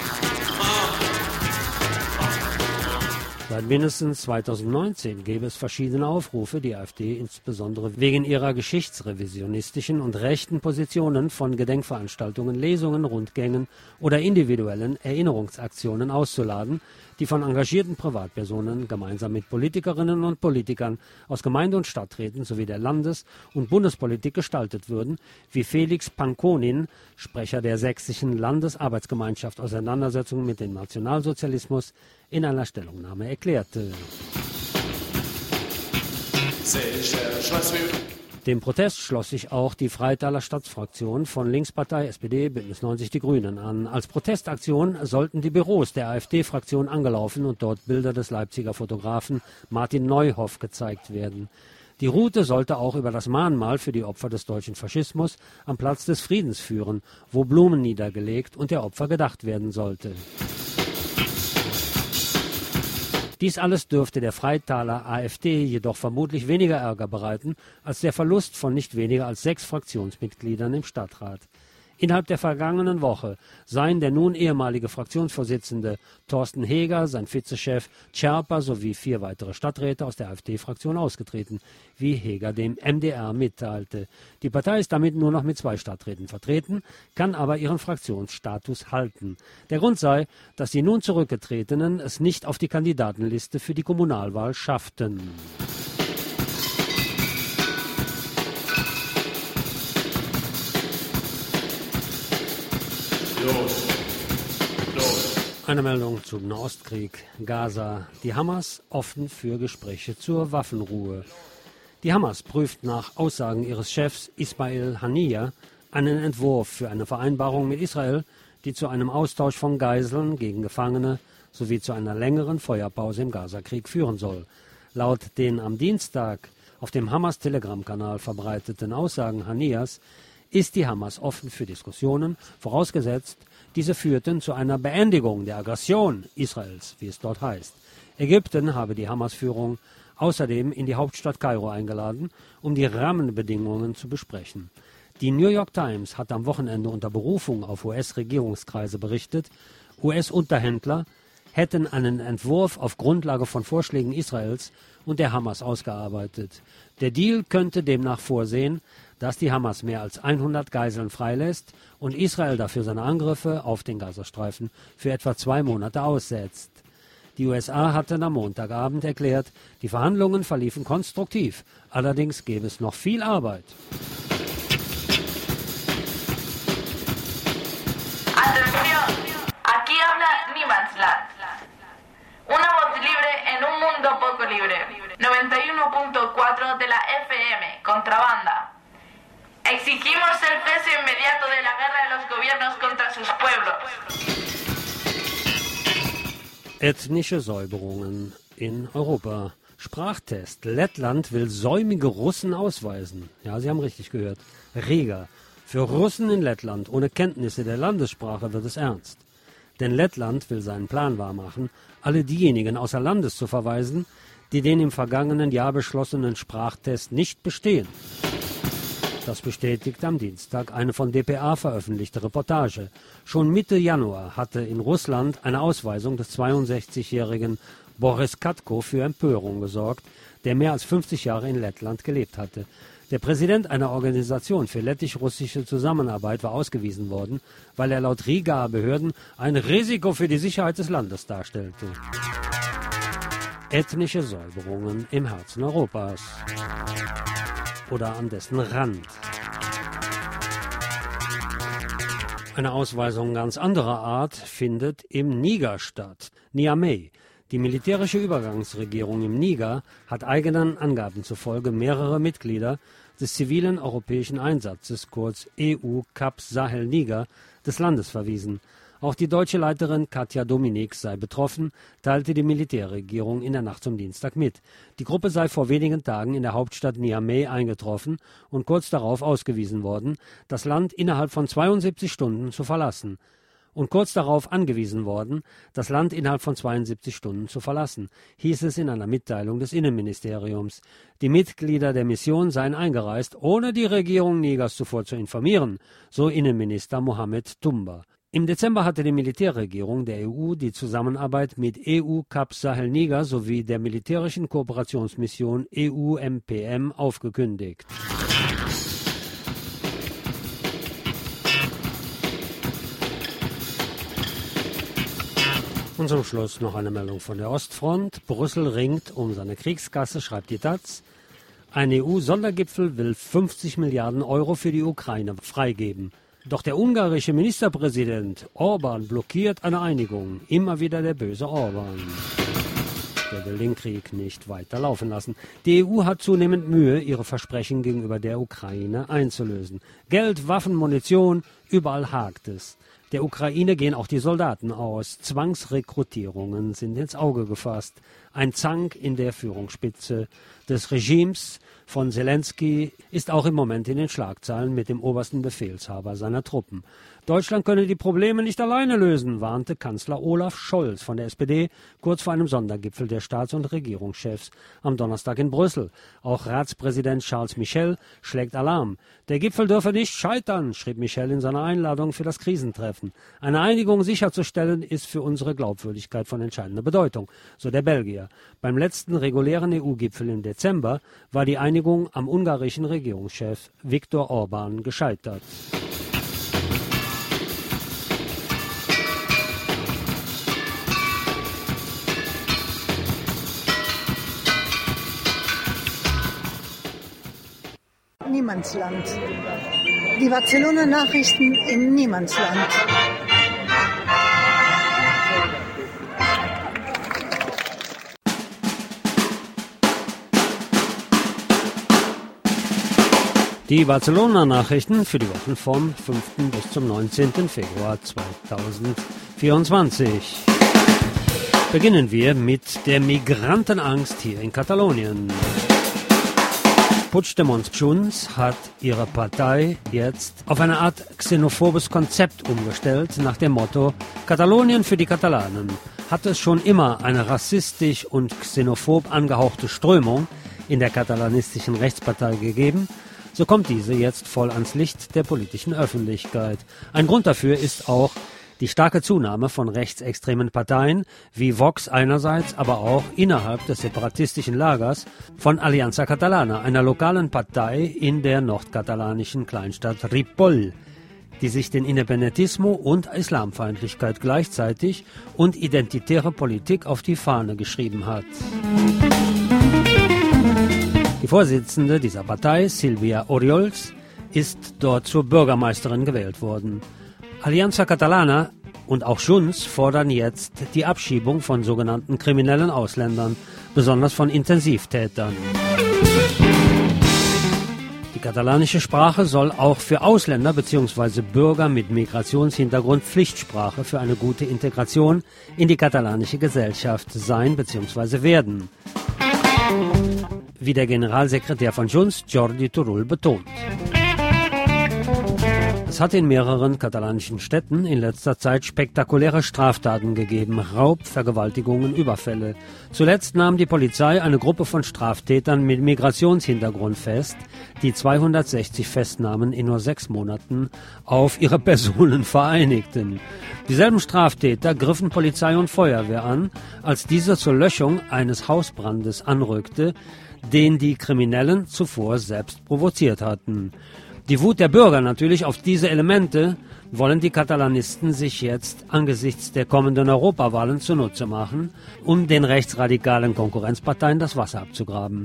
Seit mindestens zweitausendneunzehn gäbe es verschiedene Aufrufe, die AfD insbesondere wegen ihrer geschichtsrevisionistischen und rechten Positionen von Gedenkveranstaltungen, Lesungen, Rundgängen oder individuellen Erinnerungsaktionen auszuladen, die von engagierten Privatpersonen gemeinsam mit Politikerinnen und Politikern aus Gemeinde- und Stadträten sowie der Landes- und Bundespolitik gestaltet würden, wie Felix Pankonin, Sprecher der Sächsischen Landesarbeitsgemeinschaft Auseinandersetzung mit dem Nationalsozialismus, in einer Stellungnahme erklärte. Dem Protest schloss sich auch die Freitaler Stadtfraktion von Linkspartei, S P D, Bündnis neunzig, die Grünen an. Als Protestaktion sollten die Büros der AfD-Fraktion angelaufen und dort Bilder des Leipziger Fotografen Martin Neuhoff gezeigt werden. Die Route sollte auch über das Mahnmal für die Opfer des deutschen Faschismus am Platz des Friedens führen, wo Blumen niedergelegt und der Opfer gedacht werden sollte. Dies alles dürfte der Freitaler AfD jedoch vermutlich weniger Ärger bereiten als der Verlust von nicht weniger als sechs Fraktionsmitgliedern im Stadtrat. Innerhalb der vergangenen Woche seien der nun ehemalige Fraktionsvorsitzende Thorsten Heger, sein Vizechef Tscherper sowie vier weitere Stadträte aus der AfD-Fraktion ausgetreten, wie Heger dem M D R mitteilte. Die Partei ist damit nur noch mit zwei Stadträten vertreten, kann aber ihren Fraktionsstatus halten. Der Grund sei, dass die nun Zurückgetretenen es nicht auf die Kandidatenliste für die Kommunalwahl schafften. Los. Los. Eine Meldung zum Nahostkrieg. Gaza. Die Hamas offen für Gespräche zur Waffenruhe. Die Hamas prüft nach Aussagen ihres Chefs Ismail Haniyeh einen Entwurf für eine Vereinbarung mit Israel, die zu einem Austausch von Geiseln gegen Gefangene sowie zu einer längeren Feuerpause im Gazakrieg führen soll. Laut den am Dienstag auf dem Hamas-Telegram-Kanal verbreiteten Aussagen Haniyehs ist die Hamas offen für Diskussionen, vorausgesetzt, diese führten zu einer Beendigung der Aggression Israels, wie es dort heißt. Ägypten habe die Hamas-Führung außerdem in die Hauptstadt Kairo eingeladen, um die Rahmenbedingungen zu besprechen. Die New York Times hat am Wochenende unter Berufung auf U S-Regierungskreise berichtet, U S-Unterhändler hätten einen Entwurf auf Grundlage von Vorschlägen Israels und der Hamas ausgearbeitet. Der Deal könnte demnach vorsehen, dass die Hamas mehr als hundert Geiseln freilässt und Israel dafür seine Angriffe auf den Gazastreifen für etwa zwei Monate aussetzt. Die U S A hatten am Montagabend erklärt, die Verhandlungen verliefen konstruktiv, allerdings gäbe es noch viel Arbeit. Atención, aquí habla Niemandsland. Una voz libre en un mundo poco libre. noventa y uno punto cuatro de la F M, Contrabanda. Exigimos el cese inmediato de la guerra de los gobiernos contra sus pueblos. Ethnische Säuberungen in Europa. Sprachtest. Lettland will säumige Russen ausweisen. Ja, Sie haben richtig gehört. Riga. Für Russen in Lettland ohne Kenntnisse der Landessprache wird es ernst. Denn Lettland will seinen Plan wahrmachen, alle diejenigen außer Landes zu verweisen, die den im vergangenen Jahr beschlossenen Sprachtest nicht bestehen. Das bestätigt am Dienstag eine von D P A veröffentlichte Reportage. Schon Mitte Januar hatte in Russland eine Ausweisung des zweiundsechzigjährigen Boris Katko für Empörung gesorgt, der mehr als fünfzig Jahre in Lettland gelebt hatte. Der Präsident einer Organisation für lettisch-russische Zusammenarbeit war ausgewiesen worden, weil er laut Rigaer Behörden ein Risiko für die Sicherheit des Landes darstellte. Ethnische Säuberungen im Herzen Europas. Oder an dessen Rand. Eine Ausweisung ganz anderer Art findet im Niger statt. Niamey. Die militärische Übergangsregierung im Niger hat eigenen Angaben zufolge mehrere Mitglieder des zivilen europäischen Einsatzes, kurz E U-Cap Sahel Niger, des Landes verwiesen. Auch die deutsche Leiterin Katja Dominik sei betroffen, teilte die Militärregierung in der Nacht zum Dienstag mit. Die Gruppe sei vor wenigen Tagen in der Hauptstadt Niamey eingetroffen und kurz darauf ausgewiesen worden, das Land innerhalb von zweiundsiebzig Stunden zu verlassen. Und kurz darauf angewiesen worden, das Land innerhalb von zweiundsiebzig Stunden zu verlassen, hieß es in einer Mitteilung des Innenministeriums. Die Mitglieder der Mission seien eingereist, ohne die Regierung Nigers zuvor zu informieren, so Innenminister Mohamed Tumba. Im Dezember hatte die Militärregierung der E U die Zusammenarbeit mit E U-Cap Sahel-Niger sowie der militärischen Kooperationsmission E U M P M aufgekündigt. Und zum Schluss noch eine Meldung von der Ostfront. Brüssel ringt um seine Kriegskasse, schreibt die Taz. Ein E U-Sondergipfel will fünfzig Milliarden Euro für die Ukraine freigeben. Doch der ungarische Ministerpräsident Orban blockiert eine Einigung. Immer wieder der böse Orban. Der will den Krieg nicht weiter laufen lassen. Die E U hat zunehmend Mühe, ihre Versprechen gegenüber der Ukraine einzulösen. Geld, Waffen, Munition, überall hakt es. Der Ukraine gehen auch die Soldaten aus. Zwangsrekrutierungen sind ins Auge gefasst. Ein Zank in der Führungsspitze des Regimes von Zelensky ist auch im Moment in den Schlagzeilen mit dem obersten Befehlshaber seiner Truppen. Deutschland könne die Probleme nicht alleine lösen, warnte Kanzler Olaf Scholz von der S P D kurz vor einem Sondergipfel der Staats- und Regierungschefs am Donnerstag in Brüssel. Auch Ratspräsident Charles Michel schlägt Alarm. Der Gipfel dürfe nicht scheitern, schrieb Michel in seiner Einladung für das Krisentreffen. Eine Einigung sicherzustellen ist für unsere Glaubwürdigkeit von entscheidender Bedeutung, so der Belgier. Beim letzten regulären E U-Gipfel im Dezember war die Einigung am ungarischen Regierungschef Viktor Orban gescheitert. Niemandsland. Die Barcelona-Nachrichten im Niemandsland. Die Barcelona-Nachrichten für die Wochen vom fünften bis zum neunzehnten Februar zweitausendvierundzwanzig. Beginnen wir mit der Migrantenangst hier in Katalonien. Puigdemonts Junts hat ihre Partei jetzt auf eine Art xenophobes Konzept umgestellt, nach dem Motto Katalonien für die Katalanen. Hat es schon immer eine rassistisch und xenophob angehauchte Strömung in der katalanistischen Rechtspartei gegeben, so kommt diese jetzt voll ans Licht der politischen Öffentlichkeit. Ein Grund dafür ist auch die starke Zunahme von rechtsextremen Parteien wie Vox einerseits, aber auch innerhalb des separatistischen Lagers von Aliança Catalana, einer lokalen Partei in der nordkatalanischen Kleinstadt Ripoll, die sich den Independentismo und Islamfeindlichkeit gleichzeitig und identitäre Politik auf die Fahne geschrieben hat. Die Vorsitzende dieser Partei, Silvia Oriols, ist dort zur Bürgermeisterin gewählt worden. Aliança Catalana und auch Junts fordern jetzt die Abschiebung von sogenannten kriminellen Ausländern, besonders von Intensivtätern. Die katalanische Sprache soll auch für Ausländer bzw. Bürger mit Migrationshintergrund Pflichtsprache für eine gute Integration in die katalanische Gesellschaft sein bzw. werden, wie der Generalsekretär von Junts, Jordi Turull, betont. Es hat in mehreren katalanischen Städten in letzter Zeit spektakuläre Straftaten gegeben, Raub, Vergewaltigungen, Überfälle. Zuletzt nahm die Polizei eine Gruppe von Straftätern mit Migrationshintergrund fest, die zweihundertsechzig Festnahmen in nur sechs Monaten auf ihre Personen vereinigten. Dieselben Straftäter griffen Polizei und Feuerwehr an, als diese zur Löschung eines Hausbrandes anrückte, den die Kriminellen zuvor selbst provoziert hatten. Die Wut der Bürger natürlich auf diese Elemente wollen die Katalanisten sich jetzt angesichts der kommenden Europawahlen zunutze machen, um den rechtsradikalen Konkurrenzparteien das Wasser abzugraben.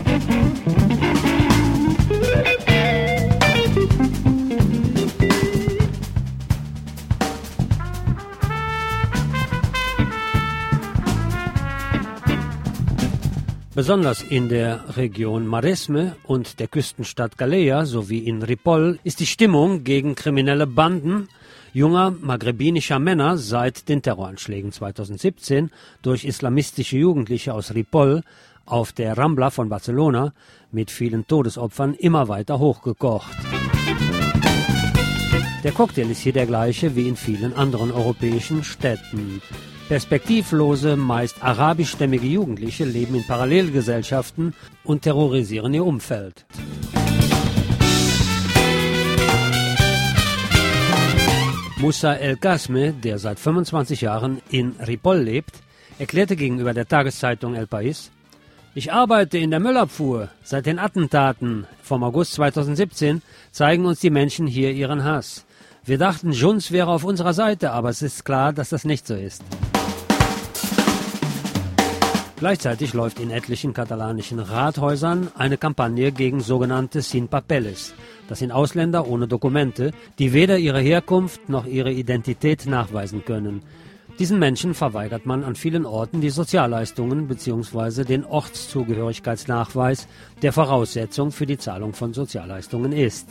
Besonders in der Region Maresme und der Küstenstadt Calella sowie in Ripoll ist die Stimmung gegen kriminelle Banden junger maghrebinischer Männer seit den Terroranschlägen zweitausendsiebzehn durch islamistische Jugendliche aus Ripoll auf der Rambla von Barcelona mit vielen Todesopfern immer weiter hochgekocht. Der Cocktail ist hier der gleiche wie in vielen anderen europäischen Städten. Perspektivlose, meist arabischstämmige Jugendliche leben in Parallelgesellschaften und terrorisieren ihr Umfeld. Musa El-Kasme, der seit fünfundzwanzig Jahren in Ripoll lebt, erklärte gegenüber der Tageszeitung El País: Ich arbeite in der Müllabfuhr. Seit den Attentaten vom August zweitausendsiebzehn zeigen uns die Menschen hier ihren Hass. Wir dachten, Junts wäre auf unserer Seite, aber es ist klar, dass das nicht so ist. Gleichzeitig läuft in etlichen katalanischen Rathäusern eine Kampagne gegen sogenannte Sin Papeles. Das sind Ausländer ohne Dokumente, die weder ihre Herkunft noch ihre Identität nachweisen können. Diesen Menschen verweigert man an vielen Orten die Sozialleistungen bzw. den Ortszugehörigkeitsnachweis, der Voraussetzung für die Zahlung von Sozialleistungen ist.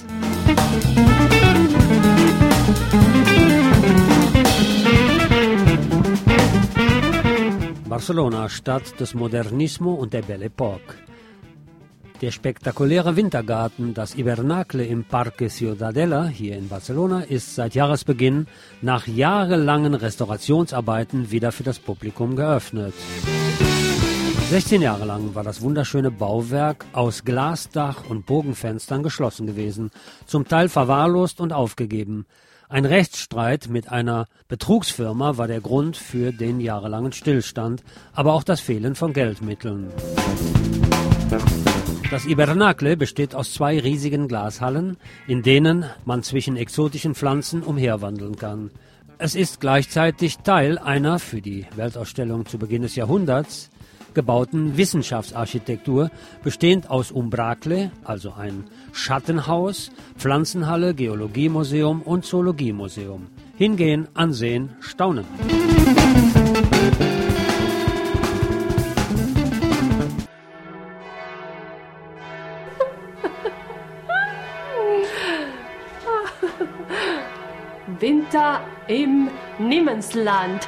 Barcelona, Stadt des Modernismo und der Belle Époque. Der spektakuläre Wintergarten, das Hivernacle im Parque Ciudadela hier in Barcelona, ist seit Jahresbeginn nach jahrelangen Restaurationsarbeiten wieder für das Publikum geöffnet. sechzehn Jahre lang war das wunderschöne Bauwerk aus Glasdach und Bogenfenstern geschlossen gewesen, zum Teil verwahrlost und aufgegeben. Ein Rechtsstreit mit einer Betrugsfirma war der Grund für den jahrelangen Stillstand, aber auch das Fehlen von Geldmitteln. Das Hivernacle besteht aus zwei riesigen Glashallen, in denen man zwischen exotischen Pflanzen umherwandeln kann. Es ist gleichzeitig Teil einer für die Weltausstellung zu Beginn des Jahrhunderts gebauten Wissenschaftsarchitektur, bestehend aus Umbracle, also ein Schattenhaus, Pflanzenhalle, Geologiemuseum und Zoologiemuseum. Hingehen, ansehen, staunen. Winter im Niemandsland.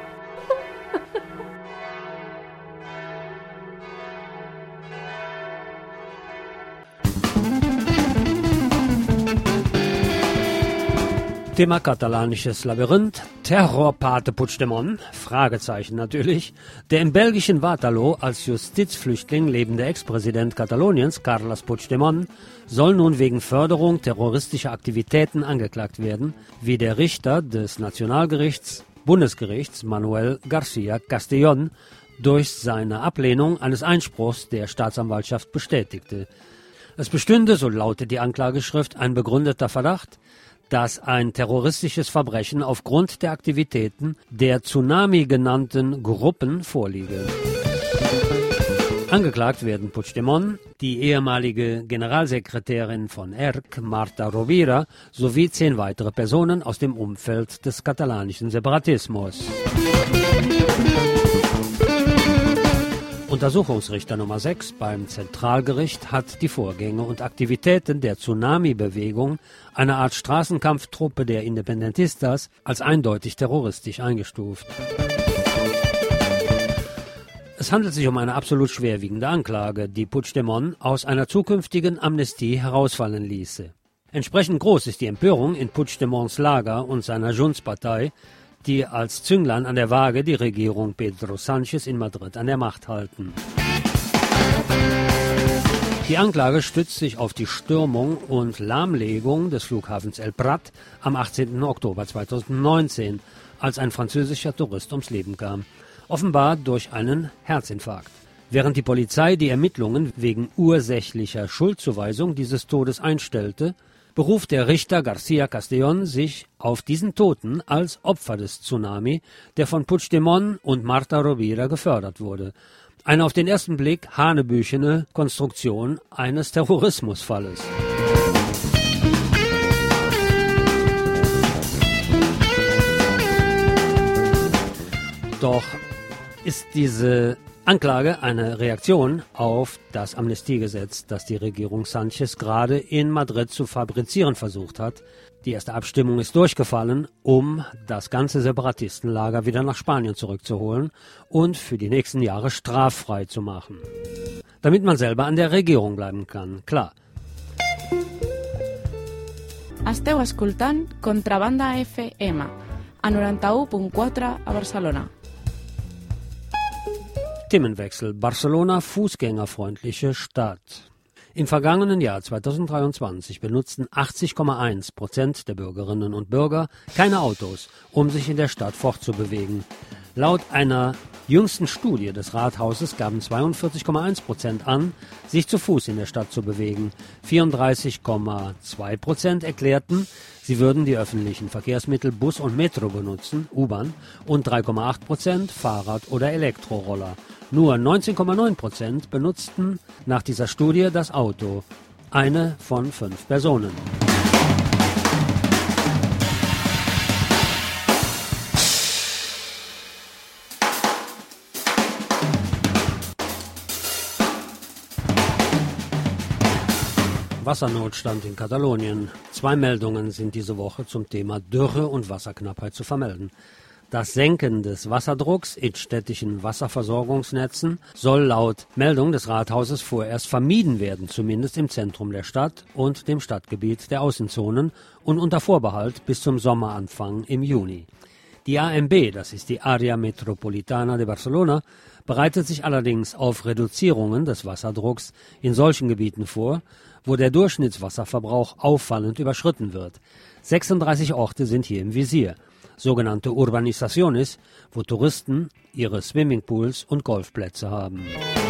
Thema katalanisches Labyrinth, Terrorpate Puigdemont, Fragezeichen natürlich. Der im belgischen Waterloo als Justizflüchtling lebende Ex-Präsident Kataloniens, Carles Puigdemont, soll nun wegen Förderung terroristischer Aktivitäten angeklagt werden, wie der Richter des Nationalgerichts, Bundesgerichts Manuel García Castellón durch seine Ablehnung eines Einspruchs der Staatsanwaltschaft bestätigte. Es bestünde, so lautet die Anklageschrift, ein begründeter Verdacht, dass ein terroristisches Verbrechen aufgrund der Aktivitäten der Tsunami genannten Gruppen vorliege. Angeklagt werden Puigdemont, die ehemalige Generalsekretärin von E R C, Marta Rovira, sowie zehn weitere Personen aus dem Umfeld des katalanischen Separatismus. Untersuchungsrichter Nummer sechs beim Zentralgericht hat die Vorgänge und Aktivitäten der Tsunami-Bewegung, einer Art Straßenkampftruppe der Independentistas, als eindeutig terroristisch eingestuft. Es handelt sich um eine absolut schwerwiegende Anklage, die Puigdemont aus einer zukünftigen Amnestie herausfallen ließe. Entsprechend groß ist die Empörung in Puigdemonts Lager und seiner Junts-Partei, die als Zünglein an der Waage die Regierung Pedro Sánchez in Madrid an der Macht halten. Die Anklage stützt sich auf die Stürmung und Lahmlegung des Flughafens El Prat am achtzehnten Oktober zweitausendneunzehn, als ein französischer Tourist ums Leben kam, offenbar durch einen Herzinfarkt. Während die Polizei die Ermittlungen wegen ursächlicher Schuldzuweisung dieses Todes einstellte, beruft der Richter García Castellón sich auf diesen Toten als Opfer des Tsunami, der von Puigdemont und Marta Rovira gefördert wurde. Eine auf den ersten Blick hanebüchene Konstruktion eines Terrorismusfalles. Doch ist diese Anklage eine Reaktion auf das Amnestiegesetz, das die Regierung Sánchez gerade in Madrid zu fabrizieren versucht hat. Die erste Abstimmung ist durchgefallen, um das ganze Separatistenlager wieder nach Spanien zurückzuholen und für die nächsten Jahre straffrei zu machen. Damit man selber an der Regierung bleiben kann, klar. Esteu escoltant Contrabanda F M, a noranta-u punt quatre a Barcelona. Themenwechsel. Barcelona, fußgängerfreundliche Stadt. Im vergangenen Jahr zweitausenddreiundzwanzig benutzten achtzig Komma eins Prozent der Bürgerinnen und Bürger keine Autos, um sich in der Stadt fortzubewegen. Laut einer jüngsten Studie des Rathauses gaben zweiundvierzig Komma eins Prozent an, sich zu Fuß in der Stadt zu bewegen. vierunddreißig Komma zwei Prozent erklärten, sie würden die öffentlichen Verkehrsmittel Bus und Metro benutzen, U-Bahn, und drei Komma acht Prozent Fahrrad oder Elektroroller. Nur neunzehn Komma neun Prozent benutzten nach dieser Studie das Auto, eine von fünf Personen. Wassernotstand in Katalonien. Zwei Meldungen sind diese Woche zum Thema Dürre und Wasserknappheit zu vermelden. Das Senken des Wasserdrucks in städtischen Wasserversorgungsnetzen soll laut Meldung des Rathauses vorerst vermieden werden, zumindest im Zentrum der Stadt und dem Stadtgebiet der Außenzonen und unter Vorbehalt bis zum Sommeranfang im Juni. Die A M B, das ist die Área Metropolitana de Barcelona, bereitet sich allerdings auf Reduzierungen des Wasserdrucks in solchen Gebieten vor, wo der Durchschnittswasserverbrauch auffallend überschritten wird. sechsunddreißig Orte sind hier im Visier, sogenannte Urbanizaciones, wo Touristen ihre Swimmingpools und Golfplätze haben.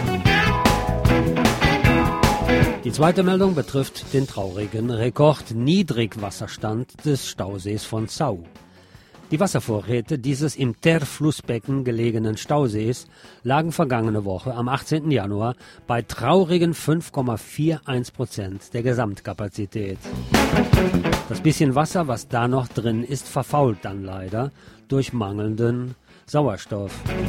Die zweite Meldung betrifft den traurigen Rekordniedrigwasserstand des Stausees von Sau. Die Wasservorräte dieses im Ter-Flussbecken gelegenen Stausees lagen vergangene Woche am achtzehnten Januar bei traurigen fünf Komma einundvierzig Prozent der Gesamtkapazität. Das bisschen Wasser, was da noch drin ist, verfault dann leider durch mangelnden Sauerstoff.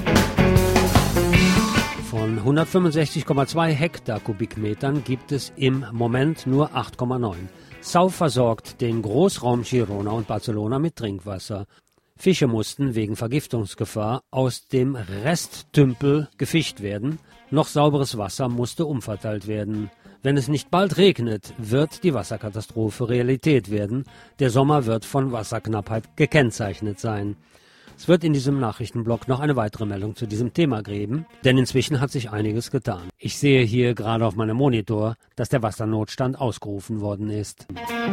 Von hundertfünfundsechzig Komma zwei Hektar-Kubikmetern gibt es im Moment nur acht Komma neun. Sau versorgt den Großraum Girona und Barcelona mit Trinkwasser. Fische mussten wegen Vergiftungsgefahr aus dem Resttümpel gefischt werden. Noch sauberes Wasser musste umverteilt werden. Wenn es nicht bald regnet, wird die Wasserkatastrophe Realität werden. Der Sommer wird von Wasserknappheit gekennzeichnet sein. Es wird in diesem Nachrichtenblock noch eine weitere Meldung zu diesem Thema geben, denn inzwischen hat sich einiges getan. Ich sehe hier gerade auf meinem Monitor, dass der Wassernotstand ausgerufen worden ist.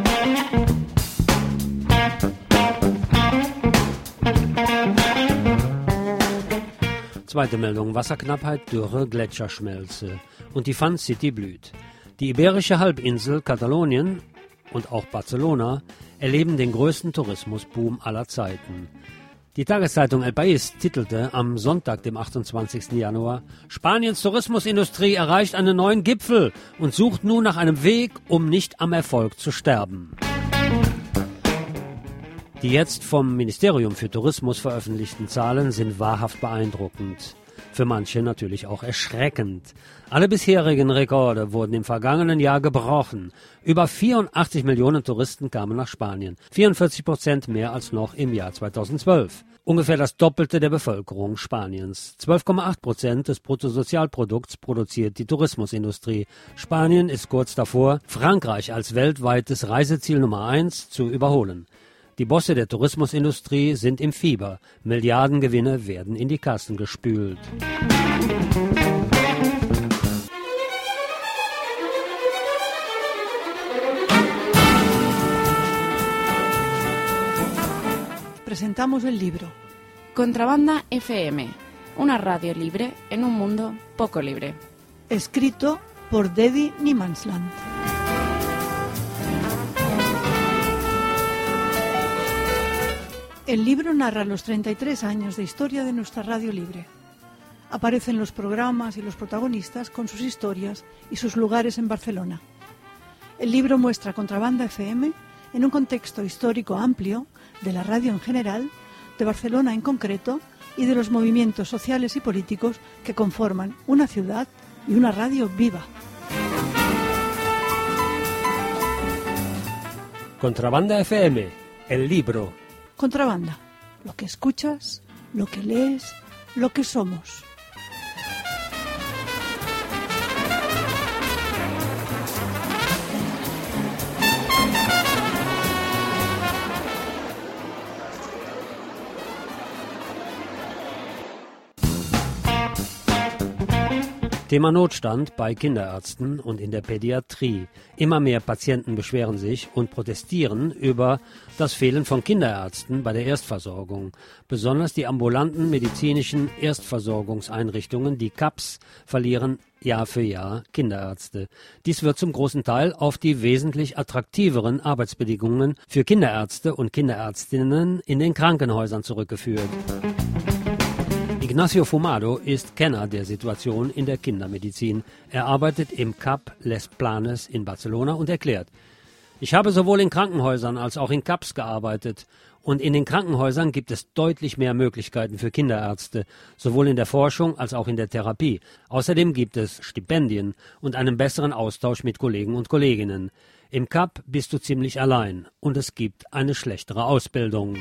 Zweite Meldung: Wasserknappheit, Dürre, Gletscherschmelze und die Fun City blüht. Die iberische Halbinsel Katalonien und auch Barcelona erleben den größten Tourismusboom aller Zeiten. Die Tageszeitung El País titelte am Sonntag, dem achtundzwanzigsten Januar, Spaniens Tourismusindustrie erreicht einen neuen Gipfel und sucht nun nach einem Weg, um nicht am Erfolg zu sterben. Die jetzt vom Ministerium für Tourismus veröffentlichten Zahlen sind wahrhaft beeindruckend. Für manche natürlich auch erschreckend. Alle bisherigen Rekorde wurden im vergangenen Jahr gebrochen. Über vierundachtzig Millionen Touristen kamen nach Spanien, vierundvierzig Prozent mehr als noch im Jahr zweitausendzwölf. Ungefähr das Doppelte der Bevölkerung Spaniens. zwölf Komma acht Prozent des Bruttosozialprodukts produziert die Tourismusindustrie. Spanien ist kurz davor, Frankreich als weltweites Reiseziel Nummer eins zu überholen. Die Bosse der Tourismusindustrie sind im Fieber. Milliardengewinne werden in die Kassen gespült. Presentamos el libro Contrabanda F M, una radio libre en un mundo poco libre. Escrito por Dedi Niemansland. El libro narra los treinta y tres años de historia de nuestra radio libre. Aparecen los programas y los protagonistas con sus historias y sus lugares en Barcelona. El libro muestra Contrabanda F M en un contexto histórico amplio de la radio en general, de Barcelona en concreto y de los movimientos sociales y políticos que conforman una ciudad y una radio viva. Contrabanda F M, el libro. Contrabanda, lo que escuchas, lo que lees, lo que somos. Thema Notstand bei Kinderärzten und in der Pädiatrie. Immer mehr Patienten beschweren sich und protestieren über das Fehlen von Kinderärzten bei der Erstversorgung. Besonders die ambulanten medizinischen Erstversorgungseinrichtungen, die K A Ps, verlieren Jahr für Jahr Kinderärzte. Dies wird zum großen Teil auf die wesentlich attraktiveren Arbeitsbedingungen für Kinderärzte und Kinderärztinnen in den Krankenhäusern zurückgeführt. Ignacio Fumado ist Kenner der Situation in der Kindermedizin. Er arbeitet im K A P Les Planes in Barcelona und erklärt: Ich habe sowohl in Krankenhäusern als auch in K A Ps gearbeitet. Und in den Krankenhäusern gibt es deutlich mehr Möglichkeiten für Kinderärzte, sowohl in der Forschung als auch in der Therapie. Außerdem gibt es Stipendien und einen besseren Austausch mit Kollegen und Kolleginnen. Im K A P bist du ziemlich allein und es gibt eine schlechtere Ausbildung.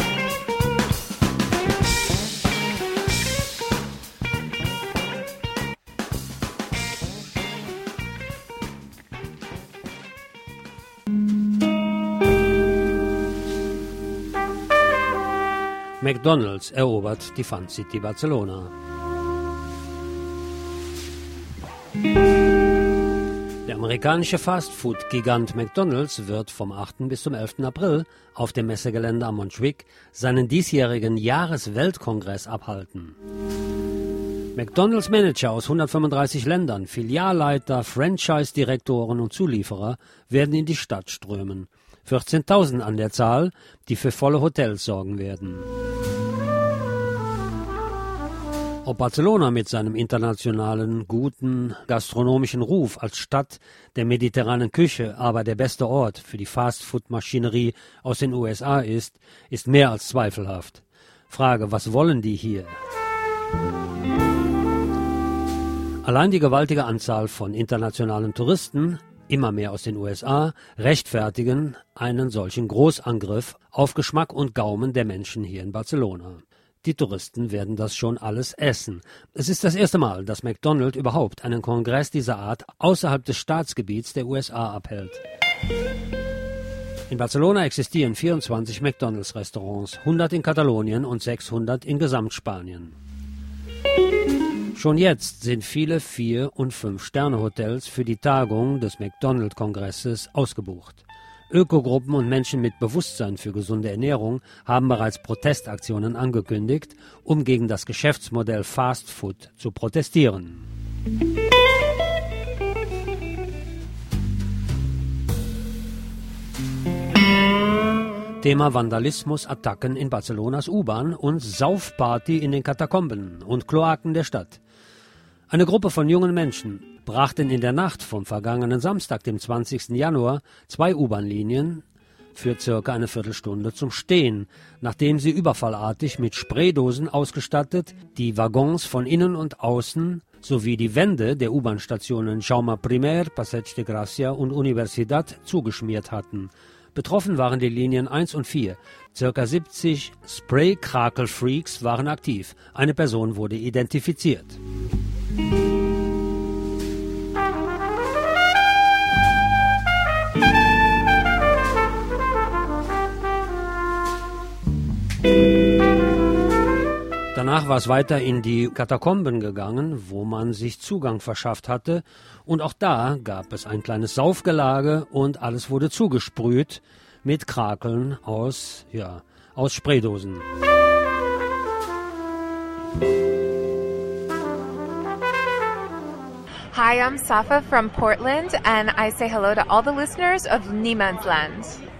McDonald's erobert die Fun City Barcelona. Der amerikanische Fastfood-Gigant McDonald's wird vom achten bis zum elften April auf dem Messegelände am Montjuic seinen diesjährigen Jahresweltkongress abhalten. McDonald's Manager aus hundertfünfunddreißig Ländern, Filialleiter, Franchise-Direktoren und Zulieferer werden in die Stadt strömen. vierzehntausend an der Zahl, die für volle Hotels sorgen werden. Ob Barcelona mit seinem internationalen, guten gastronomischen Ruf als Stadt der mediterranen Küche aber der beste Ort für die Fastfood-Maschinerie aus den U S A ist, ist mehr als zweifelhaft. Frage, was wollen die hier? Allein die gewaltige Anzahl von internationalen Touristen, immer mehr aus den U S A, rechtfertigen einen solchen Großangriff auf Geschmack und Gaumen der Menschen hier in Barcelona. Die Touristen werden das schon alles essen. Es ist das erste Mal, dass McDonald's überhaupt einen Kongress dieser Art außerhalb des Staatsgebiets der U S A abhält. In Barcelona existieren vierundzwanzig McDonald's-Restaurants, hundert in Katalonien und sechshundert in Gesamtspanien. Schon jetzt sind viele Vier- und Fünf-Sterne-Hotels für die Tagung des McDonald-Kongresses ausgebucht. Ökogruppen und Menschen mit Bewusstsein für gesunde Ernährung haben bereits Protestaktionen angekündigt, um gegen das Geschäftsmodell Fast Food zu protestieren. Thema Vandalismus, Attacken in Barcelonas U-Bahn und Saufparty in den Katakomben und Kloaken der Stadt. Eine Gruppe von jungen Menschen brachten in der Nacht vom vergangenen Samstag, dem zwanzigsten Januar, zwei U-Bahn-Linien für circa eine Viertelstunde zum Stehen, nachdem sie überfallartig mit Spraydosen ausgestattet die Waggons von innen und außen sowie die Wände der U-Bahn-Stationen Jaume I, Passeig de Gràcia und Universidad zugeschmiert hatten. Betroffen waren die Linien eins und vier. Circa siebzig Spray-Krakel-Freaks waren aktiv. Eine Person wurde identifiziert. Danach war es weiter in die Katakomben gegangen, wo man sich Zugang verschafft hatte. Und auch da gab es ein kleines Saufgelage und alles wurde zugesprüht mit Krakeln aus, ja, aus Spraydosen. Hi, I'm Safa from Portland and I say hello to all the listeners of Niemandsland.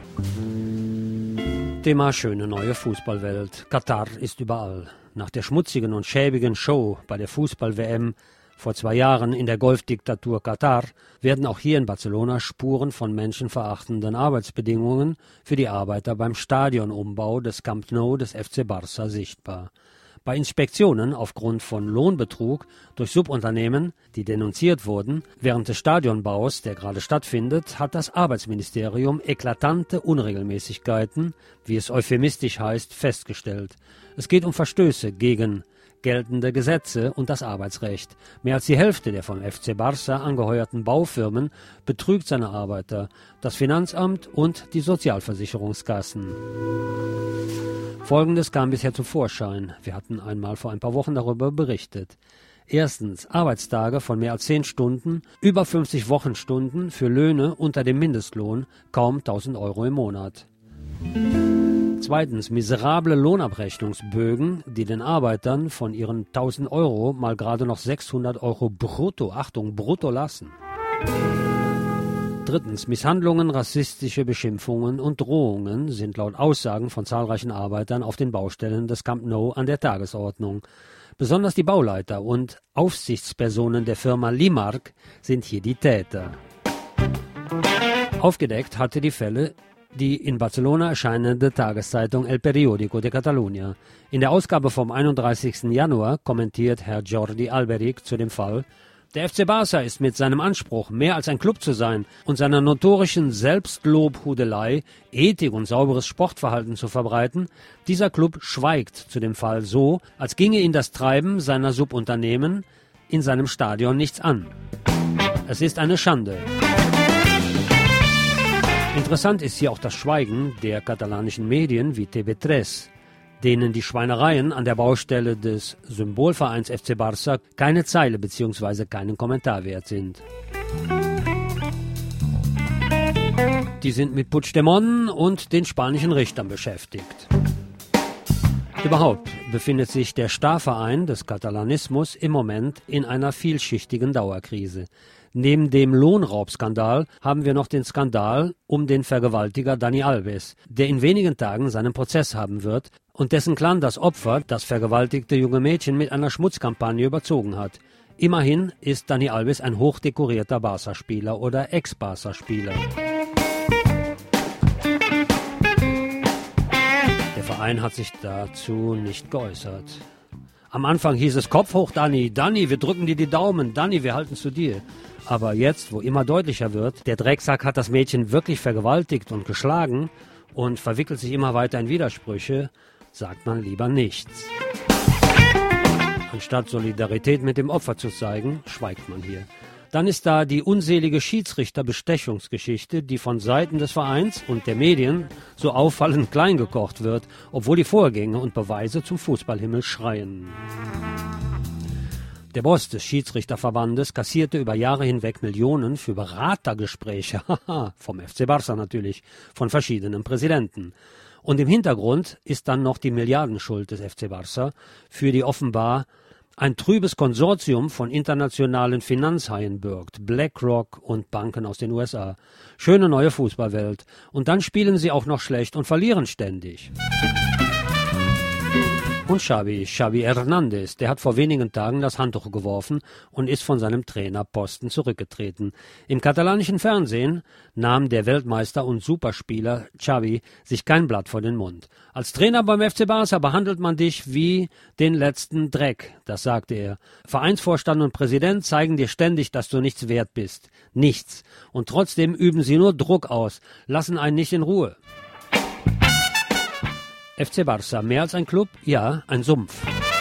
Thema schöne neue Fußballwelt. Katar ist überall. Nach der schmutzigen und schäbigen Show bei der Fußball-W M vor zwei Jahren in der Golfdiktatur Katar werden auch hier in Barcelona Spuren von menschenverachtenden Arbeitsbedingungen für die Arbeiter beim Stadionumbau des Camp Nou des F C Barça sichtbar. Bei Inspektionen aufgrund von Lohnbetrug durch Subunternehmen, die denunziert wurden, während des Stadionbaus, der gerade stattfindet, hat das Arbeitsministerium eklatante Unregelmäßigkeiten, wie es euphemistisch heißt, festgestellt. Es geht um Verstöße gegen geltende Gesetze und das Arbeitsrecht. Mehr als die Hälfte der vom F C Barça angeheuerten Baufirmen betrügt seine Arbeiter, das Finanzamt und die Sozialversicherungskassen. Folgendes kam bisher zu Vorschein. Wir hatten einmal vor ein paar Wochen darüber berichtet. Erstens Arbeitstage von mehr als zehn Stunden, über fünfzig Wochenstunden für Löhne unter dem Mindestlohn, kaum tausend Euro im Monat. Zweitens miserable Lohnabrechnungsbögen, die den Arbeitern von ihren tausend Euro mal gerade noch sechshundert Euro brutto, Achtung, brutto lassen. Drittens Misshandlungen, rassistische Beschimpfungen und Drohungen sind laut Aussagen von zahlreichen Arbeitern auf den Baustellen des Camp Nou an der Tagesordnung. Besonders die Bauleiter und Aufsichtspersonen der Firma Limark sind hier die Täter. Aufgedeckt hatte die Fälle die in Barcelona erscheinende Tageszeitung El Periódico de Catalunya. In der Ausgabe vom einunddreißigsten Januar kommentiert Herr Jordi Alberic zu dem Fall: Der F C Barça ist mit seinem Anspruch, mehr als ein Club zu sein und seiner notorischen Selbstlobhudelei, Ethik und sauberes Sportverhalten zu verbreiten, dieser Club schweigt zu dem Fall so, als ginge ihn das Treiben seiner Subunternehmen in seinem Stadion nichts an. Es ist eine Schande. Interessant ist hier auch das Schweigen der katalanischen Medien wie T V drei, denen die Schweinereien an der Baustelle des Symbolvereins F C Barça keine Zeile bzw. keinen Kommentar wert sind. Die sind mit Puigdemont und den spanischen Richtern beschäftigt. Überhaupt befindet sich der Starverein des Katalanismus im Moment in einer vielschichtigen Dauerkrise. Neben dem Lohnraubskandal haben wir noch den Skandal um den Vergewaltiger Dani Alves, der in wenigen Tagen seinen Prozess haben wird und dessen Clan das Opfer, das vergewaltigte junge Mädchen, mit einer Schmutzkampagne überzogen hat. Immerhin ist Dani Alves ein hochdekorierter Barca-Spieler oder Ex-Barca-Spieler. Der Verein hat sich dazu nicht geäußert. Am Anfang hieß es: Kopf hoch, Dani, Dani, wir drücken dir die Daumen, Dani, wir halten zu dir. Aber jetzt, wo immer deutlicher wird, der Drecksack hat das Mädchen wirklich vergewaltigt und geschlagen und verwickelt sich immer weiter in Widersprüche, sagt man lieber nichts. Anstatt Solidarität mit dem Opfer zu zeigen, schweigt man hier. Dann ist da die unselige Schiedsrichterbestechungsgeschichte, die von Seiten des Vereins und der Medien so auffallend klein gekocht wird, obwohl die Vorgänge und Beweise zum Fußballhimmel schreien. Der Boss des Schiedsrichterverbandes kassierte über Jahre hinweg Millionen für Beratergespräche, haha, vom F C Barça natürlich, von verschiedenen Präsidenten. Und im Hintergrund ist dann noch die Milliardenschuld des F C Barça, für die offenbar ein trübes Konsortium von internationalen Finanzhaien bürgt, BlackRock und Banken aus den U S A. Schöne neue Fußballwelt. Und dann spielen sie auch noch schlecht und verlieren ständig. Und Xavi, Xavi Hernandez, der hat vor wenigen Tagen das Handtuch geworfen und ist von seinem Trainerposten zurückgetreten. Im katalanischen Fernsehen nahm der Weltmeister und Superspieler Xavi sich kein Blatt vor den Mund. Als Trainer beim F C Barça behandelt man dich wie den letzten Dreck, das sagte er. Vereinsvorstand und Präsident zeigen dir ständig, dass du nichts wert bist. Nichts. Und trotzdem üben sie nur Druck aus, lassen einen nicht in Ruhe. F C Barça, mehr als ein Club? Ja, ein Sumpf.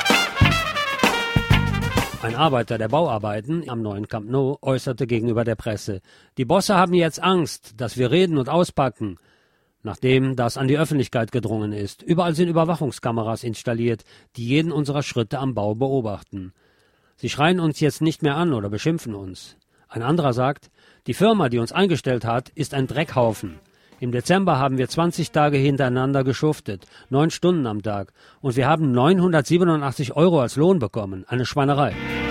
Ein Arbeiter der Bauarbeiten am neuen Camp Nou äußerte gegenüber der Presse: Die Bosse haben jetzt Angst, dass wir reden und auspacken, nachdem das an die Öffentlichkeit gedrungen ist. Überall sind Überwachungskameras installiert, die jeden unserer Schritte am Bau beobachten. Sie schreien uns jetzt nicht mehr an oder beschimpfen uns. Ein anderer sagt: Die Firma, die uns eingestellt hat, ist ein Dreckhaufen. Im Dezember haben wir zwanzig Tage hintereinander geschuftet, neun Stunden am Tag, und wir haben neunhundertsiebenundachtzig Euro als Lohn bekommen. Eine Schweinerei.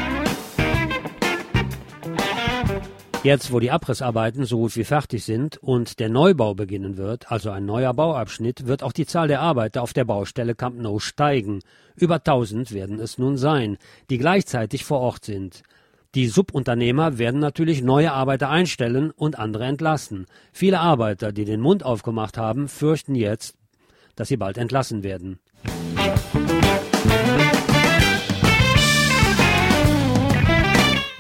Jetzt, wo die Abrissarbeiten so gut wie fertig sind und der Neubau beginnen wird, also ein neuer Bauabschnitt, wird auch die Zahl der Arbeiter auf der Baustelle Camp Nou steigen. Über tausend werden es nun sein, die gleichzeitig vor Ort sind. Die Subunternehmer werden natürlich neue Arbeiter einstellen und andere entlassen. Viele Arbeiter, die den Mund aufgemacht haben, fürchten jetzt, dass sie bald entlassen werden.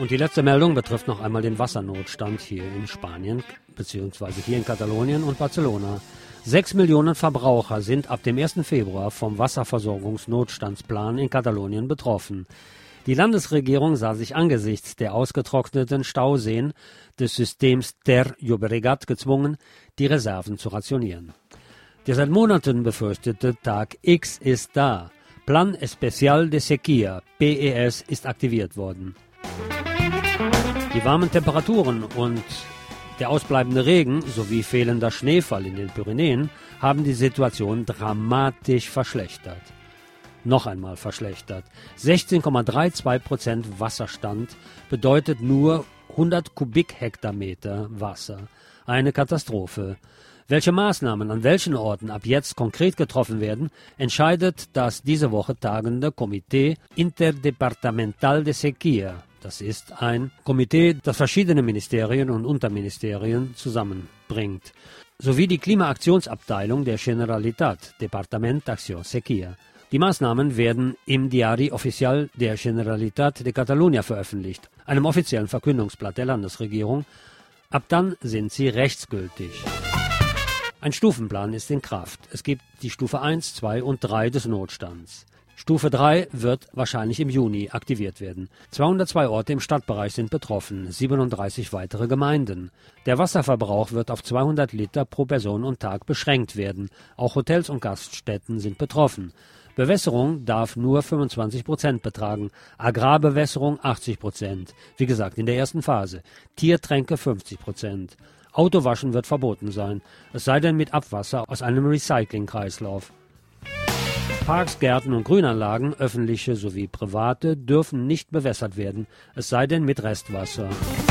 Und die letzte Meldung betrifft noch einmal den Wassernotstand hier in Spanien, beziehungsweise hier in Katalonien und Barcelona. Sechs Millionen Verbraucher sind ab dem ersten Februar vom Wasserversorgungsnotstandsplan in Katalonien betroffen. Die Landesregierung sah sich angesichts der ausgetrockneten Stauseen des Systems Ter Llobregat gezwungen, die Reserven zu rationieren. Der seit Monaten befürchtete Tag X ist da. Plan Especial de Sequía, P E S, ist aktiviert worden. Die warmen Temperaturen und der ausbleibende Regen sowie fehlender Schneefall in den Pyrenäen haben die Situation dramatisch verschlechtert. Noch einmal verschlechtert. sechzehn Komma zweiunddreißig Prozent Wasserstand bedeutet nur hundert Kubik-Hektameter Wasser. Eine Katastrophe. Welche Maßnahmen an welchen Orten ab jetzt konkret getroffen werden, entscheidet das diese Woche tagende Komitee Interdepartamental de Sequía. Das ist ein Komitee, das verschiedene Ministerien und Unterministerien zusammenbringt, sowie die Klimaaktionsabteilung der Generalitat, Departament d'Acció Sequía. Die Maßnahmen werden im Diari Oficial der Generalitat de Catalunya veröffentlicht, einem offiziellen Verkündungsblatt der Landesregierung. Ab dann sind sie rechtsgültig. Ein Stufenplan ist in Kraft. Es gibt die Stufe eins, zwei und drei des Notstands. Stufe drei wird wahrscheinlich im Juni aktiviert werden. zweihundertzwei Orte im Stadtbereich sind betroffen, siebenunddreißig weitere Gemeinden. Der Wasserverbrauch wird auf zweihundert Liter pro Person und Tag beschränkt werden. Auch Hotels und Gaststätten sind betroffen. Bewässerung darf nur fünfundzwanzig Prozent betragen, Agrarbewässerung achtzig Prozent, wie gesagt in der ersten Phase, Tiertränke fünfzig Prozent. Autowaschen wird verboten sein, es sei denn mit Abwasser aus einem Recyclingkreislauf. Parks, Gärten und Grünanlagen, öffentliche sowie private, dürfen nicht bewässert werden, es sei denn mit Restwasser.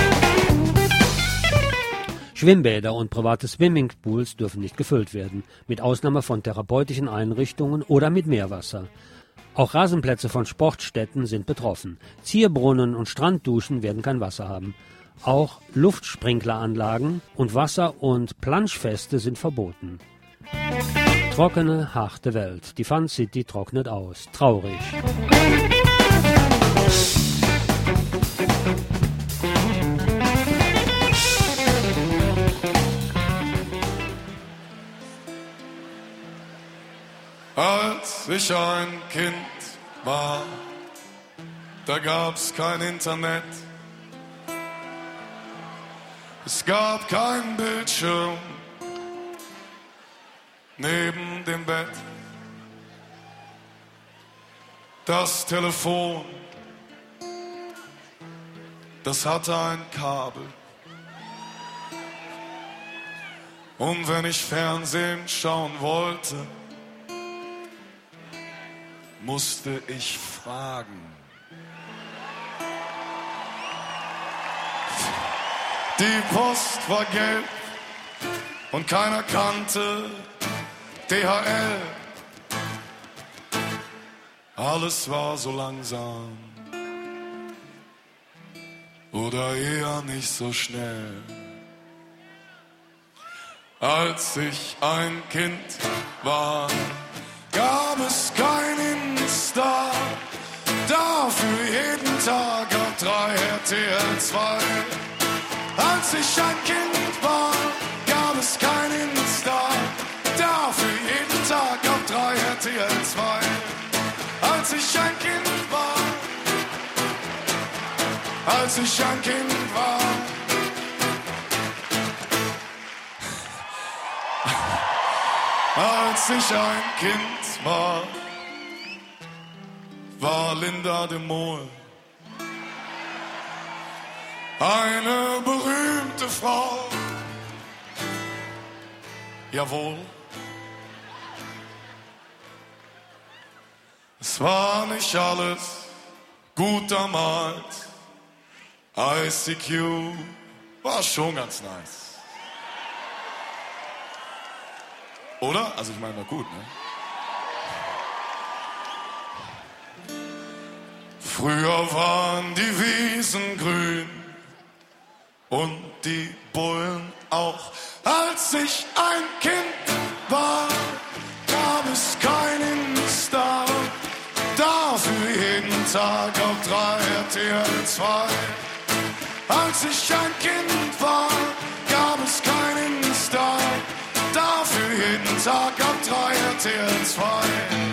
Schwimmbäder und private Swimmingpools dürfen nicht gefüllt werden, mit Ausnahme von therapeutischen Einrichtungen oder mit Meerwasser. Auch Rasenplätze von Sportstätten sind betroffen. Zierbrunnen und Strandduschen werden kein Wasser haben. Auch Luftsprinkleranlagen und Wasser- und Planschfeste sind verboten. Trockene, harte Welt. Die Fun City trocknet aus. Traurig. Als ich ein Kind war, da gab's kein Internet. Es gab keinen Bildschirm neben dem Bett. Das Telefon, das hatte ein Kabel. Und wenn ich Fernsehen schauen wollte, musste ich fragen. Die Post war gelb und keiner kannte D H L. Alles war so langsam oder eher nicht so schnell. Als ich ein Kind war, gab es kein Insta, dafür jeden Tag auf drei R T L zwei. Als ich ein Kind war, gab es kein Insta, dafür jeden Tag auf drei R T L zwei. Als ich ein Kind war, als ich ein Kind war. Als ich ein Kind war, war Linda de Mol eine berühmte Frau. Jawohl. Es war nicht alles gut damals. I C Q war schon ganz nice. Oder? Also ich meine, war gut, ne? Früher waren die Wiesen grün und die Bullen auch. Als ich ein Kind war, gab es keinen Insta, dafür jeden Tag auf drei R T L zwei. Als ich ein Kind war, gab es keinen Star. Dafür jeden Tag ab drei R T L zwei.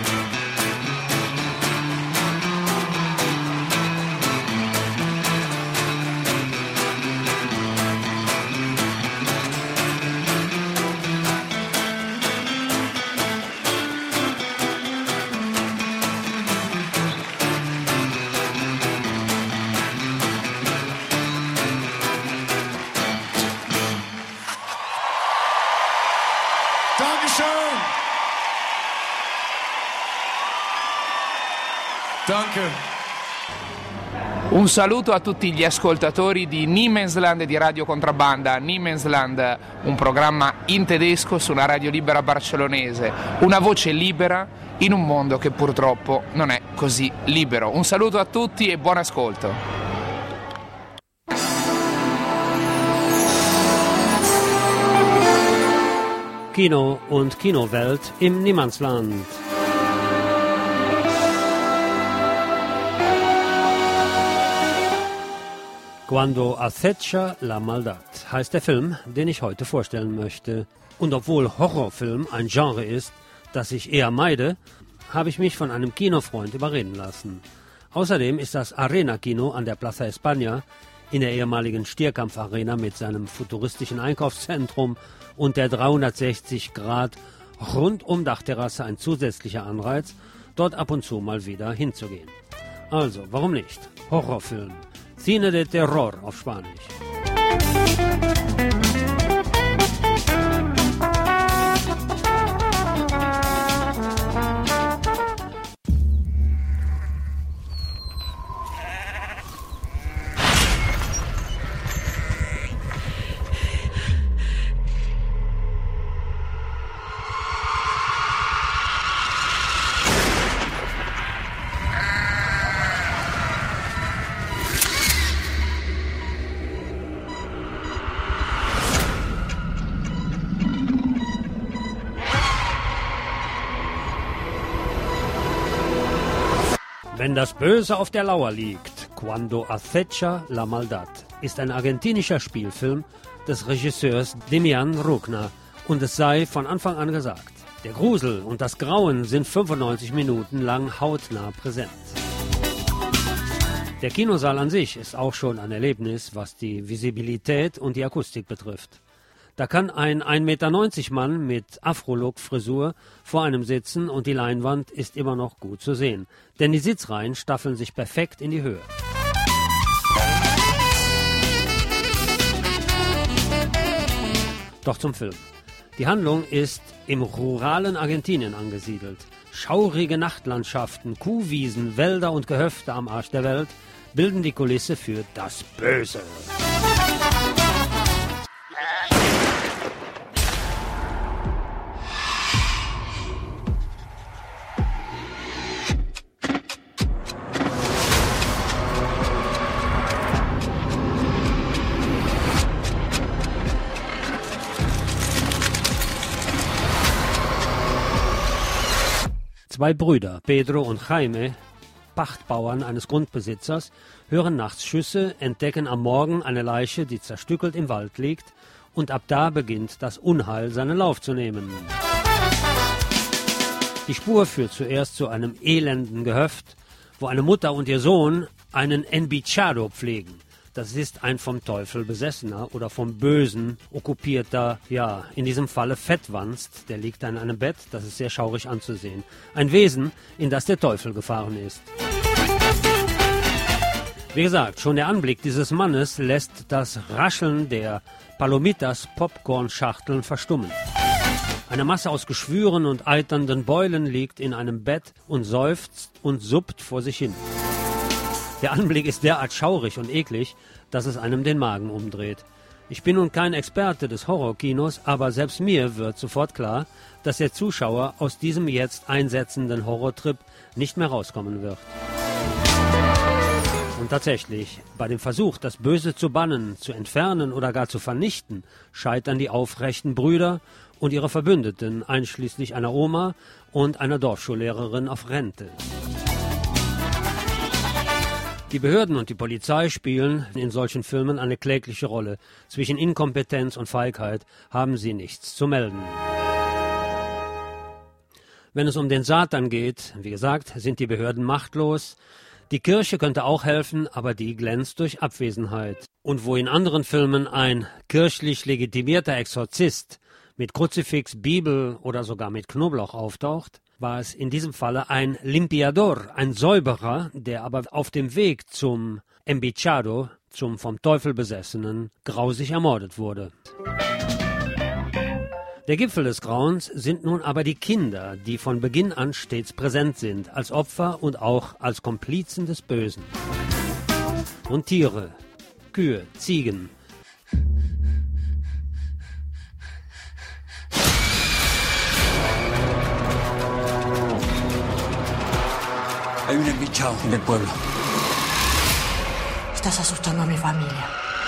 Danke. Un saluto a tutti gli ascoltatori di Niemensland e di Radio Contrabbanda. Niemensland, un programma in tedesco su una radio libera barcellonese, una voce libera in un mondo che purtroppo non è così libero. Un saluto a tutti e buon ascolto. Kino und Kinowelt im Niemandsland. Cuando acecha la maldad heißt der Film, den ich heute vorstellen möchte. Und obwohl Horrorfilm ein Genre ist, das ich eher meide, habe ich mich von einem Kinofreund überreden lassen. Außerdem ist das Arena-Kino an der Plaza España in der ehemaligen Stierkampf-Arena mit seinem futuristischen Einkaufszentrum und der dreihundertsechzig Grad Rundum-Dachterrasse ein zusätzlicher Anreiz, dort ab und zu mal wieder hinzugehen. Also, warum nicht? Horrorfilm. Cine de Terror auf Spanisch. Wenn das Böse auf der Lauer liegt, Cuando acecha la maldad, ist ein argentinischer Spielfilm des Regisseurs Demian Rugna und es sei von Anfang an gesagt, der Grusel und das Grauen sind fünfundneunzig Minuten lang hautnah präsent. Der Kinosaal an sich ist auch schon ein Erlebnis, was die Visibilität und die Akustik betrifft. Da kann ein ein Meter neunzig Mann mit Afro-Look-Frisur vor einem sitzen und die Leinwand ist immer noch gut zu sehen, denn die Sitzreihen staffeln sich perfekt in die Höhe. Doch zum Film. Die Handlung ist im ruralen Argentinien angesiedelt. Schaurige Nachtlandschaften, Kuhwiesen, Wälder und Gehöfte am Arsch der Welt bilden die Kulisse für das Böse. Zwei Brüder, Pedro und Jaime, Pachtbauern eines Grundbesitzers, hören nachts Schüsse, entdecken am Morgen eine Leiche, die zerstückelt im Wald liegt, und ab da beginnt das Unheil seinen Lauf zu nehmen. Die Spur führt zuerst zu einem elenden Gehöft, wo eine Mutter und ihr Sohn einen Enbichado pflegen. Das ist ein vom Teufel besessener oder vom Bösen okkupierter, ja, in diesem Falle Fettwanst, der liegt an einem Bett, das ist sehr schaurig anzusehen. Ein Wesen, in das der Teufel gefahren ist. Wie gesagt, schon der Anblick dieses Mannes lässt das Rascheln der Palomitas Popcorn-Schachteln verstummen. Eine Masse aus Geschwüren und eiternden Beulen liegt in einem Bett und seufzt und suppt vor sich hin. Der Anblick ist derart schaurig und eklig, dass es einem den Magen umdreht. Ich bin nun kein Experte des Horrorkinos, aber selbst mir wird sofort klar, dass der Zuschauer aus diesem jetzt einsetzenden Horrortrip nicht mehr rauskommen wird. Und tatsächlich, bei dem Versuch, das Böse zu bannen, zu entfernen oder gar zu vernichten, scheitern die aufrechten Brüder und ihre Verbündeten, einschließlich einer Oma und einer Dorfschullehrerin auf Rente. Die Behörden und die Polizei spielen in solchen Filmen eine klägliche Rolle. Zwischen Inkompetenz und Feigheit haben sie nichts zu melden. Wenn es um den Satan geht, wie gesagt, sind die Behörden machtlos. Die Kirche könnte auch helfen, aber die glänzt durch Abwesenheit. Und wo in anderen Filmen ein kirchlich legitimierter Exorzist mit Kruzifix, Bibel oder sogar mit Knoblauch auftaucht, war es in diesem Falle ein Limpiador, ein Säuberer, der aber auf dem Weg zum Embichado, zum vom Teufel Besessenen, grausig ermordet wurde. Der Gipfel des Grauens sind nun aber die Kinder, die von Beginn an stets präsent sind, als Opfer und auch als Komplizen des Bösen. Und Tiere, Kühe, Ziegen. Hay un embichado en el pueblo. Estás asustando a mi familia.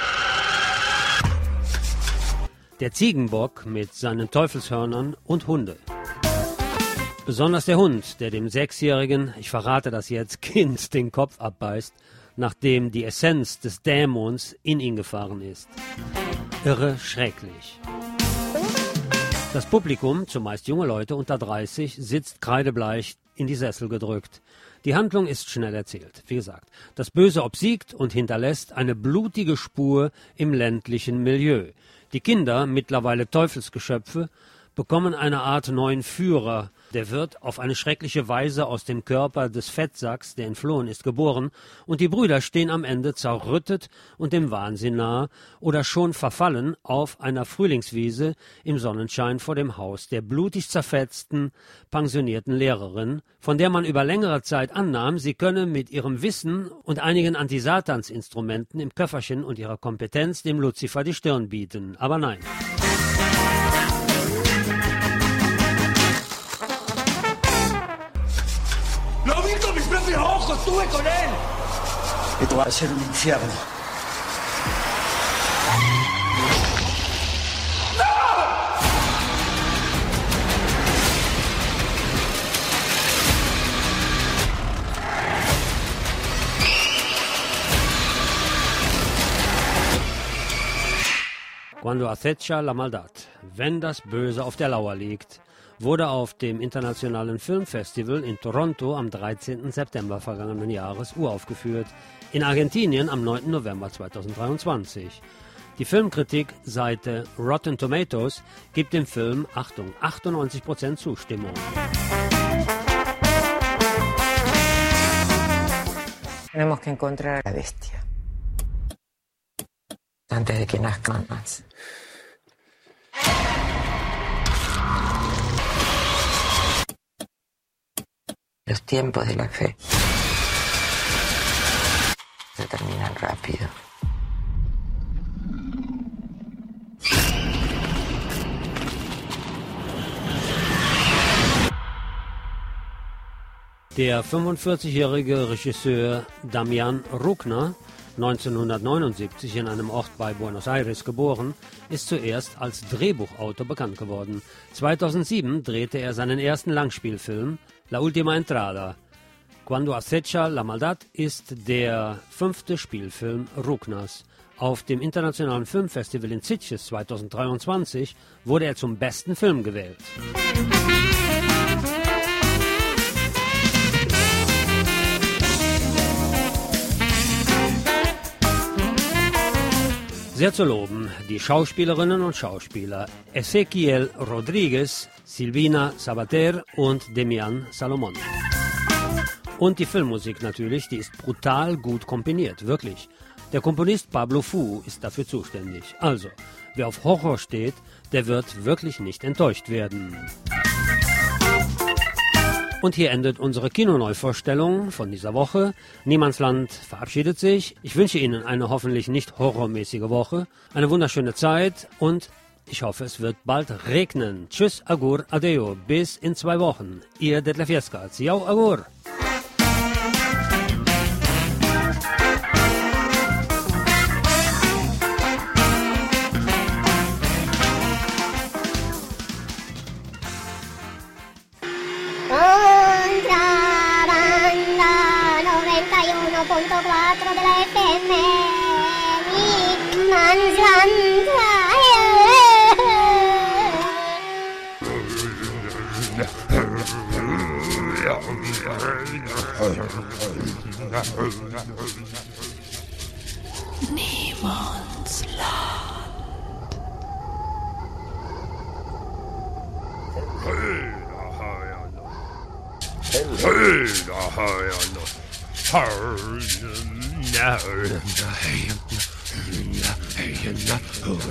Der Ziegenbock mit seinen Teufelshörnern und Hunde. Besonders der Hund, der dem sechsjährigen, ich verrate das jetzt, Kind den Kopf abbeißt, nachdem die Essenz des Dämons in ihn gefahren ist. Irre schrecklich. Das Publikum, zumeist junge Leute unter dreißig, sitzt kreidebleich in die Sessel gedrückt. Die Handlung ist schnell erzählt. Wie gesagt, das Böse obsiegt und hinterlässt eine blutige Spur im ländlichen Milieu. Die Kinder, mittlerweile Teufelsgeschöpfe, bekommen eine Art neuen Führer. Der wird auf eine schreckliche Weise aus dem Körper des Fettsacks, der entflohen ist, geboren, und die Brüder stehen am Ende zerrüttet und dem Wahnsinn nahe oder schon verfallen auf einer Frühlingswiese im Sonnenschein vor dem Haus der blutig zerfetzten, pensionierten Lehrerin, von der man über längere Zeit annahm, sie könne mit ihrem Wissen und einigen Antisatans-Instrumenten im Köfferchen und ihrer Kompetenz dem Luzifer die Stirn bieten. Aber nein. ¡Lo vi con mis propios ojos! ¡Estuve con él! Esto va a ser un infierno. Cuando acecha la maldad, wenn das Böse auf der Lauer liegt, wurde auf dem Internationalen Filmfestival in Toronto am dreizehnten September vergangenen Jahres uraufgeführt, in Argentinien am neunten November zweitausenddreiundzwanzig. Die Filmkritik-Seite Rotten Tomatoes gibt dem Film, Achtung, achtundneunzig Prozent Zustimmung. Tenemos que encontrar a la bestia antes de que nazcan más. Los tiempos de la fe se terminan rápido. Der fünfundvierzigjährige Regisseur Damian Rugna, neunzehnhundertneunundsiebzig in einem Ort bei Buenos Aires geboren, ist zuerst als Drehbuchautor bekannt geworden. zweitausendsieben drehte er seinen ersten Langspielfilm La Última Entrada. Cuando acecha la maldad ist der fünfte Spielfilm Rugnas. Auf dem Internationalen Filmfestival in Sitges zweitausenddreiundzwanzig wurde er zum besten Film gewählt. Sehr zu loben, die Schauspielerinnen und Schauspieler Ezequiel Rodriguez, Silvina Sabater und Demian Salomon. Und die Filmmusik natürlich, die ist brutal gut komponiert, wirklich. Der Komponist Pablo Fu ist dafür zuständig. Also, wer auf Horror steht, der wird wirklich nicht enttäuscht werden. Und hier endet unsere Kinoneuvorstellung von dieser Woche. Niemandsland verabschiedet sich. Ich wünsche Ihnen eine hoffentlich nicht horrormäßige Woche, eine wunderschöne Zeit und ich hoffe, es wird bald regnen. Tschüss, agur, adeo, bis in zwei Wochen. Ihr Detlef Jeska. Ciao, agur. noventa y uno punto cuatro la F M, Niemandsland. Niemandsland.